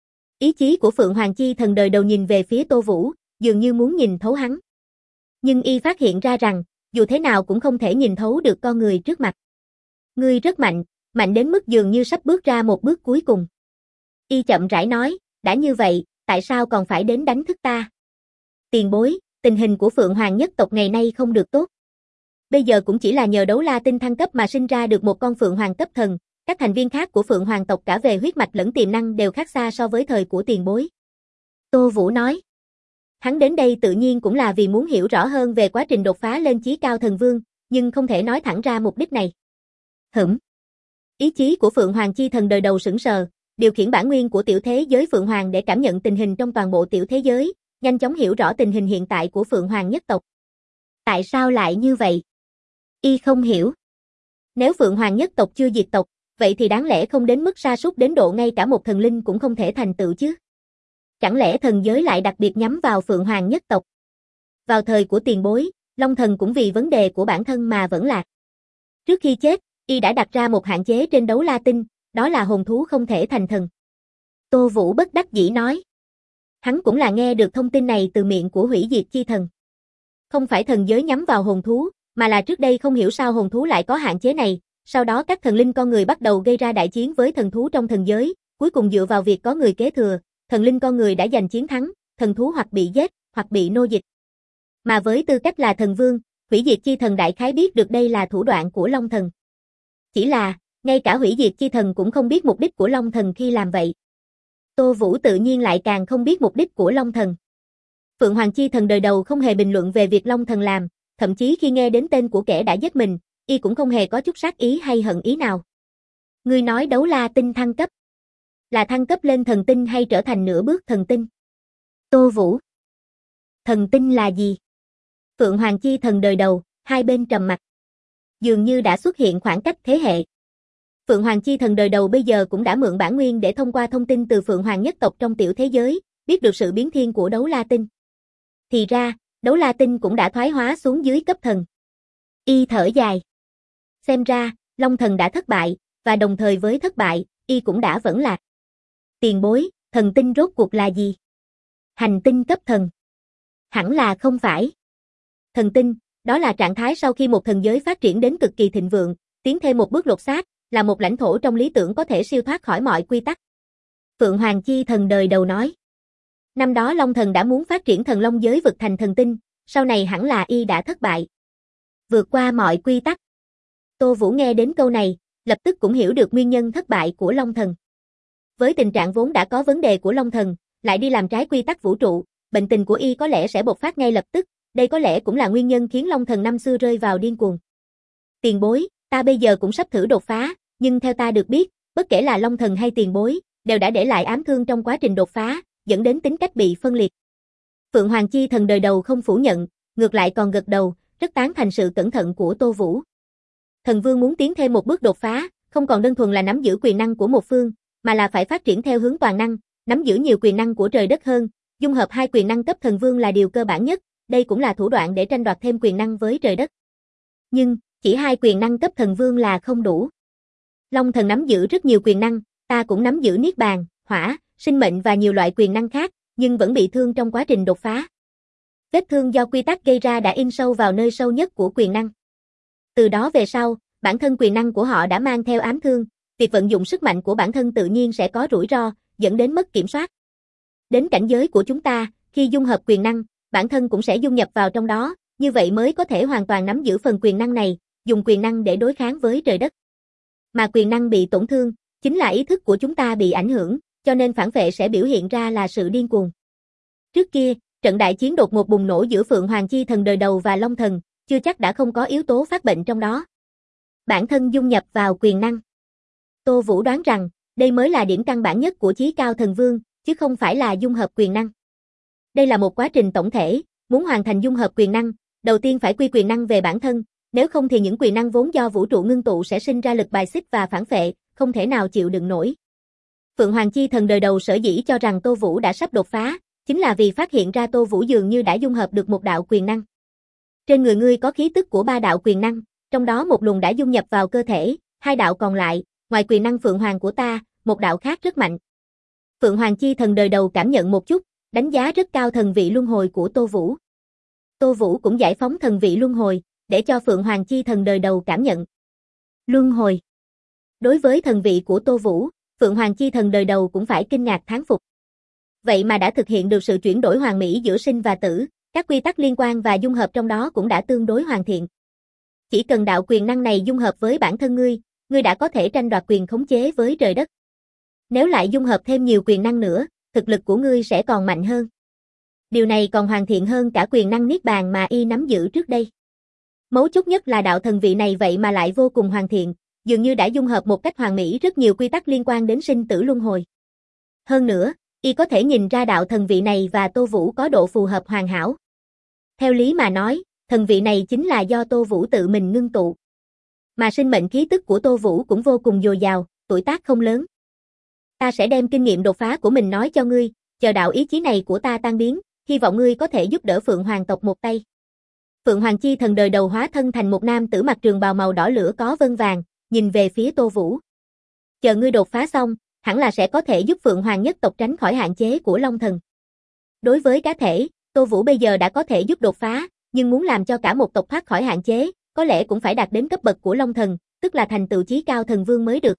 Ý chí của Phượng Hoàng Chi Thần đời đầu nhìn về phía Tô Vũ, dường như muốn nhìn thấu hắn. Nhưng y phát hiện ra rằng, dù thế nào cũng không thể nhìn thấu được con người trước mặt. Ngươi rất mạnh, mạnh đến mức dường như sắp bước ra một bước cuối cùng. Y chậm rãi nói, đã như vậy, tại sao còn phải đến đánh thức ta? Tiền bối, tình hình của Phượng Hoàng nhất tộc ngày nay không được tốt. Bây giờ cũng chỉ là nhờ đấu la tinh thăng cấp mà sinh ra được một con Phượng Hoàng cấp thần, các thành viên khác của Phượng Hoàng tộc cả về huyết mạch lẫn tiềm năng đều khác xa so với thời của tiền bối. Tô Vũ nói. Hắn đến đây tự nhiên cũng là vì muốn hiểu rõ hơn về quá trình đột phá lên chí cao thần vương, nhưng không thể nói thẳng ra mục đích này. Ý chí của Phượng Hoàng Chi Thần đời đầu sững sờ, điều khiển bản nguyên của tiểu thế giới Phượng Hoàng để cảm nhận tình hình trong toàn bộ tiểu thế giới, nhanh chóng hiểu rõ tình hình hiện tại của Phượng Hoàng nhất tộc. Tại sao lại như vậy? Y không hiểu. Nếu Phượng Hoàng nhất tộc chưa diệt tộc, vậy thì đáng lẽ không đến mức sa sút đến độ ngay cả một thần linh cũng không thể thành tựu chứ? Chẳng lẽ thần giới lại đặc biệt nhắm vào Phượng Hoàng nhất tộc? Vào thời của tiền bối, Long Thần cũng vì vấn đề của bản thân mà vẫn lạc. Trước khi chết, y đã đặt ra một hạn chế trên đấu la tinh, đó là hồn thú không thể thành thần. Tô Vũ bất đắc dĩ nói. Hắn cũng là nghe được thông tin này từ miệng của Hủy Diệt Chi Thần. Không phải thần giới nhắm vào hồn thú, mà là trước đây không hiểu sao hồn thú lại có hạn chế này, sau đó các thần linh con người bắt đầu gây ra đại chiến với thần thú trong thần giới, cuối cùng dựa vào việc có người kế thừa, thần linh con người đã giành chiến thắng, thần thú hoặc bị giết, hoặc bị nô dịch. Mà với tư cách là thần vương, Hủy Diệt Chi Thần đại khái biết được đây là thủ đoạn của Long Thần. Chỉ là, ngay cả Hủy Diệt Chi Thần cũng không biết mục đích của Long Thần khi làm vậy. Tô Vũ tự nhiên lại càng không biết mục đích của Long Thần. Phượng Hoàng Chi Thần đời đầu không hề bình luận về việc Long Thần làm, thậm chí khi nghe đến tên của kẻ đã giết mình, y cũng không hề có chút sát ý hay hận ý nào. Ngươi nói đấu la tinh thăng cấp. Là thăng cấp lên thần tinh hay trở thành nửa bước thần tinh? Tô Vũ. Thần tinh là gì? Phượng Hoàng Chi Thần đời đầu, hai bên trầm mặc. Dường như đã xuất hiện khoảng cách thế hệ. Phượng Hoàng Chi Thần đời đầu bây giờ cũng đã mượn bản nguyên để thông qua thông tin từ Phượng Hoàng nhất tộc trong tiểu thế giới, biết được sự biến thiên của Đấu La Tinh. Thì ra, Đấu La Tinh cũng đã thoái hóa xuống dưới cấp thần. Y thở dài. Xem ra, Long Thần đã thất bại, và đồng thời với thất bại, Y cũng đã vẫn lạc. Tiền bối, thần tinh rốt cuộc là gì? Hành tinh cấp thần. Hẳn là không phải. Thần tinh, đó là trạng thái sau khi một thần giới phát triển đến cực kỳ thịnh vượng, tiến thêm một bước lột xác, là một lãnh thổ trong lý tưởng có thể siêu thoát khỏi mọi quy tắc. Phượng Hoàng Chi Thần đời đầu nói. Năm đó Long Thần đã muốn phát triển thần long giới vực thành thần tinh, sau này hẳn là Y đã thất bại. Vượt qua mọi quy tắc. Tô Vũ nghe đến câu này, lập tức cũng hiểu được nguyên nhân thất bại của Long Thần. Với tình trạng vốn đã có vấn đề của Long Thần, lại đi làm trái quy tắc vũ trụ, bệnh tình của Y có lẽ sẽ bộc phát ngay lập tức, đây có lẽ cũng là nguyên nhân khiến Long Thần năm xưa rơi vào điên cuồng. Tiền bối, ta bây giờ cũng sắp thử đột phá, nhưng theo ta được biết, bất kể là Long Thần hay tiền bối, đều đã để lại ám thương trong quá trình đột phá, dẫn đến tính cách bị phân liệt. Phượng Hoàng Chi Thần đời đầu không phủ nhận, ngược lại còn gật đầu, rất tán thành sự cẩn thận của Tô Vũ. Thần Vương muốn tiến thêm một bước đột phá, không còn đơn thuần là nắm giữ quyền năng của một phương, mà là phải phát triển theo hướng toàn năng, nắm giữ nhiều quyền năng của trời đất hơn, dung hợp hai quyền năng cấp thần vương là điều cơ bản nhất, đây cũng là thủ đoạn để tranh đoạt thêm quyền năng với trời đất. Nhưng, chỉ hai quyền năng cấp thần vương là không đủ. Long Thần nắm giữ rất nhiều quyền năng, ta cũng nắm giữ niết bàn, hỏa, sinh mệnh và nhiều loại quyền năng khác, nhưng vẫn bị thương trong quá trình đột phá. Vết thương do quy tắc gây ra đã in sâu vào nơi sâu nhất của quyền năng. Từ đó về sau, bản thân quyền năng của họ đã mang theo ám thương, việc vận dụng sức mạnh của bản thân tự nhiên sẽ có rủi ro, dẫn đến mất kiểm soát. Đến cảnh giới của chúng ta, khi dung hợp quyền năng, bản thân cũng sẽ dung nhập vào trong đó, như vậy mới có thể hoàn toàn nắm giữ phần quyền năng này, dùng quyền năng để đối kháng với trời đất. Mà quyền năng bị tổn thương, chính là ý thức của chúng ta bị ảnh hưởng, cho nên phản vệ sẽ biểu hiện ra là sự điên cuồng. Trước kia, trận đại chiến đột ngột bùng nổ giữa Phượng Hoàng Chi Thần đời đầu và Long Thần, chưa chắc đã không có yếu tố phát bệnh trong đó. Bản thân dung nhập vào quyền năng. Tô Vũ đoán rằng, đây mới là điểm căn bản nhất của chí cao thần vương, chứ không phải là dung hợp quyền năng. Đây là một quá trình tổng thể, muốn hoàn thành dung hợp quyền năng, đầu tiên phải quy quyền năng về bản thân, nếu không thì những quyền năng vốn do vũ trụ ngưng tụ sẽ sinh ra lực bài xích và phản phệ, không thể nào chịu đựng nổi. Phượng Hoàng Chi Thần đời đầu sở dĩ cho rằng Tô Vũ đã sắp đột phá, chính là vì phát hiện ra Tô Vũ dường như đã dung hợp được một đạo quyền năng. Trên người ngươi có khí tức của 3 đạo quyền năng, trong đó một luồng đã dung nhập vào cơ thể, 2 đạo còn lại, ngoài quyền năng Phượng Hoàng của ta, một đạo khác rất mạnh. Phượng Hoàng Chi Thần đời đầu cảm nhận một chút, đánh giá rất cao thần vị luân hồi của Tô Vũ. Tô Vũ cũng giải phóng thần vị luân hồi, để cho Phượng Hoàng Chi Thần đời đầu cảm nhận. Luân hồi. Đối với thần vị của Tô Vũ, Phượng Hoàng Chi Thần đời đầu cũng phải kinh ngạc thán phục. Vậy mà đã thực hiện được sự chuyển đổi hoàn mỹ giữa sinh và tử, các quy tắc liên quan và dung hợp trong đó cũng đã tương đối hoàn thiện. Chỉ cần đạo quyền năng này dung hợp với bản thân ngươi đã có thể tranh đoạt quyền khống chế với trời đất. Nếu lại dung hợp thêm nhiều quyền năng nữa, thực lực của ngươi sẽ còn mạnh hơn. Điều này còn hoàn thiện hơn cả quyền năng niết bàn mà y nắm giữ trước đây. Mấu chốt nhất là đạo thần vị này vậy mà lại vô cùng hoàn thiện, dường như đã dung hợp một cách hoàn mỹ rất nhiều quy tắc liên quan đến sinh tử luân hồi. Hơn nữa, y có thể nhìn ra đạo thần vị này và Tô Vũ có độ phù hợp hoàn hảo. Theo lý mà nói, thần vị này chính là do Tô Vũ tự mình ngưng tụ. Mà sinh mệnh khí tức của Tô Vũ cũng vô cùng dồi dào, tuổi tác không lớn. Ta sẽ đem kinh nghiệm đột phá của mình nói cho ngươi, chờ đạo ý chí này của ta tan biến, hy vọng ngươi có thể giúp đỡ Phượng Hoàng tộc một tay. Phượng Hoàng Chi Thần đời đầu hóa thân thành một nam tử mặc trường bào màu đỏ lửa có vân vàng, nhìn về phía Tô Vũ. Chờ ngươi đột phá xong, hẳn là sẽ có thể giúp Phượng Hoàng nhất tộc tránh khỏi hạn chế của Long Thần. Đối với cá thể, Tô Vũ bây giờ đã có thể giúp đột phá, nhưng muốn làm cho cả một tộc thoát khỏi hạn chế, có lẽ cũng phải đạt đến cấp bậc của Long Thần, tức là thành tựu chí cao thần vương mới được.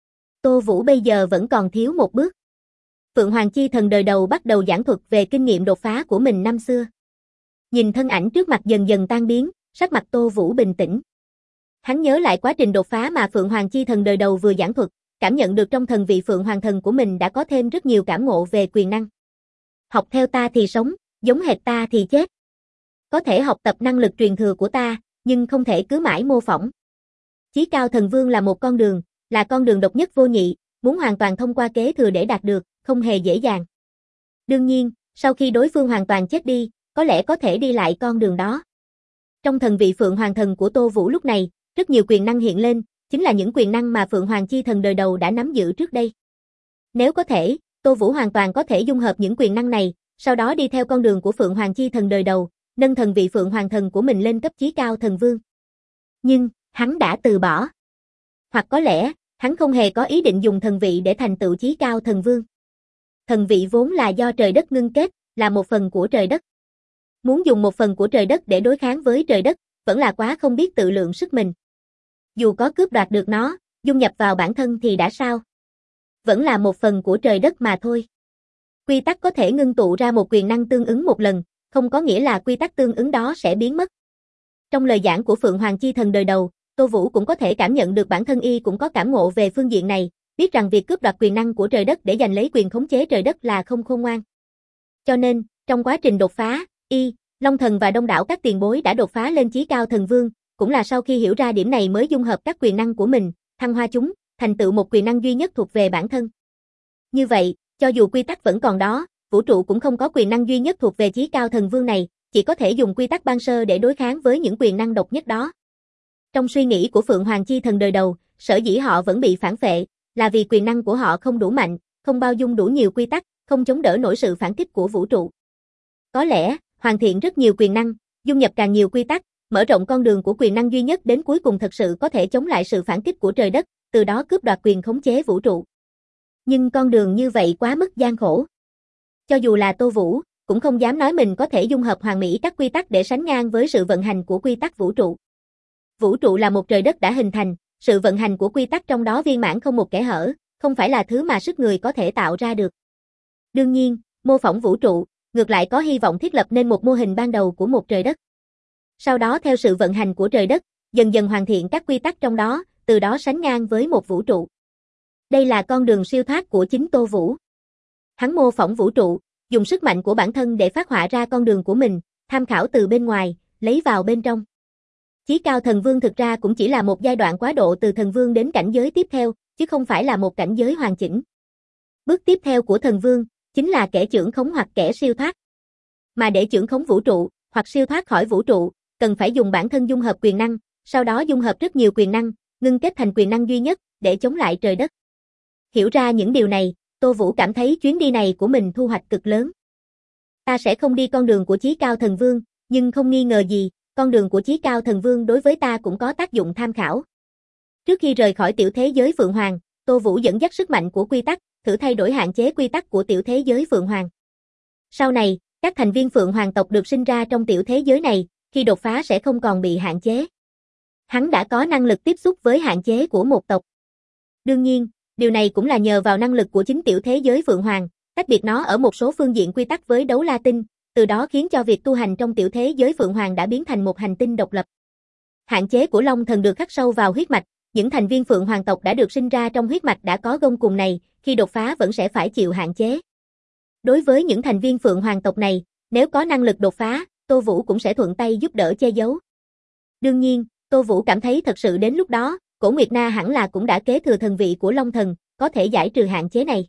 Tô Vũ bây giờ vẫn còn thiếu một bước. Phượng Hoàng Chi Thần đời đầu bắt đầu giảng thuật về kinh nghiệm đột phá của mình năm xưa. Nhìn thân ảnh trước mặt dần dần tan biến, sắc mặt Tô Vũ bình tĩnh. Hắn nhớ lại quá trình đột phá mà Phượng Hoàng Chi Thần đời đầu vừa giảng thuật, cảm nhận được trong thần vị Phượng Hoàng Thần của mình đã có thêm rất nhiều cảm ngộ về quyền năng. Học theo ta thì sống, giống hệt ta thì chết. Có thể học tập năng lực truyền thừa của ta, nhưng không thể cứ mãi mô phỏng. Chí cao thần vương là một con đường, là con đường độc nhất vô nhị, muốn hoàn toàn thông qua kế thừa để đạt được, không hề dễ dàng. Đương nhiên, sau khi đối phương hoàn toàn chết đi, có lẽ có thể đi lại con đường đó. Trong thần vị Phượng Hoàng Thần của Tô Vũ lúc này, rất nhiều quyền năng hiện lên, chính là những quyền năng mà Phượng Hoàng Chi Thần đời đầu đã nắm giữ trước đây. Nếu có thể, Tô Vũ hoàn toàn có thể dung hợp những quyền năng này, sau đó đi theo con đường của Phượng Hoàng Chi Thần đời đầu, nâng thần vị Phượng Hoàng Thần của mình lên cấp chí cao thần vương. Nhưng, hắn đã từ bỏ. Hoặc có lẽ, hắn không hề có ý định dùng thần vị để thành tựu chí cao thần vương. Thần vị vốn là do trời đất ngưng kết, là một phần của trời đất. Muốn dùng một phần của trời đất để đối kháng với trời đất, vẫn là quá không biết tự lượng sức mình. Dù có cướp đoạt được nó, dung nhập vào bản thân thì đã sao? Vẫn là một phần của trời đất mà thôi. Quy tắc có thể ngưng tụ ra một quyền năng tương ứng một lần, không có nghĩa là quy tắc tương ứng đó sẽ biến mất. Trong lời giảng của Phượng Hoàng Chi Thần đời đầu, Tô Vũ cũng có thể cảm nhận được bản thân y cũng có cảm ngộ về phương diện này, biết rằng việc cướp đoạt quyền năng của trời đất để giành lấy quyền khống chế trời đất là không khôn ngoan. Cho nên, trong quá trình đột phá, y, Long Thần và đông đảo các tiền bối đã đột phá lên chí cao thần vương, cũng là sau khi hiểu ra điểm này mới dung hợp các quyền năng của mình, thăng hoa chúng, thành tựu một quyền năng duy nhất thuộc về bản thân. Như vậy, cho dù quy tắc vẫn còn đó, vũ trụ cũng không có quyền năng duy nhất thuộc về chí cao thần vương này, chỉ có thể dùng quy tắc ban sơ để đối kháng với những quyền năng độc nhất đó. Trong suy nghĩ của Phượng Hoàng Chi Thần đời đầu, sở dĩ họ vẫn bị phản phệ, là vì quyền năng của họ không đủ mạnh, không bao dung đủ nhiều quy tắc, không chống đỡ nổi sự phản kích của vũ trụ. Có lẽ, hoàn thiện rất nhiều quyền năng, dung nhập càng nhiều quy tắc, mở rộng con đường của quyền năng duy nhất đến cuối cùng thật sự có thể chống lại sự phản kích của trời đất, từ đó cướp đoạt quyền khống chế vũ trụ. Nhưng con đường như vậy quá mức gian khổ. Cho dù là Tô Vũ, cũng không dám nói mình có thể dung hợp hoàn mỹ các quy tắc để sánh ngang với sự vận hành của quy tắc vũ trụ. Vũ trụ là một trời đất đã hình thành, sự vận hành của quy tắc trong đó viên mãn không một kẽ hở, không phải là thứ mà sức người có thể tạo ra được. Đương nhiên, mô phỏng vũ trụ, ngược lại có hy vọng thiết lập nên một mô hình ban đầu của một trời đất. Sau đó theo sự vận hành của trời đất, dần dần hoàn thiện các quy tắc trong đó, từ đó sánh ngang với một vũ trụ. Đây là con đường siêu thoát của chính Tô Vũ. Hắn mô phỏng vũ trụ, dùng sức mạnh của bản thân để phát họa ra con đường của mình, tham khảo từ bên ngoài, lấy vào bên trong. Chí cao thần vương thực ra cũng chỉ là một giai đoạn quá độ từ thần vương đến cảnh giới tiếp theo, chứ không phải là một cảnh giới hoàn chỉnh. Bước tiếp theo của thần vương, chính là kẻ chưởng khống hoặc kẻ siêu thoát. Mà để chưởng khống vũ trụ, hoặc siêu thoát khỏi vũ trụ, cần phải dùng bản thân dung hợp quyền năng, sau đó dung hợp rất nhiều quyền năng, ngưng kết thành quyền năng duy nhất, để chống lại trời đất. Hiểu ra những điều này, Tô Vũ cảm thấy chuyến đi này của mình thu hoạch cực lớn. Ta sẽ không đi con đường của chí cao thần vương, nhưng không nghi ngờ gì, con đường của chí cao thần vương đối với ta cũng có tác dụng tham khảo. Trước khi rời khỏi tiểu thế giới Phượng Hoàng, Tô Vũ dẫn dắt sức mạnh của quy tắc, thử thay đổi hạn chế quy tắc của tiểu thế giới Phượng Hoàng. Sau này, các thành viên Phượng Hoàng tộc được sinh ra trong tiểu thế giới này, khi đột phá sẽ không còn bị hạn chế. Hắn đã có năng lực tiếp xúc với hạn chế của một tộc. Đương nhiên, điều này cũng là nhờ vào năng lực của chính tiểu thế giới Phượng Hoàng, tách biệt nó ở một số phương diện quy tắc với đấu la tinh, từ đó khiến cho việc tu hành trong tiểu thế giới Phượng Hoàng đã biến thành một hành tinh độc lập. Hạn chế của Long Thần được khắc sâu vào huyết mạch, những thành viên Phượng Hoàng tộc đã được sinh ra trong huyết mạch đã có gông cùng này, khi đột phá vẫn sẽ phải chịu hạn chế. Đối với những thành viên Phượng Hoàng tộc này, nếu có năng lực đột phá, Tô Vũ cũng sẽ thuận tay giúp đỡ che giấu. Đương nhiên, Tô Vũ cảm thấy thật sự đến lúc đó, Cổ Nguyệt Na hẳn là cũng đã kế thừa thần vị của Long Thần, có thể giải trừ hạn chế này.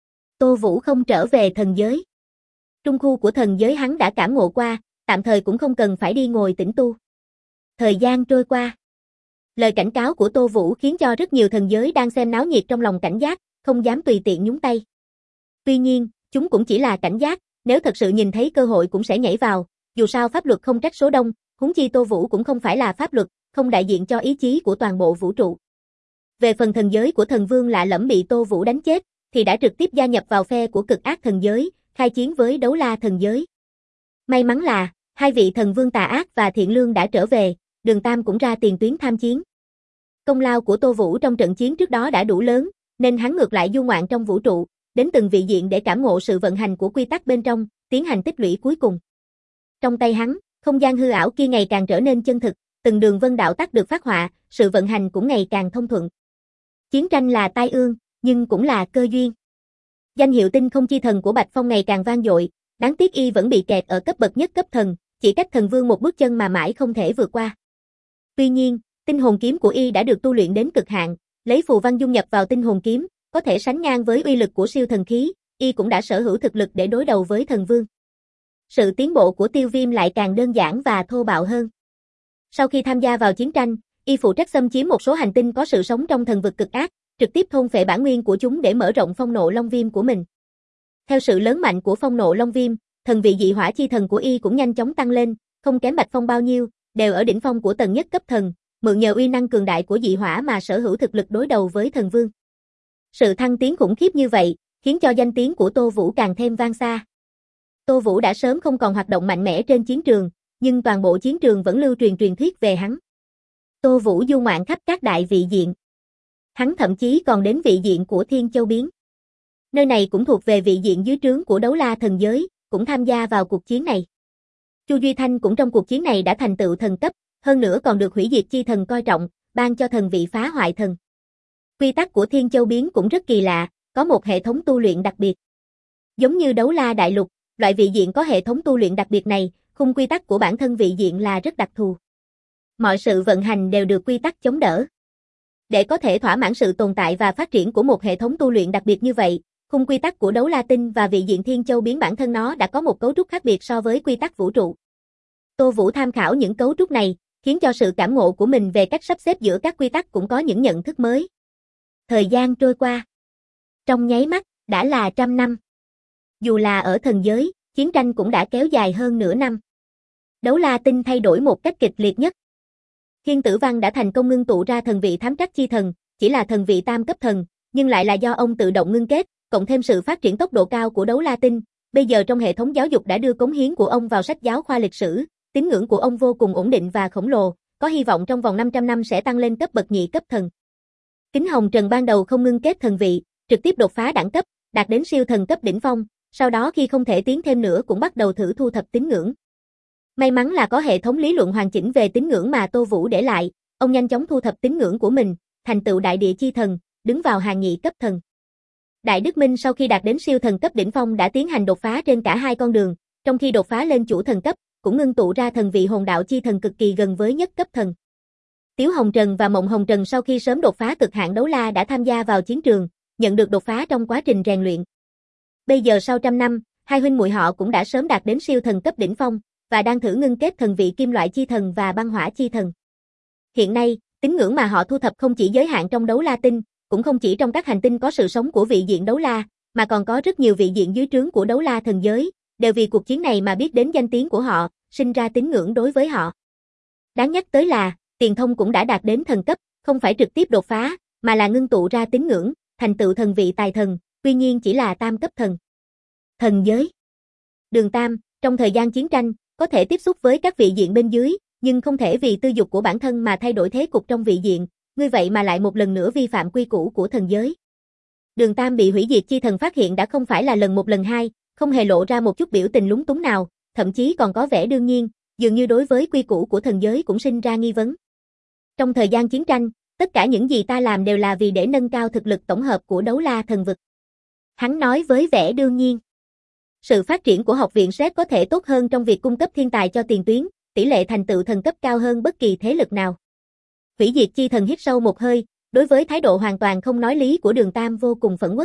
Tô Vũ không trở về thần giới. Trung khu của thần giới hắn đã cảm ngộ qua, tạm thời cũng không cần phải đi ngồi tĩnh tu. Thời gian trôi qua. Lời cảnh cáo của Tô Vũ khiến cho rất nhiều thần giới đang xem náo nhiệt trong lòng cảnh giác, không dám tùy tiện nhúng tay. Tuy nhiên, chúng cũng chỉ là cảnh giác, nếu thật sự nhìn thấy cơ hội cũng sẽ nhảy vào, dù sao pháp luật không trách số đông, huống chi Tô Vũ cũng không phải là pháp luật, không đại diện cho ý chí của toàn bộ vũ trụ. Về phần thần giới của thần vương lạ lẫm bị Tô Vũ đánh chết, thì đã trực tiếp gia nhập vào phe của cực ác thần giới, khai chiến với đấu la thần giới. May mắn là, hai vị thần vương tà ác và thiện lương đã trở về, Đường Tam cũng ra tiền tuyến tham chiến. Công lao của Tô Vũ trong trận chiến trước đó đã đủ lớn, nên hắn ngược lại du ngoạn trong vũ trụ, đến từng vị diện để cảm ngộ sự vận hành của quy tắc bên trong, tiến hành tích lũy cuối cùng. Trong tay hắn, không gian hư ảo kia ngày càng trở nên chân thực, từng đường vân đạo tắc được phát họa, sự vận hành cũng ngày càng thông thuận. Chiến tranh là tai ương, nhưng cũng là cơ duyên. Danh hiệu tinh không chi thần của Bạch Phong ngày càng vang dội, đáng tiếc y vẫn bị kẹt ở cấp bậc nhất cấp thần, chỉ cách thần vương một bước chân mà mãi không thể vượt qua. Tuy nhiên, tinh hồn kiếm của y đã được tu luyện đến cực hạn, lấy phù văn dung nhập vào tinh hồn kiếm, có thể sánh ngang với uy lực của siêu thần khí, y cũng đã sở hữu thực lực để đối đầu với thần vương. Sự tiến bộ của Tiêu Viêm lại càng đơn giản và thô bạo hơn. Sau khi tham gia vào chiến tranh, y phụ trách xâm chiếm một số hành tinh có sự sống trong thần vực cực ác, trực tiếp thôn phệ bản nguyên của chúng để mở rộng phong nộ long viêm của mình. Theo sự lớn mạnh của phong nộ long viêm, thần vị dị hỏa chi thần của y cũng nhanh chóng tăng lên, không kém Bạch Phong bao nhiêu, đều ở đỉnh phong của tầng nhất cấp thần, mượn nhờ uy năng cường đại của dị hỏa mà sở hữu thực lực đối đầu với thần vương. Sự thăng tiến khủng khiếp như vậy, khiến cho danh tiếng của Tô Vũ càng thêm vang xa. Tô Vũ đã sớm không còn hoạt động mạnh mẽ trên chiến trường, nhưng toàn bộ chiến trường vẫn lưu truyền truyền thuyết về hắn. Tô Vũ du ngoạn khắp các đại vị diện. Hắn thậm chí còn đến vị diện của Thiên Châu Biến. Nơi này cũng thuộc về vị diện dưới trướng của Đấu La thần giới, cũng tham gia vào cuộc chiến này. Chu Duy Thanh cũng trong cuộc chiến này đã thành tựu thần cấp, hơn nữa còn được hủy diệt chi thần coi trọng, ban cho thần vị phá hoại thần. Quy tắc của Thiên Châu Biến cũng rất kỳ lạ, có một hệ thống tu luyện đặc biệt. Giống như Đấu La đại lục, loại vị diện có hệ thống tu luyện đặc biệt này, khung quy tắc của bản thân vị diện là rất đặc thù. Mọi sự vận hành đều được quy tắc chống đỡ. Để có thể thỏa mãn sự tồn tại và phát triển của một hệ thống tu luyện đặc biệt như vậy, khung quy tắc của Đấu La Tinh và vị diện Thiên Châu Biến bản thân nó đã có một cấu trúc khác biệt so với quy tắc vũ trụ. Tô Vũ tham khảo những cấu trúc này, khiến cho sự cảm ngộ của mình về cách sắp xếp giữa các quy tắc cũng có những nhận thức mới. Thời gian trôi qua. Trong nháy mắt, đã là 100 năm. Dù là ở thần giới, chiến tranh cũng đã kéo dài hơn nửa năm. Đấu La Tinh thay đổi một cách kịch liệt nhất. Thiên Tử Văn đã thành công ngưng tụ ra thần vị thám trắc chi thần, chỉ là thần vị tam cấp thần, nhưng lại là do ông tự động ngưng kết, cộng thêm sự phát triển tốc độ cao của Đấu La Tinh, bây giờ trong hệ thống giáo dục đã đưa cống hiến của ông vào sách giáo khoa lịch sử, tín ngưỡng của ông vô cùng ổn định và khổng lồ, có hy vọng trong vòng 500 năm sẽ tăng lên cấp bậc nhị cấp thần. Kính Hồng Trần ban đầu không ngưng kết thần vị, trực tiếp đột phá đẳng cấp, đạt đến siêu thần cấp đỉnh phong, sau đó khi không thể tiến thêm nữa cũng bắt đầu thử thu thập tín ngưỡng. May mắn là có hệ thống lý luận hoàn chỉnh về tín ngưỡng mà Tô Vũ để lại, ông nhanh chóng thu thập tín ngưỡng của mình, thành tựu đại địa chi thần, đứng vào hàng nhị cấp thần. Đại Đức Minh sau khi đạt đến siêu thần cấp đỉnh phong đã tiến hành đột phá trên cả hai con đường, trong khi đột phá lên chủ thần cấp, cũng ngưng tụ ra thần vị hồn đạo chi thần cực kỳ gần với nhất cấp thần. Tiếu Hồng Trần và Mộng Hồng Trần sau khi sớm đột phá cực hạn đấu la đã tham gia vào chiến trường, nhận được đột phá trong quá trình rèn luyện. Bây giờ sau 100 năm, hai huynh muội họ cũng đã sớm đạt đến siêu thần cấp đỉnh phong và đang thử ngưng kết thần vị kim loại chi thần và băng hỏa chi thần. Hiện nay, tín ngưỡng mà họ thu thập không chỉ giới hạn trong Đấu La Tinh, cũng không chỉ trong các hành tinh có sự sống của vị diện Đấu La, mà còn có rất nhiều vị diện dưới trướng của Đấu La thần giới, đều vì cuộc chiến này mà biết đến danh tiếng của họ, sinh ra tín ngưỡng đối với họ. Đáng nhắc tới là, Tiền Thông cũng đã đạt đến thần cấp, không phải trực tiếp đột phá, mà là ngưng tụ ra tín ngưỡng, thành tựu thần vị tài thần, tuy nhiên chỉ là tam cấp thần. Thần giới. Đường Tam, trong thời gian chiến tranh, có thể tiếp xúc với các vị diện bên dưới, nhưng không thể vì tư dục của bản thân mà thay đổi thế cục trong vị diện, ngươi vậy mà lại một lần nữa vi phạm quy củ của thần giới. Đường Tam bị hủy diệt chi thần phát hiện đã không phải là lần một lần hai, không hề lộ ra một chút biểu tình lúng túng nào, thậm chí còn có vẻ đương nhiên, dường như đối với quy củ của thần giới cũng sinh ra nghi vấn. Trong thời gian chiến tranh, tất cả những gì ta làm đều là vì để nâng cao thực lực tổng hợp của Đấu La thần vực. Hắn nói với vẻ đương nhiên. Sự phát triển của học viện SET có thể tốt hơn trong việc cung cấp thiên tài cho tiền tuyến, tỷ lệ thành tựu thần cấp cao hơn bất kỳ thế lực nào. Hủy diệt chi thần hít sâu một hơi, đối với thái độ hoàn toàn không nói lý của Đường Tam vô cùng phẫn uất.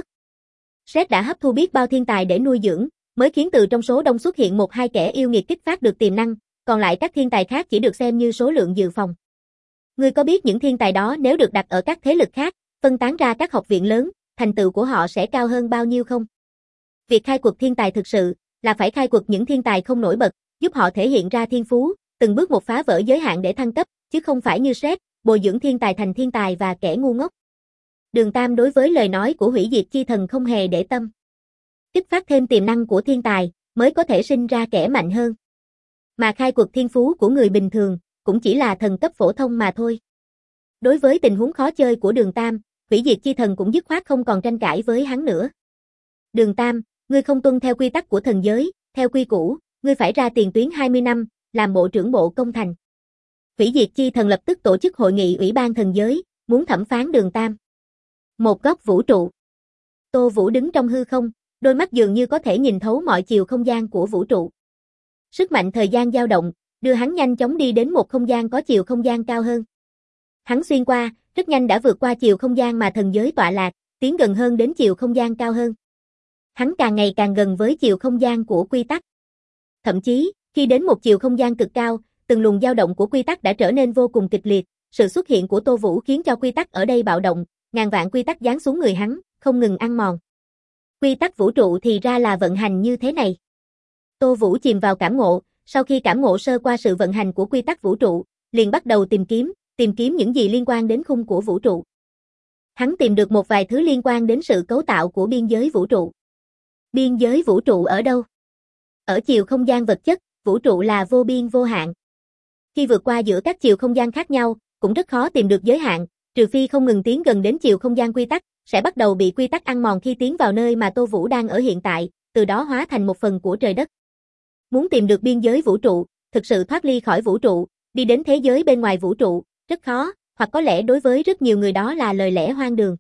SET đã hấp thu biết bao thiên tài để nuôi dưỡng, mới khiến từ trong số đông xuất hiện một hai kẻ yêu nghiệt kích phát được tiềm năng, còn lại các thiên tài khác chỉ được xem như số lượng dự phòng. Ngươi có biết những thiên tài đó nếu được đặt ở các thế lực khác, phân tán ra các học viện lớn, thành tựu của họ sẽ cao hơn bao nhiêu không? Việc khai quật thiên tài thực sự là phải khai quật những thiên tài không nổi bật, giúp họ thể hiện ra thiên phú, từng bước một phá vỡ giới hạn để thăng cấp, chứ không phải như SET, bồi dưỡng thiên tài thành thiên tài và kẻ ngu ngốc. Đường Tam đối với lời nói của hủy diệt chi thần không hề để tâm. Kích phát thêm tiềm năng của thiên tài, mới có thể sinh ra kẻ mạnh hơn. Mà khai quật thiên phú của người bình thường, cũng chỉ là thần cấp phổ thông mà thôi. Đối với tình huống khó chơi của Đường Tam, hủy diệt chi thần cũng dứt khoát không còn tranh cãi với hắn nữa. Đường Tam, ngươi không tuân theo quy tắc của thần giới, theo quy củ, ngươi phải ra tiền tuyến 20 năm, làm bộ trưởng bộ công thành. Hủy diệt chi thần lập tức tổ chức hội nghị ủy ban thần giới, muốn thẩm phán Đường Tam. Một góc vũ trụ. Tô Vũ đứng trong hư không, đôi mắt dường như có thể nhìn thấu mọi chiều không gian của vũ trụ. Sức mạnh thời gian dao động, đưa hắn nhanh chóng đi đến một không gian có chiều không gian cao hơn. Hắn xuyên qua, rất nhanh đã vượt qua chiều không gian mà thần giới tọa lạc, tiến gần hơn đến chiều không gian cao hơn. Hắn càng ngày càng gần với chiều không gian của quy tắc. Thậm chí, khi đến một chiều không gian cực cao, từng luồng dao động của quy tắc đã trở nên vô cùng kịch liệt, sự xuất hiện của Tô Vũ khiến cho quy tắc ở đây bạo động, ngàn vạn quy tắc giáng xuống người hắn, không ngừng ăn mòn. Quy tắc vũ trụ thì ra là vận hành như thế này. Tô Vũ chìm vào cảm ngộ, sau khi cảm ngộ sơ qua sự vận hành của quy tắc vũ trụ, liền bắt đầu tìm kiếm những gì liên quan đến khung của vũ trụ. Hắn tìm được một vài thứ liên quan đến sự cấu tạo của biên giới vũ trụ. Biên giới vũ trụ ở đâu? Ở chiều không gian vật chất, vũ trụ là vô biên vô hạn. Khi vượt qua giữa các chiều không gian khác nhau, cũng rất khó tìm được giới hạn, trừ phi không ngừng tiến gần đến chiều không gian quy tắc, sẽ bắt đầu bị quy tắc ăn mòn khi tiến vào nơi mà Tô Vũ đang ở hiện tại, từ đó hóa thành một phần của trời đất. Muốn tìm được biên giới vũ trụ, thực sự thoát ly khỏi vũ trụ, đi đến thế giới bên ngoài vũ trụ, rất khó, hoặc có lẽ đối với rất nhiều người đó là lời lẽ hoang đường.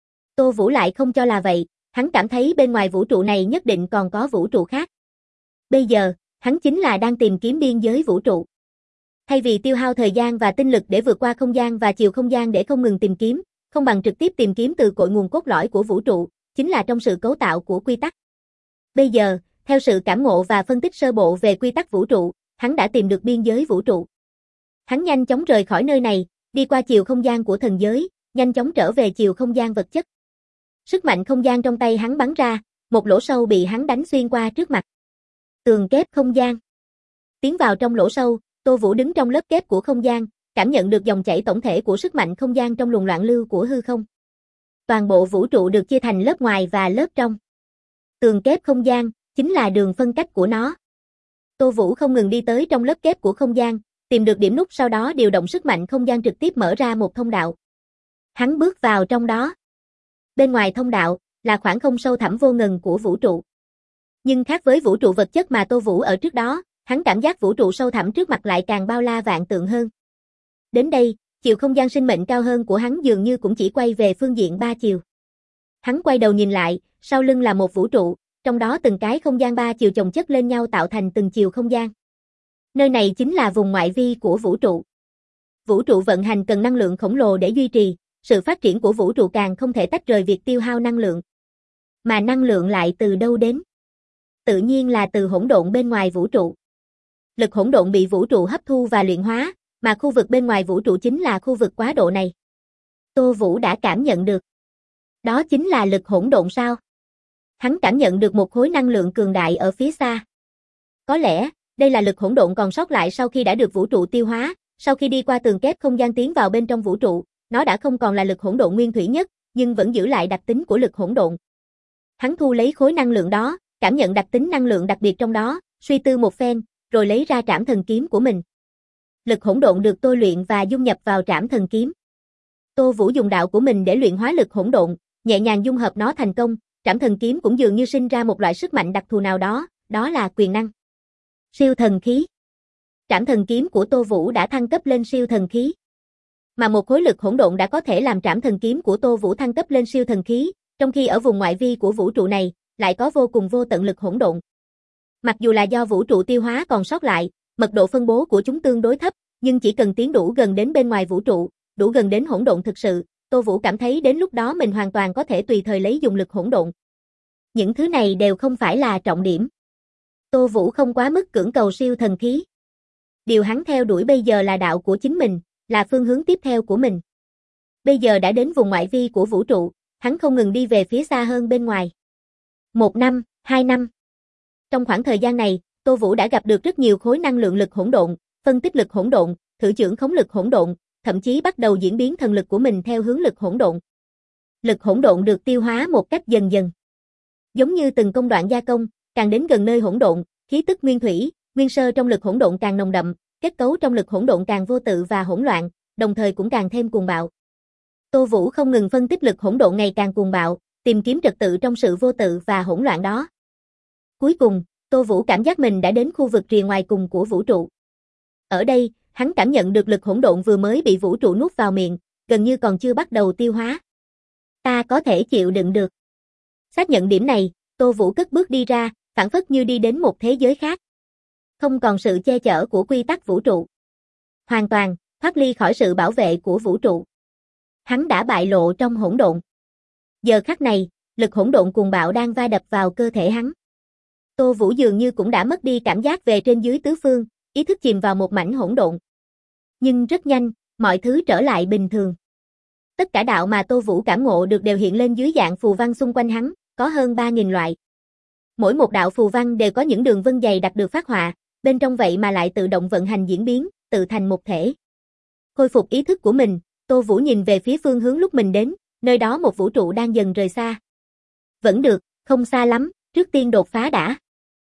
Tô Vũ lại không cho là vậy, hắn cảm thấy bên ngoài vũ trụ này nhất định còn có vũ trụ khác. Bây giờ, hắn chính là đang tìm kiếm biên giới vũ trụ. Thay vì tiêu hao thời gian và tinh lực để vượt qua không gian và chiều không gian để không ngừng tìm kiếm, không bằng trực tiếp tìm kiếm từ cội nguồn cốt lõi của vũ trụ, chính là trong sự cấu tạo của quy tắc. Bây giờ, theo sự cảm ngộ và phân tích sơ bộ về quy tắc vũ trụ, hắn đã tìm được biên giới vũ trụ. Hắn nhanh chóng rời khỏi nơi này, đi qua chiều không gian của thần giới, nhanh chóng trở về chiều không gian vật chất. Sức mạnh không gian trong tay hắn bắn ra, một lỗ sâu bị hắn đánh xuyên qua trước mặt. Tường kép không gian. Tiến vào trong lỗ sâu, Tô Vũ đứng trong lớp kép của không gian, cảm nhận được dòng chảy tổng thể của sức mạnh không gian trong luồng loạn lưu của hư không. Toàn bộ vũ trụ được chia thành lớp ngoài và lớp trong. Tường kép không gian chính là đường phân cách của nó. Tô Vũ không ngừng đi tới trong lớp kép của không gian, tìm được điểm nút, sau đó điều động sức mạnh không gian trực tiếp mở ra một thông đạo. Hắn bước vào trong đó. Bên ngoài thông đạo là khoảng không sâu thẳm vô ngần của vũ trụ. Nhưng khác với vũ trụ vật chất mà Tô Vũ ở trước đó, hắn cảm giác vũ trụ sâu thẳm trước mặt lại càng bao la vạn tượng hơn. Đến đây, chiều không gian sinh mệnh cao hơn của hắn dường như cũng chỉ quay về phương diện ba chiều. Hắn quay đầu nhìn lại, sau lưng là một vũ trụ, trong đó từng cái không gian ba chiều chồng chất lên nhau tạo thành từng chiều không gian. Nơi này chính là vùng ngoại vi của vũ trụ. Vũ trụ vận hành cần năng lượng khổng lồ để duy trì, sự phát triển của vũ trụ càng không thể tách rời việc tiêu hao năng lượng. Mà năng lượng lại từ đâu đến? Tự nhiên là từ hỗn độn bên ngoài vũ trụ. Lực hỗn độn bị vũ trụ hấp thu và luyện hóa, mà khu vực bên ngoài vũ trụ chính là khu vực quá độ này. Tô Vũ đã cảm nhận được. Đó chính là lực hỗn độn sao? Hắn cảm nhận được một khối năng lượng cường đại ở phía xa. Có lẽ, đây là lực hỗn độn còn sót lại sau khi đã được vũ trụ tiêu hóa, sau khi đi qua tường kép không gian tiến vào bên trong vũ trụ, nó đã không còn là lực hỗn độn nguyên thủy nhất, nhưng vẫn giữ lại đặc tính của lực hỗn độn. Hắn thu lấy khối năng lượng đó, cảm nhận đặc tính năng lượng đặc biệt trong đó, suy tư một phen, rồi lấy ra trảm thần kiếm của mình. Lực hỗn độn được tôi luyện và dung nhập vào trảm thần kiếm. Tô Vũ dùng đạo của mình để luyện hóa lực hỗn độn, nhẹ nhàng dung hợp nó thành công, trảm thần kiếm cũng dường như sinh ra một loại sức mạnh đặc thù nào đó, đó là quyền năng. Siêu thần khí. Trảm thần kiếm của Tô Vũ đã thăng cấp lên siêu thần khí. Mà một khối lực hỗn độn đã có thể làm trảm thần kiếm của Tô Vũ thăng cấp lên siêu thần khí, trong khi ở vùng ngoại vi của vũ trụ này, lại có vô cùng vô tận lực hỗn độn. Mặc dù là do vũ trụ tiêu hóa còn sót lại, mật độ phân bố của chúng tương đối thấp, nhưng chỉ cần tiến đủ gần đến bên ngoài vũ trụ, đủ gần đến hỗn độn thực sự, Tô Vũ cảm thấy đến lúc đó mình hoàn toàn có thể tùy thời lấy dùng lực hỗn độn. Những thứ này đều không phải là trọng điểm. Tô Vũ không quá mức cưỡng cầu siêu thần khí. Điều hắn theo đuổi bây giờ là đạo của chính mình, là phương hướng tiếp theo của mình. Bây giờ đã đến vùng ngoại vi của vũ trụ, hắn không ngừng đi về phía xa hơn bên ngoài. 1 năm, 2 năm. Trong khoảng thời gian này, Tô Vũ đã gặp được rất nhiều khối năng lượng lực hỗn độn, phân tích lực hỗn độn, thử chưởng khống lực hỗn độn, thậm chí bắt đầu diễn biến thần lực của mình theo hướng lực hỗn độn. Lực hỗn độn được tiêu hóa một cách dần dần. Giống như từng công đoạn gia công, càng đến gần nơi hỗn độn, khí tức nguyên thủy, nguyên sơ trong lực hỗn độn càng nồng đậm, kết cấu trong lực hỗn độn càng vô tự và hỗn loạn, đồng thời cũng càng thêm cuồng bạo. Tô Vũ không ngừng phân tích lực hỗn độn ngày càng cuồng bạo, tìm kiếm trật tự trong sự vô tự và hỗn loạn đó. Cuối cùng, Tô Vũ cảm giác mình đã đến khu vực rìa ngoài cùng của vũ trụ. Ở đây, hắn cảm nhận được lực hỗn độn vừa mới bị vũ trụ nuốt vào miệng, gần như còn chưa bắt đầu tiêu hóa. Ta có thể chịu đựng được. Xác nhận điểm này, Tô Vũ cất bước đi ra, phảng phất như đi đến một thế giới khác. Không còn sự che chở của quy tắc vũ trụ. Hoàn toàn, thoát ly khỏi sự bảo vệ của vũ trụ. Hắn đã bại lộ trong hỗn độn. Giờ khắc này, lực hỗn độn cuồng bạo đang va đập vào cơ thể hắn. Tô Vũ dường như cũng đã mất đi cảm giác về trên dưới tứ phương, ý thức chìm vào một mảnh hỗn độn. Nhưng rất nhanh, mọi thứ trở lại bình thường. Tất cả đạo mà Tô Vũ cảm ngộ được đều hiện lên dưới dạng phù văn xung quanh hắn, có hơn 3.000 loại. Mỗi một đạo phù văn đều có những đường vân dày đặc được phác họa, bên trong vậy mà lại tự động vận hành diễn biến, tự thành một thể. Khôi phục ý thức của mình, Tô Vũ nhìn về phía phương hướng lúc mình đến, nơi đó một vũ trụ đang dần rời xa. Vẫn được, không xa lắm, trước tiên đột phá đã.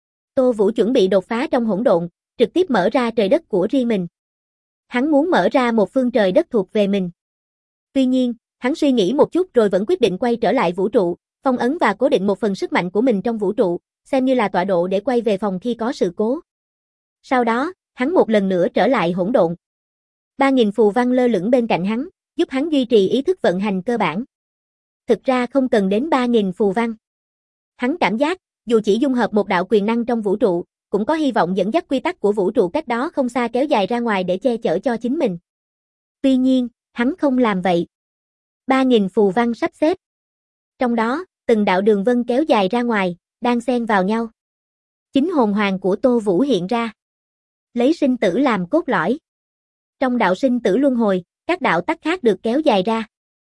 Tô Vũ chuẩn bị đột phá trong hỗn độn, trực tiếp mở ra trời đất của riêng mình. Hắn muốn mở ra một phương trời đất thuộc về mình. Tuy nhiên, hắn suy nghĩ một chút rồi vẫn quyết định quay trở lại vũ trụ, phong ấn và cố định một phần sức mạnh của mình trong vũ trụ, xem như là tọa độ để quay về phòng khi có sự cố. Sau đó, hắn một lần nữa trở lại hỗn độn. 3.000 phù văn lơ lửng bên cạnh hắn, giúp hắn duy trì ý thức vận hành cơ bản. Thực ra không cần đến 3.000 phù văn. Hắn cảm giác, dù chỉ dung hợp một đạo quyền năng trong vũ trụ, cũng có hy vọng dẫn dắt quy tắc của vũ trụ cách đó không xa kéo dài ra ngoài để che chở cho chính mình. Tuy nhiên, hắn không làm vậy. 3.000 phù văn sắp xếp. Trong đó, từng đạo đường vân kéo dài ra ngoài, đang xen vào nhau. Chính hồn hoàng của Tô Vũ hiện ra. Lấy sinh tử làm cốt lõi. Trong đạo sinh tử luân hồi, các đạo tắc khác được kéo dài ra.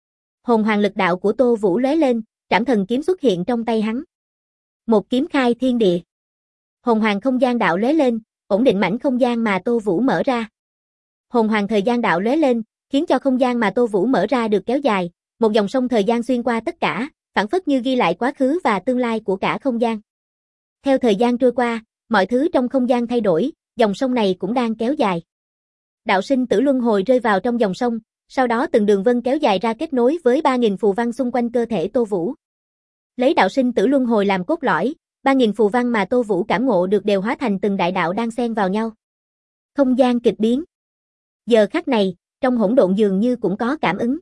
Hồn hoàng lực đạo của Tô Vũ lóe lên, trảm thần kiếm xuất hiện trong tay hắn. Một kiếm khai thiên địa. Hồn hoàng không gian đạo lóe lên, ổn định mảnh không gian mà Tô Vũ mở ra. Hồn hoàng thời gian đạo lóe lên, khiến cho không gian mà Tô Vũ mở ra được kéo dài, một dòng sông thời gian xuyên qua tất cả, phảng phất như ghi lại quá khứ và tương lai của cả không gian. Theo thời gian trôi qua, mọi thứ trong không gian thay đổi, dòng sông này cũng đang kéo dài. Đạo sinh tử luân hồi rơi vào trong dòng sông, sau đó từng đường vân kéo dài ra kết nối với 3.000 phù văn xung quanh cơ thể Tô Vũ. Lấy đạo sinh tử luân hồi làm cốt lõi, 3.000 phù văn mà Tô Vũ cảm ngộ được đều hóa thành từng đại đạo đang xen vào nhau. Không gian kịch biến. Giờ khắc này, trong hỗn độn dường như cũng có cảm ứng.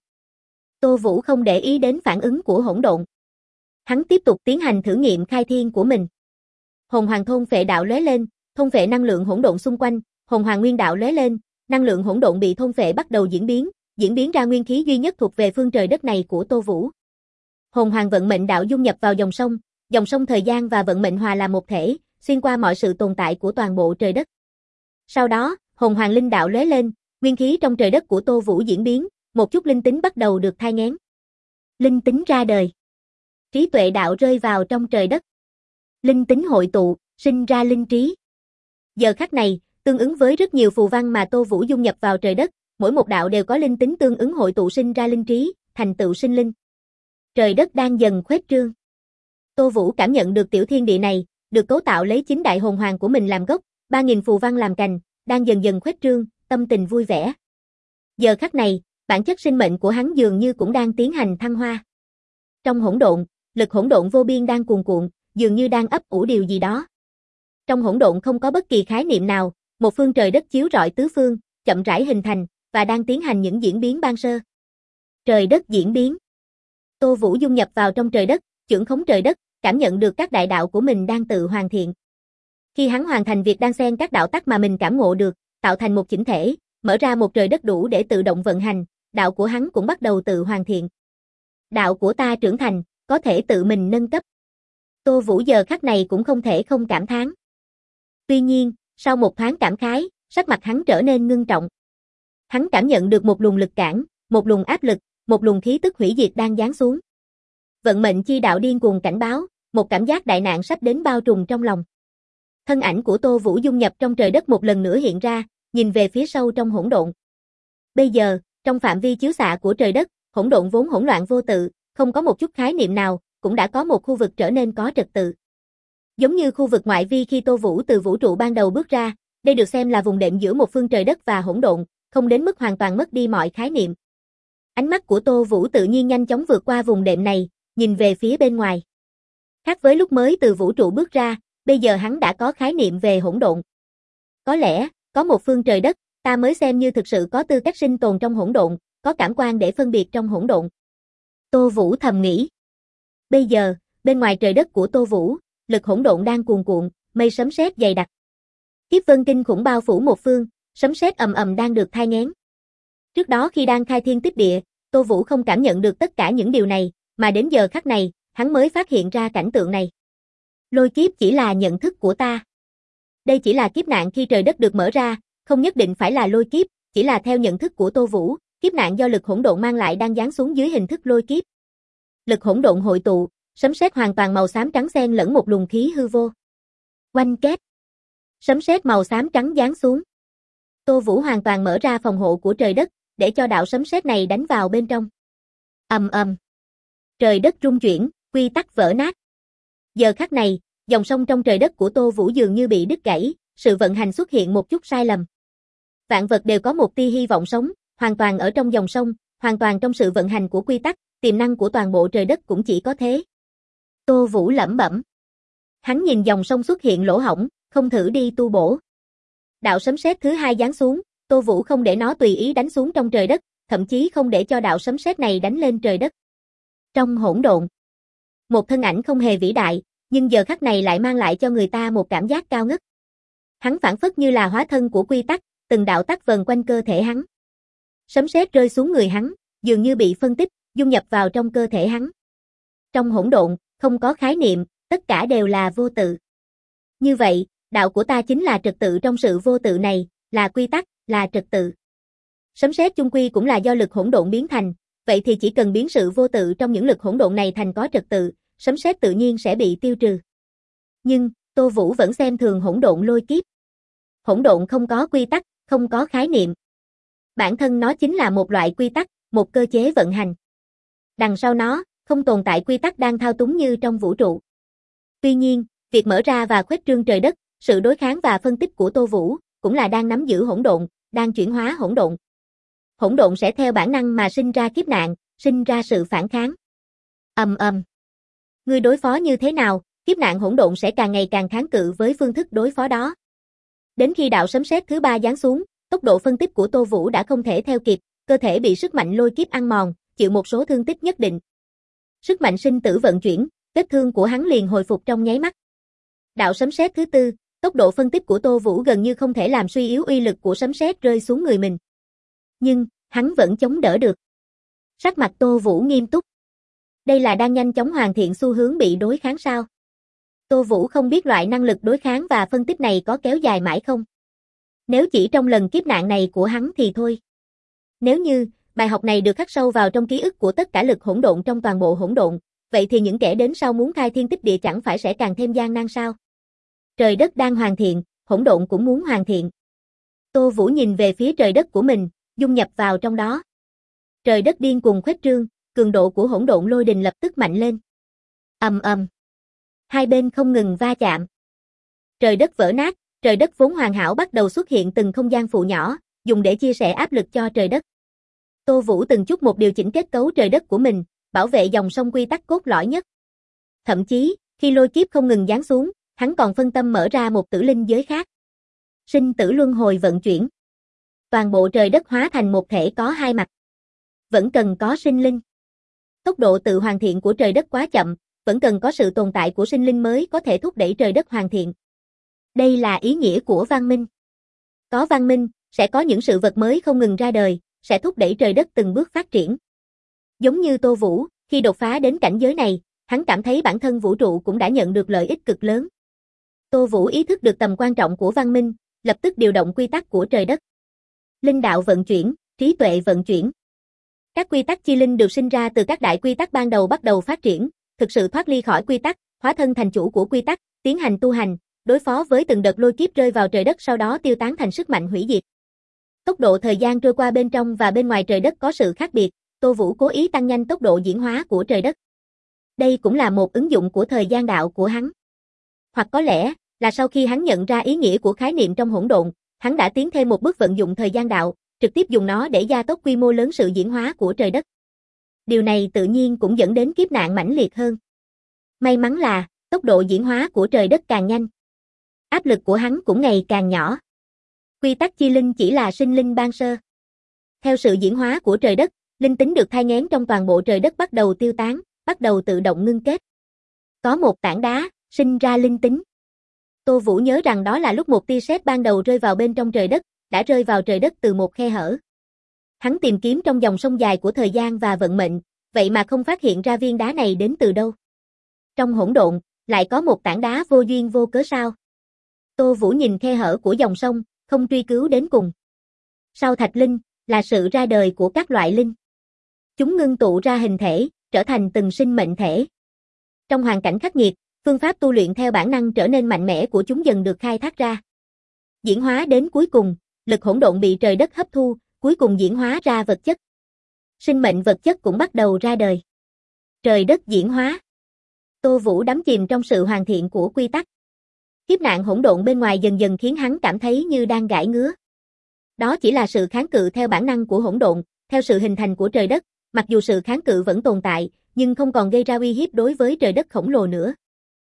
Tô Vũ không để ý đến phản ứng của hỗn độn. Hắn tiếp tục tiến hành thử nghiệm khai thiên của mình. Hồn hoàng thôn phệ đạo lóe lên, thôn phệ năng lượng hỗn độn xung quanh, hồn hoàng nguyên đạo lóe lên, năng lượng hỗn độn bị thôn phệ bắt đầu diễn biến ra nguyên khí duy nhất thuộc về phương trời đất này của Tô Vũ. Hồn hoàng vận mệnh đạo dung nhập vào dòng sông thời gian và vận mệnh hòa làm một thể, xuyên qua mọi sự tồn tại của toàn bộ trời đất. Sau đó, hồn hoàng linh đạo lóe lên, nguyên khí trong trời đất của Tô Vũ diễn biến, một chút linh tính bắt đầu được thai nghén. Linh tính ra đời. Trí tuệ đạo rơi vào trong trời đất. Linh tính hội tụ, sinh ra linh trí. Giờ khắc này, tương ứng với rất nhiều phù văn mà Tô Vũ dung nhập vào trời đất, mỗi một đạo đều có linh tính tương ứng hội tụ sinh ra linh trí, thành tựu sinh linh. Trời đất đang dần khuếch trương. Tô Vũ cảm nhận được tiểu thiên địa này, được cấu tạo lấy 9 đại hồn hoàng của mình làm gốc, 3.000 phù văn làm cành, đang dần dần khuếch trương, tâm tình vui vẻ. Giờ khắc này, bản chất sinh mệnh của hắn dường như cũng đang tiến hành thăng hoa. Trong hỗn độn, lực hỗn độn vô biên đang cuồn cuộn, dường như đang ấp ủ điều gì đó. Trong hỗn độn không có bất kỳ khái niệm nào, một phương trời đất chiếu rọi tứ phương, chậm rãi hình thành và đang tiến hành những diễn biến ban sơ. Trời đất diễn biến. Tô Vũ dung nhập vào trong trời đất, chưởng khống trời đất, cảm nhận được các đại đạo của mình đang tự hoàn thiện. Khi hắn hoàn thành việc đan xen các đạo tắc mà mình cảm ngộ được, tạo thành một chỉnh thể, mở ra một trời đất đủ để tự động vận hành, đạo của hắn cũng bắt đầu tự hoàn thiện. Đạo của ta trưởng thành, có thể tự mình nâng cấp. Tô Vũ giờ khắc này cũng không thể không cảm thán. Tuy nhiên, sau một thoáng cảm khái, sắc mặt hắn trở nên ngưng trọng. Hắn cảm nhận được một luồng lực cản, một luồng áp lực, một luồng khí tức hủy diệt đang giáng xuống. Vận mệnh chi đạo điên cuồng cảnh báo, một cảm giác đại nạn sắp đến bao trùm trong lòng. Thân ảnh của Tô Vũ dung nhập trong trời đất một lần nữa hiện ra, nhìn về phía sâu trong hỗn độn. Bây giờ, trong phạm vi chiếu xạ của trời đất, hỗn độn vốn hỗn loạn vô tự, không có một chút khái niệm nào, cũng đã có một khu vực trở nên có trật tự. Giống như khu vực ngoại vi khi Tô Vũ từ vũ trụ ban đầu bước ra, đây được xem là vùng đệm giữa một phương trời đất và hỗn độn, không đến mức hoàn toàn mất đi mọi khái niệm. Ánh mắt của Tô Vũ tự nhiên nhanh chóng vượt qua vùng đệm này, nhìn về phía bên ngoài. Khác với lúc mới từ vũ trụ bước ra, bây giờ hắn đã có khái niệm về hỗn độn. Có lẽ, có một phương trời đất, ta mới xem như thực sự có tư cách sinh tồn trong hỗn độn, có cảm quan để phân biệt trong hỗn độn. Tô Vũ thầm nghĩ. Bây giờ, bên ngoài trời đất của Tô Vũ, lực hỗn độn đang cuồn cuộn, mây sấm sét dày đặc. Kiếp vân kinh khủng bao phủ một phương, sấm sét ầm ầm đang được thai nghén. Trước đó khi đang khai thiên tích địa, Tô Vũ không cảm nhận được tất cả những điều này, mà đến giờ khắc này, hắn mới phát hiện ra cảnh tượng này. Lôi kiếp chỉ là nhận thức của ta. Đây chỉ là kiếp nạn khi trời đất được mở ra, không nhất định phải là lôi kiếp, chỉ là theo nhận thức của Tô Vũ, kiếp nạn do lực hỗn độn mang lại đang giáng xuống dưới hình thức lôi kiếp. Lực hỗn độn hội tụ, Sấm sét hoàn toàn màu xám trắng xen lẫn một luồng khí hư vô. Oanh két. Sấm sét màu xám trắng giáng xuống. Tô Vũ hoàn toàn mở ra phòng hộ của trời đất, để cho đạo sấm sét này đánh vào bên trong. Ầm ầm. Trời đất rung chuyển, quy tắc vỡ nát. Giờ khắc này, dòng sông trong trời đất của Tô Vũ dường như bị đứt gãy, sự vận hành xuất hiện một chút sai lầm. Vạn vật đều có một tia hy vọng sống, hoàn toàn ở trong dòng sông, hoàn toàn trong sự vận hành của quy tắc, tiềm năng của toàn bộ trời đất cũng chỉ có thế. Tô Vũ lẩm bẩm. Hắn nhìn dòng sông xuất hiện lỗ hổng, không thử đi tu bổ. Đạo sấm sét thứ hai giáng xuống, Tô Vũ không để nó tùy ý đánh xuống trong trời đất, thậm chí không để cho đạo sấm sét này đánh lên trời đất. Trong hỗn độn, một thân ảnh không hề vĩ đại, nhưng giờ khắc này lại mang lại cho người ta một cảm giác cao ngất. Hắn phảng phất như là hóa thân của quy tắc, từng đạo tắc vần quanh cơ thể hắn. Sấm sét rơi xuống người hắn, dường như bị phân tích, dung nhập vào trong cơ thể hắn. Trong hỗn độn, không có khái niệm, tất cả đều là vô tự. Như vậy, đạo của ta chính là trật tự trong sự vô tự này, là quy tắc, là trật tự. Sấm sét chung quy cũng là do lực hỗn độn biến thành, vậy thì chỉ cần biến sự vô tự trong những lực hỗn độn này thành có trật tự, sấm sét tự nhiên sẽ bị tiêu trừ. Nhưng, Tô Vũ vẫn xem thường hỗn độn lôi kiếp. Hỗn độn không có quy tắc, không có khái niệm. Bản thân nó chính là một loại quy tắc, một cơ chế vận hành. Đằng sau nó, không tồn tại quy tắc đang thao túng như trong vũ trụ. Tuy nhiên, việc mở ra và khuếch trương trời đất, sự đối kháng và phân tích của Tô Vũ, cũng là đang nắm giữ hỗn độn, đang chuyển hóa hỗn độn. Hỗn độn sẽ theo bản năng mà sinh ra kiếp nạn, sinh ra sự phản kháng. Ầm ầm. Ngươi đối phó như thế nào, kiếp nạn hỗn độn sẽ càng ngày càng kháng cự với phương thức đối phó đó. Đến khi đạo sấm sét thứ ba giáng xuống, tốc độ phân tích của Tô Vũ đã không thể theo kịp, cơ thể bị sức mạnh lôi kiếp ăn mòn, chịu một số thương tích nhất định. Sức mạnh sinh tử vận chuyển, vết thương của hắn liền hồi phục trong nháy mắt. Đạo sấm sét thứ tư, tốc độ phân tích của Tô Vũ gần như không thể làm suy yếu uy lực của sấm sét rơi xuống người mình. Nhưng, hắn vẫn chống đỡ được. Sắc mặt Tô Vũ nghiêm túc. Đây là đang nhanh chóng hoàn thiện xu hướng bị đối kháng sao? Tô Vũ không biết loại năng lực đối kháng và phân tích này có kéo dài mãi không? Nếu chỉ trong lần kiếp nạn này của hắn thì thôi. Nếu như, bài học này được khắc sâu vào trong ký ức của tất cả lực hỗn độn trong toàn bộ hỗn độn, vậy thì những kẻ đến sau muốn khai thiên tích địa chẳng phải sẽ càng thêm gian nan sao? Trời đất đang hoàn thiện, hỗn độn cũng muốn hoàn thiện. Tô Vũ nhìn về phía trời đất của mình, dung nhập vào trong đó. Trời đất điên cuồng khuếch trương, cường độ của hỗn độn lôi đình lập tức mạnh lên. Ầm ầm. Hai bên không ngừng va chạm. Trời đất vỡ nát, trời đất vốn hoàn hảo bắt đầu xuất hiện từng không gian phụ nhỏ, dùng để chia sẻ áp lực cho trời đất. Tô Vũ từng chút một điều chỉnh kết cấu trời đất của mình, bảo vệ dòng sông quy tắc cốt lõi nhất. Thậm chí, khi lôi kiếp không ngừng giáng xuống, hắn còn phân tâm mở ra một tử linh giới khác. Sinh tử luân hồi vận chuyển. Toàn bộ trời đất hóa thành một thể có hai mặt. Vẫn cần có sinh linh. Tốc độ tự hoàn thiện của trời đất quá chậm, vẫn cần có sự tồn tại của sinh linh mới có thể thúc đẩy trời đất hoàn thiện. Đây là ý nghĩa của văn minh. Có văn minh, sẽ có những sự vật mới không ngừng ra đời, sẽ thúc đẩy trời đất từng bước phát triển. Giống như Tô Vũ, khi đột phá đến cảnh giới này, hắn cảm thấy bản thân vũ trụ cũng đã nhận được lợi ích cực lớn. Tô Vũ ý thức được tầm quan trọng của văn minh, lập tức điều động quy tắc của trời đất. Linh đạo vận chuyển, trí tuệ vận chuyển. Các quy tắc chi linh được sinh ra từ các đại quy tắc ban đầu bắt đầu phát triển, thực sự thoát ly khỏi quy tắc, hóa thân thành chủ của quy tắc, tiến hành tu hành, đối phó với từng đợt lôi kiếp rơi vào trời đất sau đó tiêu tán thành sức mạnh hủy diệt. Tốc độ thời gian trôi qua bên trong và bên ngoài trời đất có sự khác biệt, Tô Vũ cố ý tăng nhanh tốc độ diễn hóa của trời đất. Đây cũng là một ứng dụng của thời gian đạo của hắn. Hoặc có lẽ, là sau khi hắn nhận ra ý nghĩa của khái niệm trong hỗn độn, hắn đã tiến thêm một bước vận dụng thời gian đạo, trực tiếp dùng nó để gia tốc quy mô lớn sự diễn hóa của trời đất. Điều này tự nhiên cũng dẫn đến kiếp nạn mãnh liệt hơn. May mắn là, tốc độ diễn hóa của trời đất càng nhanh. Áp lực của hắn cũng ngày càng nhỏ. Quy tắc chi linh chỉ là sinh linh ban sơ. Theo sự diễn hóa của trời đất, linh tính được thai nghén trong toàn bộ trời đất bắt đầu tiêu tán, bắt đầu tự động ngưng kết. Có một tảng đá, sinh ra linh tính. Tô Vũ nhớ rằng đó là lúc một tia sét ban đầu rơi vào bên trong trời đất, đã rơi vào trời đất từ một khe hở. Hắn tìm kiếm trong dòng sông dài của thời gian và vận mệnh, vậy mà không phát hiện ra viên đá này đến từ đâu. Trong hỗn độn, lại có một tảng đá vô duyên vô cớ sao? Tô Vũ nhìn khe hở của dòng sông, không truy cứu đến cùng. Sau thạch linh, là sự ra đời của các loại linh. Chúng ngưng tụ ra hình thể, trở thành từng sinh mệnh thể. Trong hoàn cảnh khắc nghiệt, phương pháp tu luyện theo bản năng trở nên mạnh mẽ của chúng dần được khai thác ra. Diễn hóa đến cuối cùng, lực hỗn độn bị trời đất hấp thu, cuối cùng diễn hóa ra vật chất. Sinh mệnh vật chất cũng bắt đầu ra đời. Trời đất diễn hóa. Tô Vũ đắm chìm trong sự hoàn thiện của quy tắc. Kiếp nạn hỗn độn bên ngoài dần dần khiến hắn cảm thấy như đang gãi ngứa. Đó chỉ là sự kháng cự theo bản năng của hỗn độn, theo sự hình thành của trời đất, mặc dù sự kháng cự vẫn tồn tại, nhưng không còn gây ra uy hiếp đối với trời đất khổng lồ nữa.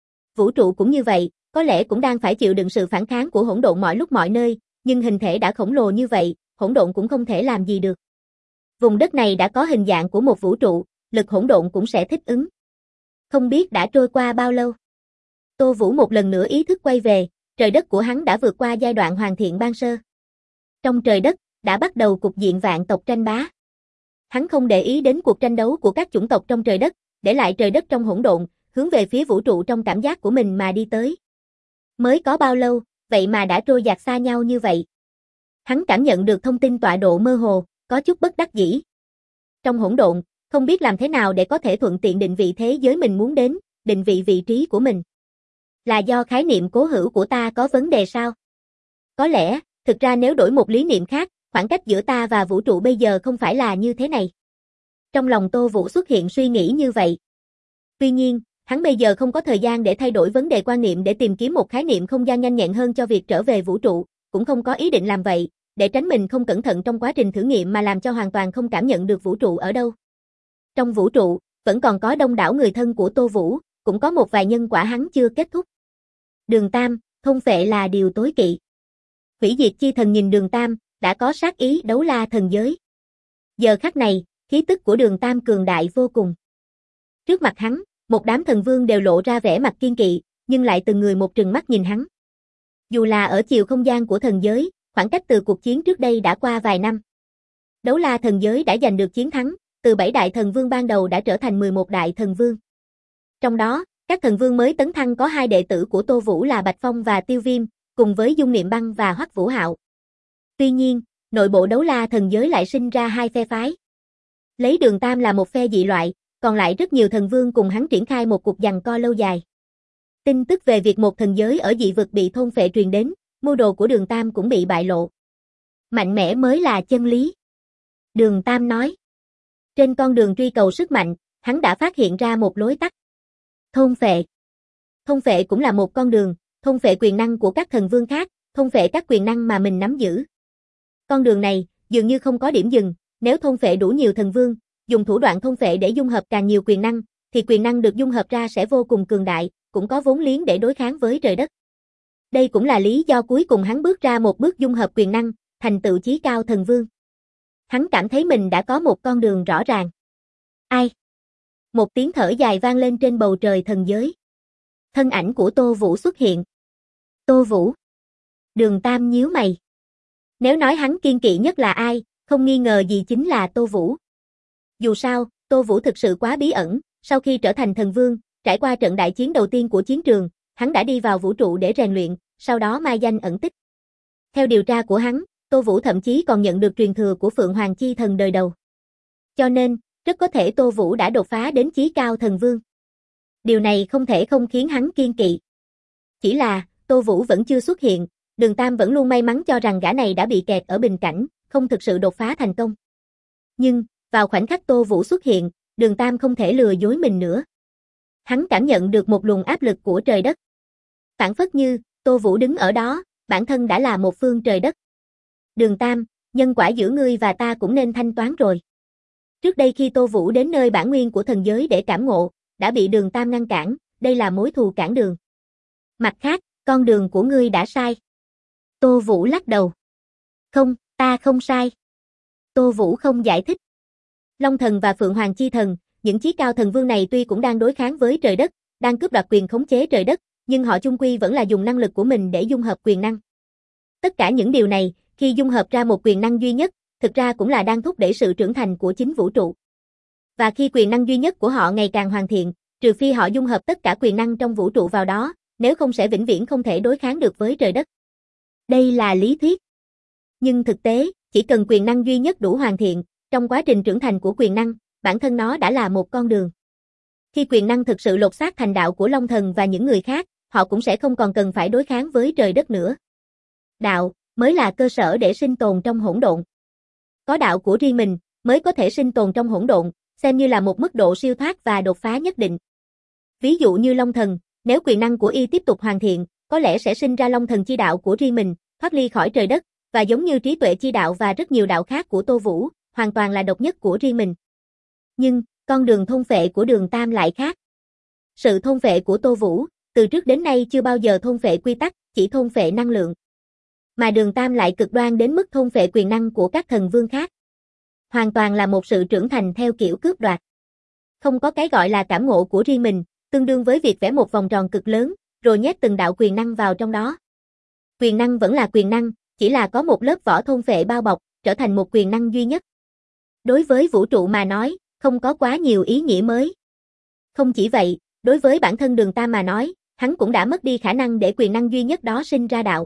Vũ trụ cũng như vậy, có lẽ cũng đang phải chịu đựng sự phản kháng của hỗn độn mọi lúc mọi nơi, nhưng hình thể đã khổng lồ như vậy, hỗn độn cũng không thể làm gì được. Vùng đất này đã có hình dạng của một vũ trụ, lực hỗn độn cũng sẽ thích ứng. Không biết đã trôi qua bao lâu. Tô Vũ một lần nữa ý thức quay về, trời đất của hắn đã vượt qua giai đoạn hoàn thiện ban sơ. Trong trời đất, đã bắt đầu cục diện vạn tộc tranh bá. Hắn không để ý đến cuộc tranh đấu của các chủng tộc trong trời đất, để lại trời đất trong hỗn độn, hướng về phía vũ trụ trong cảm giác của mình mà đi tới. Mới có bao lâu, vậy mà đã trôi dạt xa nhau như vậy. Hắn cảm nhận được thông tin tọa độ mơ hồ, có chút bất đắc dĩ. Trong hỗn độn, không biết làm thế nào để có thể thuận tiện định vị thế giới mình muốn đến, định vị vị trí của mình. Là do khái niệm cố hữu của ta có vấn đề sao? Có lẽ, thực ra nếu đổi một lý niệm khác, khoảng cách giữa ta và vũ trụ bây giờ không phải là như thế này. Trong lòng Tô Vũ xuất hiện suy nghĩ như vậy. Tuy nhiên, hắn bây giờ không có thời gian để thay đổi vấn đề quan niệm để tìm kiếm một khái niệm không gian nhanh nhẹn hơn cho việc trở về vũ trụ, cũng không có ý định làm vậy, để tránh mình không cẩn thận trong quá trình thử nghiệm mà làm cho hoàn toàn không cảm nhận được vũ trụ ở đâu. Trong vũ trụ, vẫn còn có đông đảo người thân của Tô Vũ, cũng có một vài nhân quả hắn chưa kết thúc. Đường Tam, thôn phệ là điều tối kỵ. Hủy diệt chi thần nhìn Đường Tam, đã có sát ý đấu la thần giới. Giờ khắc này, khí tức của Đường Tam cường đại vô cùng. Trước mặt hắn, một đám thần vương đều lộ ra vẻ mặt kiên kỵ, nhưng lại từng người một trừng mắt nhìn hắn. Dù là ở chiều không gian của thần giới, khoảng cách từ cuộc chiến trước đây đã qua vài năm. Đấu la thần giới đã giành được chiến thắng, từ 7 đại thần vương ban đầu đã trở thành 11 đại thần vương. Trong đó, các thần vương mới tấn thăng có 2 đệ tử của Tô Vũ là Bạch Phong và Tiêu Viêm, cùng với Dung Niệm Băng và Hoắc Vũ Hạo. Tuy nhiên, nội bộ đấu la thần giới lại sinh ra 2 phe phái. Lấy Đường Tam là một phe dị loại, còn lại rất nhiều thần vương cùng hắn triển khai một cuộc giằng co lâu dài. Tin tức về việc một thần giới ở dị vực bị thôn phệ truyền đến, mưu đồ của Đường Tam cũng bị bại lộ. Mạnh mẽ mới là chân lý. Đường Tam nói. Trên con đường truy cầu sức mạnh, hắn đã phát hiện ra một lối tắt. Thôn phệ. Thôn phệ cũng là một con đường, thôn phệ quyền năng của các thần vương khác, thôn phệ các quyền năng mà mình nắm giữ. Con đường này, dường như không có điểm dừng, nếu thôn phệ đủ nhiều thần vương, dùng thủ đoạn thôn phệ để dung hợp càng nhiều quyền năng, thì quyền năng được dung hợp ra sẽ vô cùng cường đại, cũng có vốn liếng để đối kháng với trời đất. Đây cũng là lý do cuối cùng hắn bước ra một bước dung hợp quyền năng, thành tựu chí cao thần vương. Hắn cảm thấy mình đã có một con đường rõ ràng. Ai? Một tiếng thở dài vang lên trên bầu trời thần giới. Thân ảnh của Tô Vũ xuất hiện. Tô Vũ. Đường Tam nhíu mày. Nếu nói hắn kiên kỵ nhất là ai, không nghi ngờ gì chính là Tô Vũ. Dù sao, Tô Vũ thực sự quá bí ẩn, sau khi trở thành thần vương, trải qua trận đại chiến đầu tiên của chiến trường, hắn đã đi vào vũ trụ để rèn luyện, sau đó mai danh ẩn tích. Theo điều tra của hắn, Tô Vũ thậm chí còn nhận được truyền thừa của Phượng Hoàng Chi Thần đời đầu. Cho nên, rất có thể Tô Vũ đã đột phá đến chí cao thần vương. Điều này không thể không khiến hắn kiên kỵ. Chỉ là, Tô Vũ vẫn chưa xuất hiện, Đường Tam vẫn luôn may mắn cho rằng gã này đã bị kẹt ở bình cảnh, không thực sự đột phá thành công. Nhưng, vào khoảnh khắc Tô Vũ xuất hiện, Đường Tam không thể lừa dối mình nữa. Hắn cảm nhận được một luồng áp lực của trời đất. Phảng phất như, Tô Vũ đứng ở đó, bản thân đã là một phương trời đất. Đường Tam, nhân quả giữa ngươi và ta cũng nên thanh toán rồi. Trước đây khi Tô Vũ đến nơi bản nguyên của thần giới để cảm ngộ, đã bị Đường Tam ngăn cản, đây là mối thù cản đường. Mặt khác, con đường của ngươi đã sai. Tô Vũ lắc đầu. Không, ta không sai. Tô Vũ không giải thích. Long Thần và Phượng Hoàng Chi Thần, những chí cao thần vương này tuy cũng đang đối kháng với trời đất, đang cướp đoạt quyền khống chế trời đất, nhưng họ chung quy vẫn là dùng năng lực của mình để dung hợp quyền năng. Tất cả những điều này, khi dung hợp ra một quyền năng duy nhất, thực ra cũng là đang thúc đẩy sự trưởng thành của chính vũ trụ. Và khi quyền năng duy nhất của họ ngày càng hoàn thiện, trừ phi họ dung hợp tất cả quyền năng trong vũ trụ vào đó, nếu không sẽ vĩnh viễn không thể đối kháng được với trời đất. Đây là lý thuyết. Nhưng thực tế, chỉ cần quyền năng duy nhất đủ hoàn thiện, trong quá trình trưởng thành của quyền năng, bản thân nó đã là một con đường. Khi quyền năng thực sự lột xác thành đạo của Long Thần và những người khác, họ cũng sẽ không còn cần phải đối kháng với trời đất nữa. Đạo mới là cơ sở để sinh tồn trong hỗn độn. Có đạo của riêng mình mới có thể sinh tồn trong hỗn độn, xem như là một mức độ siêu thoát và đột phá nhất định. Ví dụ như Long Thần, nếu quyền năng của y tiếp tục hoàn thiện, có lẽ sẽ sinh ra Long Thần chi đạo của riêng mình, thoát ly khỏi trời đất, và giống như trí tuệ chi đạo và rất nhiều đạo khác của Tô Vũ, hoàn toàn là độc nhất của riêng mình. Nhưng, con đường thôn phệ của Đường Tam lại khác. Sự thôn phệ của Tô Vũ, từ trước đến nay chưa bao giờ thôn phệ quy tắc, chỉ thôn phệ năng lượng. Mà Đường Tam lại cực đoan đến mức thôn phệ quyền năng của các thần vương khác. Hoàn toàn là một sự trưởng thành theo kiểu cướp đoạt. Không có cái gọi là cảm ngộ của riêng mình, tương đương với việc vẽ một vòng tròn cực lớn, rồi nhét từng đạo quyền năng vào trong đó. Quyền năng vẫn là quyền năng, chỉ là có một lớp vỏ thôn phệ bao bọc, trở thành một quyền năng duy nhất. Đối với vũ trụ mà nói, không có quá nhiều ý nghĩa mới. Không chỉ vậy, đối với bản thân Đường Tam mà nói, hắn cũng đã mất đi khả năng để quyền năng duy nhất đó sinh ra đạo.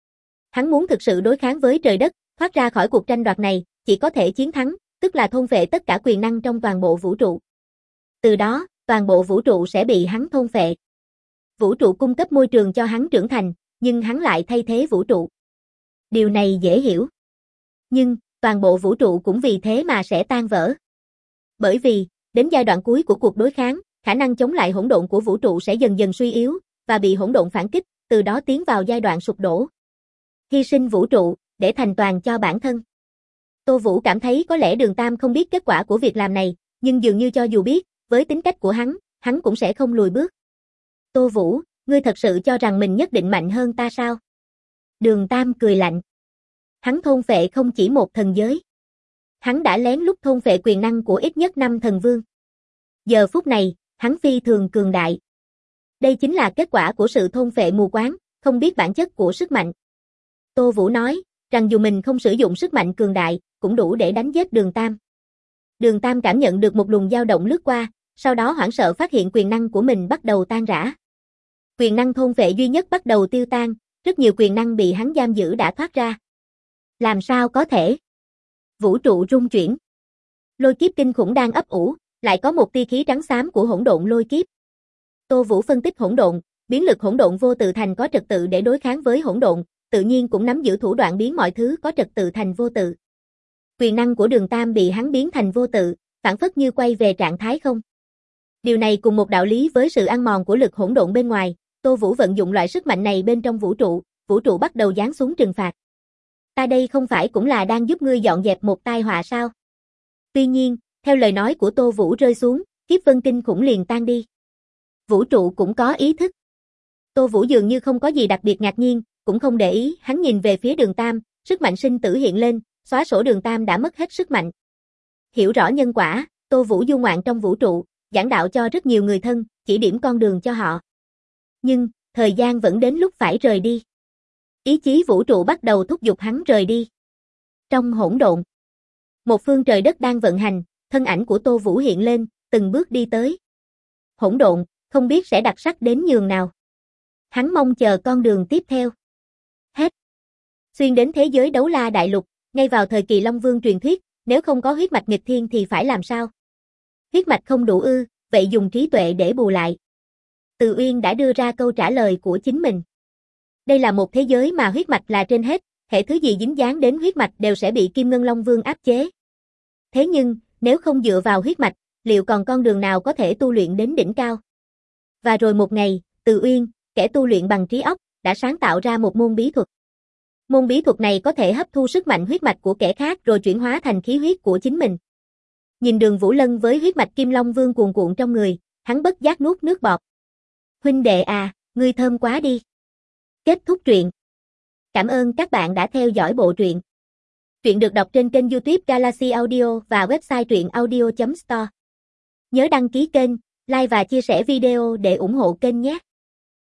Hắn muốn thực sự đối kháng với trời đất, thoát ra khỏi cuộc tranh đoạt này, chỉ có thể chiến thắng, tức là thôn phệ tất cả quyền năng trong toàn bộ vũ trụ. Từ đó, toàn bộ vũ trụ sẽ bị hắn thôn phệ. Vũ trụ cung cấp môi trường cho hắn trưởng thành, nhưng hắn lại thay thế vũ trụ. Điều này dễ hiểu. Nhưng, toàn bộ vũ trụ cũng vì thế mà sẽ tan vỡ. Bởi vì, đến giai đoạn cuối của cuộc đối kháng, khả năng chống lại hỗn độn của vũ trụ sẽ dần dần suy yếu, và bị hỗn độn phản kích, từ đó tiến vào giai đoạn sụp đổ. Hy sinh vũ trụ, để thành toàn cho bản thân. Tô Vũ cảm thấy có lẽ Đường Tam không biết kết quả của việc làm này, nhưng dường như cho dù biết, với tính cách của hắn cũng sẽ không lùi bước. Tô Vũ, ngươi thật sự cho rằng mình nhất định mạnh hơn ta sao? Đường Tam cười lạnh. Hắn thôn phệ không chỉ một thần giới. Hắn đã lén lút thôn phệ quyền năng của ít nhất 5 thần vương. Giờ phút này, hắn phi thường cường đại. Đây chính là kết quả của sự thôn phệ mù quáng, không biết bản chất của sức mạnh. Tô Vũ nói, rằng dù mình không sử dụng sức mạnh cường đại, cũng đủ để đánh giết Đường Tam. Đường Tam cảm nhận được một luồng dao động lướt qua, sau đó hoảng sợ phát hiện quyền năng của mình bắt đầu tan rã. Quyền năng thôn phệ duy nhất bắt đầu tiêu tan, rất nhiều quyền năng bị hắn giam giữ đã thoát ra. Làm sao có thể? Vũ trụ rung chuyển. Lôi kiếp kinh khủng đang ấp ủ, lại có một tia khí trắng xám của hỗn độn lôi kiếp. Tô Vũ phân tích hỗn độn, biến lực hỗn độn vô tự thành có trật tự để đối kháng với hỗn độn, tự nhiên cũng nắm giữ thủ đoạn biến mọi thứ có trật tự thành vô tự. Quyền năng của Đường Tam bị hắn biến thành vô tự, phản phất như quay về trạng thái không. Điều này cùng một đạo lý với sự ăn mòn của lực hỗn độn bên ngoài, Tô Vũ vận dụng loại sức mạnh này bên trong vũ trụ bắt đầu giáng xuống trừng phạt. Ta đây không phải cũng là đang giúp ngươi dọn dẹp một tai họa sao? Tuy nhiên, theo lời nói của Tô Vũ rơi xuống, kiếp vân kinh khủng liền tan đi. Vũ trụ cũng có ý thức. Tô Vũ dường như không có gì đặc biệt ngạc nhiên, cũng không để ý, hắn nhìn về phía Đường Tam, sức mạnh sinh tử hiện lên, xóa sổ Đường Tam đã mất hết sức mạnh. Hiểu rõ nhân quả, Tô Vũ du ngoạn trong vũ trụ, giảng đạo cho rất nhiều người thân, chỉ điểm con đường cho họ. Nhưng, thời gian vẫn đến lúc phải rời đi. Ý chí vũ trụ bắt đầu thúc giục hắn rời đi. Trong hỗn độn, một phương trời đất đang vận hành, thân ảnh của Tô Vũ hiện lên, từng bước đi tới. Hỗn độn, không biết sẽ đặc sắc đến nhường nào. Hắn mong chờ con đường tiếp theo. Hết. Xuyên đến thế giới đấu la đại lục, ngay vào thời kỳ Long Vương truyền thuyết, nếu không có huyết mạch nghịch thiên thì phải làm sao? Huyết mạch không đủ ư, vậy dùng trí tuệ để bù lại. Từ Uyên đã đưa ra câu trả lời của chính mình. Đây là một thế giới mà huyết mạch là trên hết, hệ thứ gì dính dáng đến huyết mạch đều sẽ bị Kim Ngân Long Vương áp chế. Thế nhưng, nếu không dựa vào huyết mạch, liệu còn con đường nào có thể tu luyện đến đỉnh cao? Và rồi một ngày, Từ Uyên, kẻ tu luyện bằng trí óc, đã sáng tạo ra một môn bí thuật. Môn bí thuật này có thể hấp thu sức mạnh huyết mạch của kẻ khác rồi chuyển hóa thành khí huyết của chính mình. Nhìn Đường Vũ Lân với huyết mạch Kim Long Vương cuồn cuộn trong người, hắn bất giác nuốt nước bọt. Huynh đệ à, ngươi thơm quá đi. Kết thúc truyện. Cảm ơn các bạn đã theo dõi bộ truyện. Truyện được đọc trên kênh YouTube Galaxy Audio và website truyệnaudio.store. Nhớ đăng ký kênh, like và chia sẻ video để ủng hộ kênh nhé.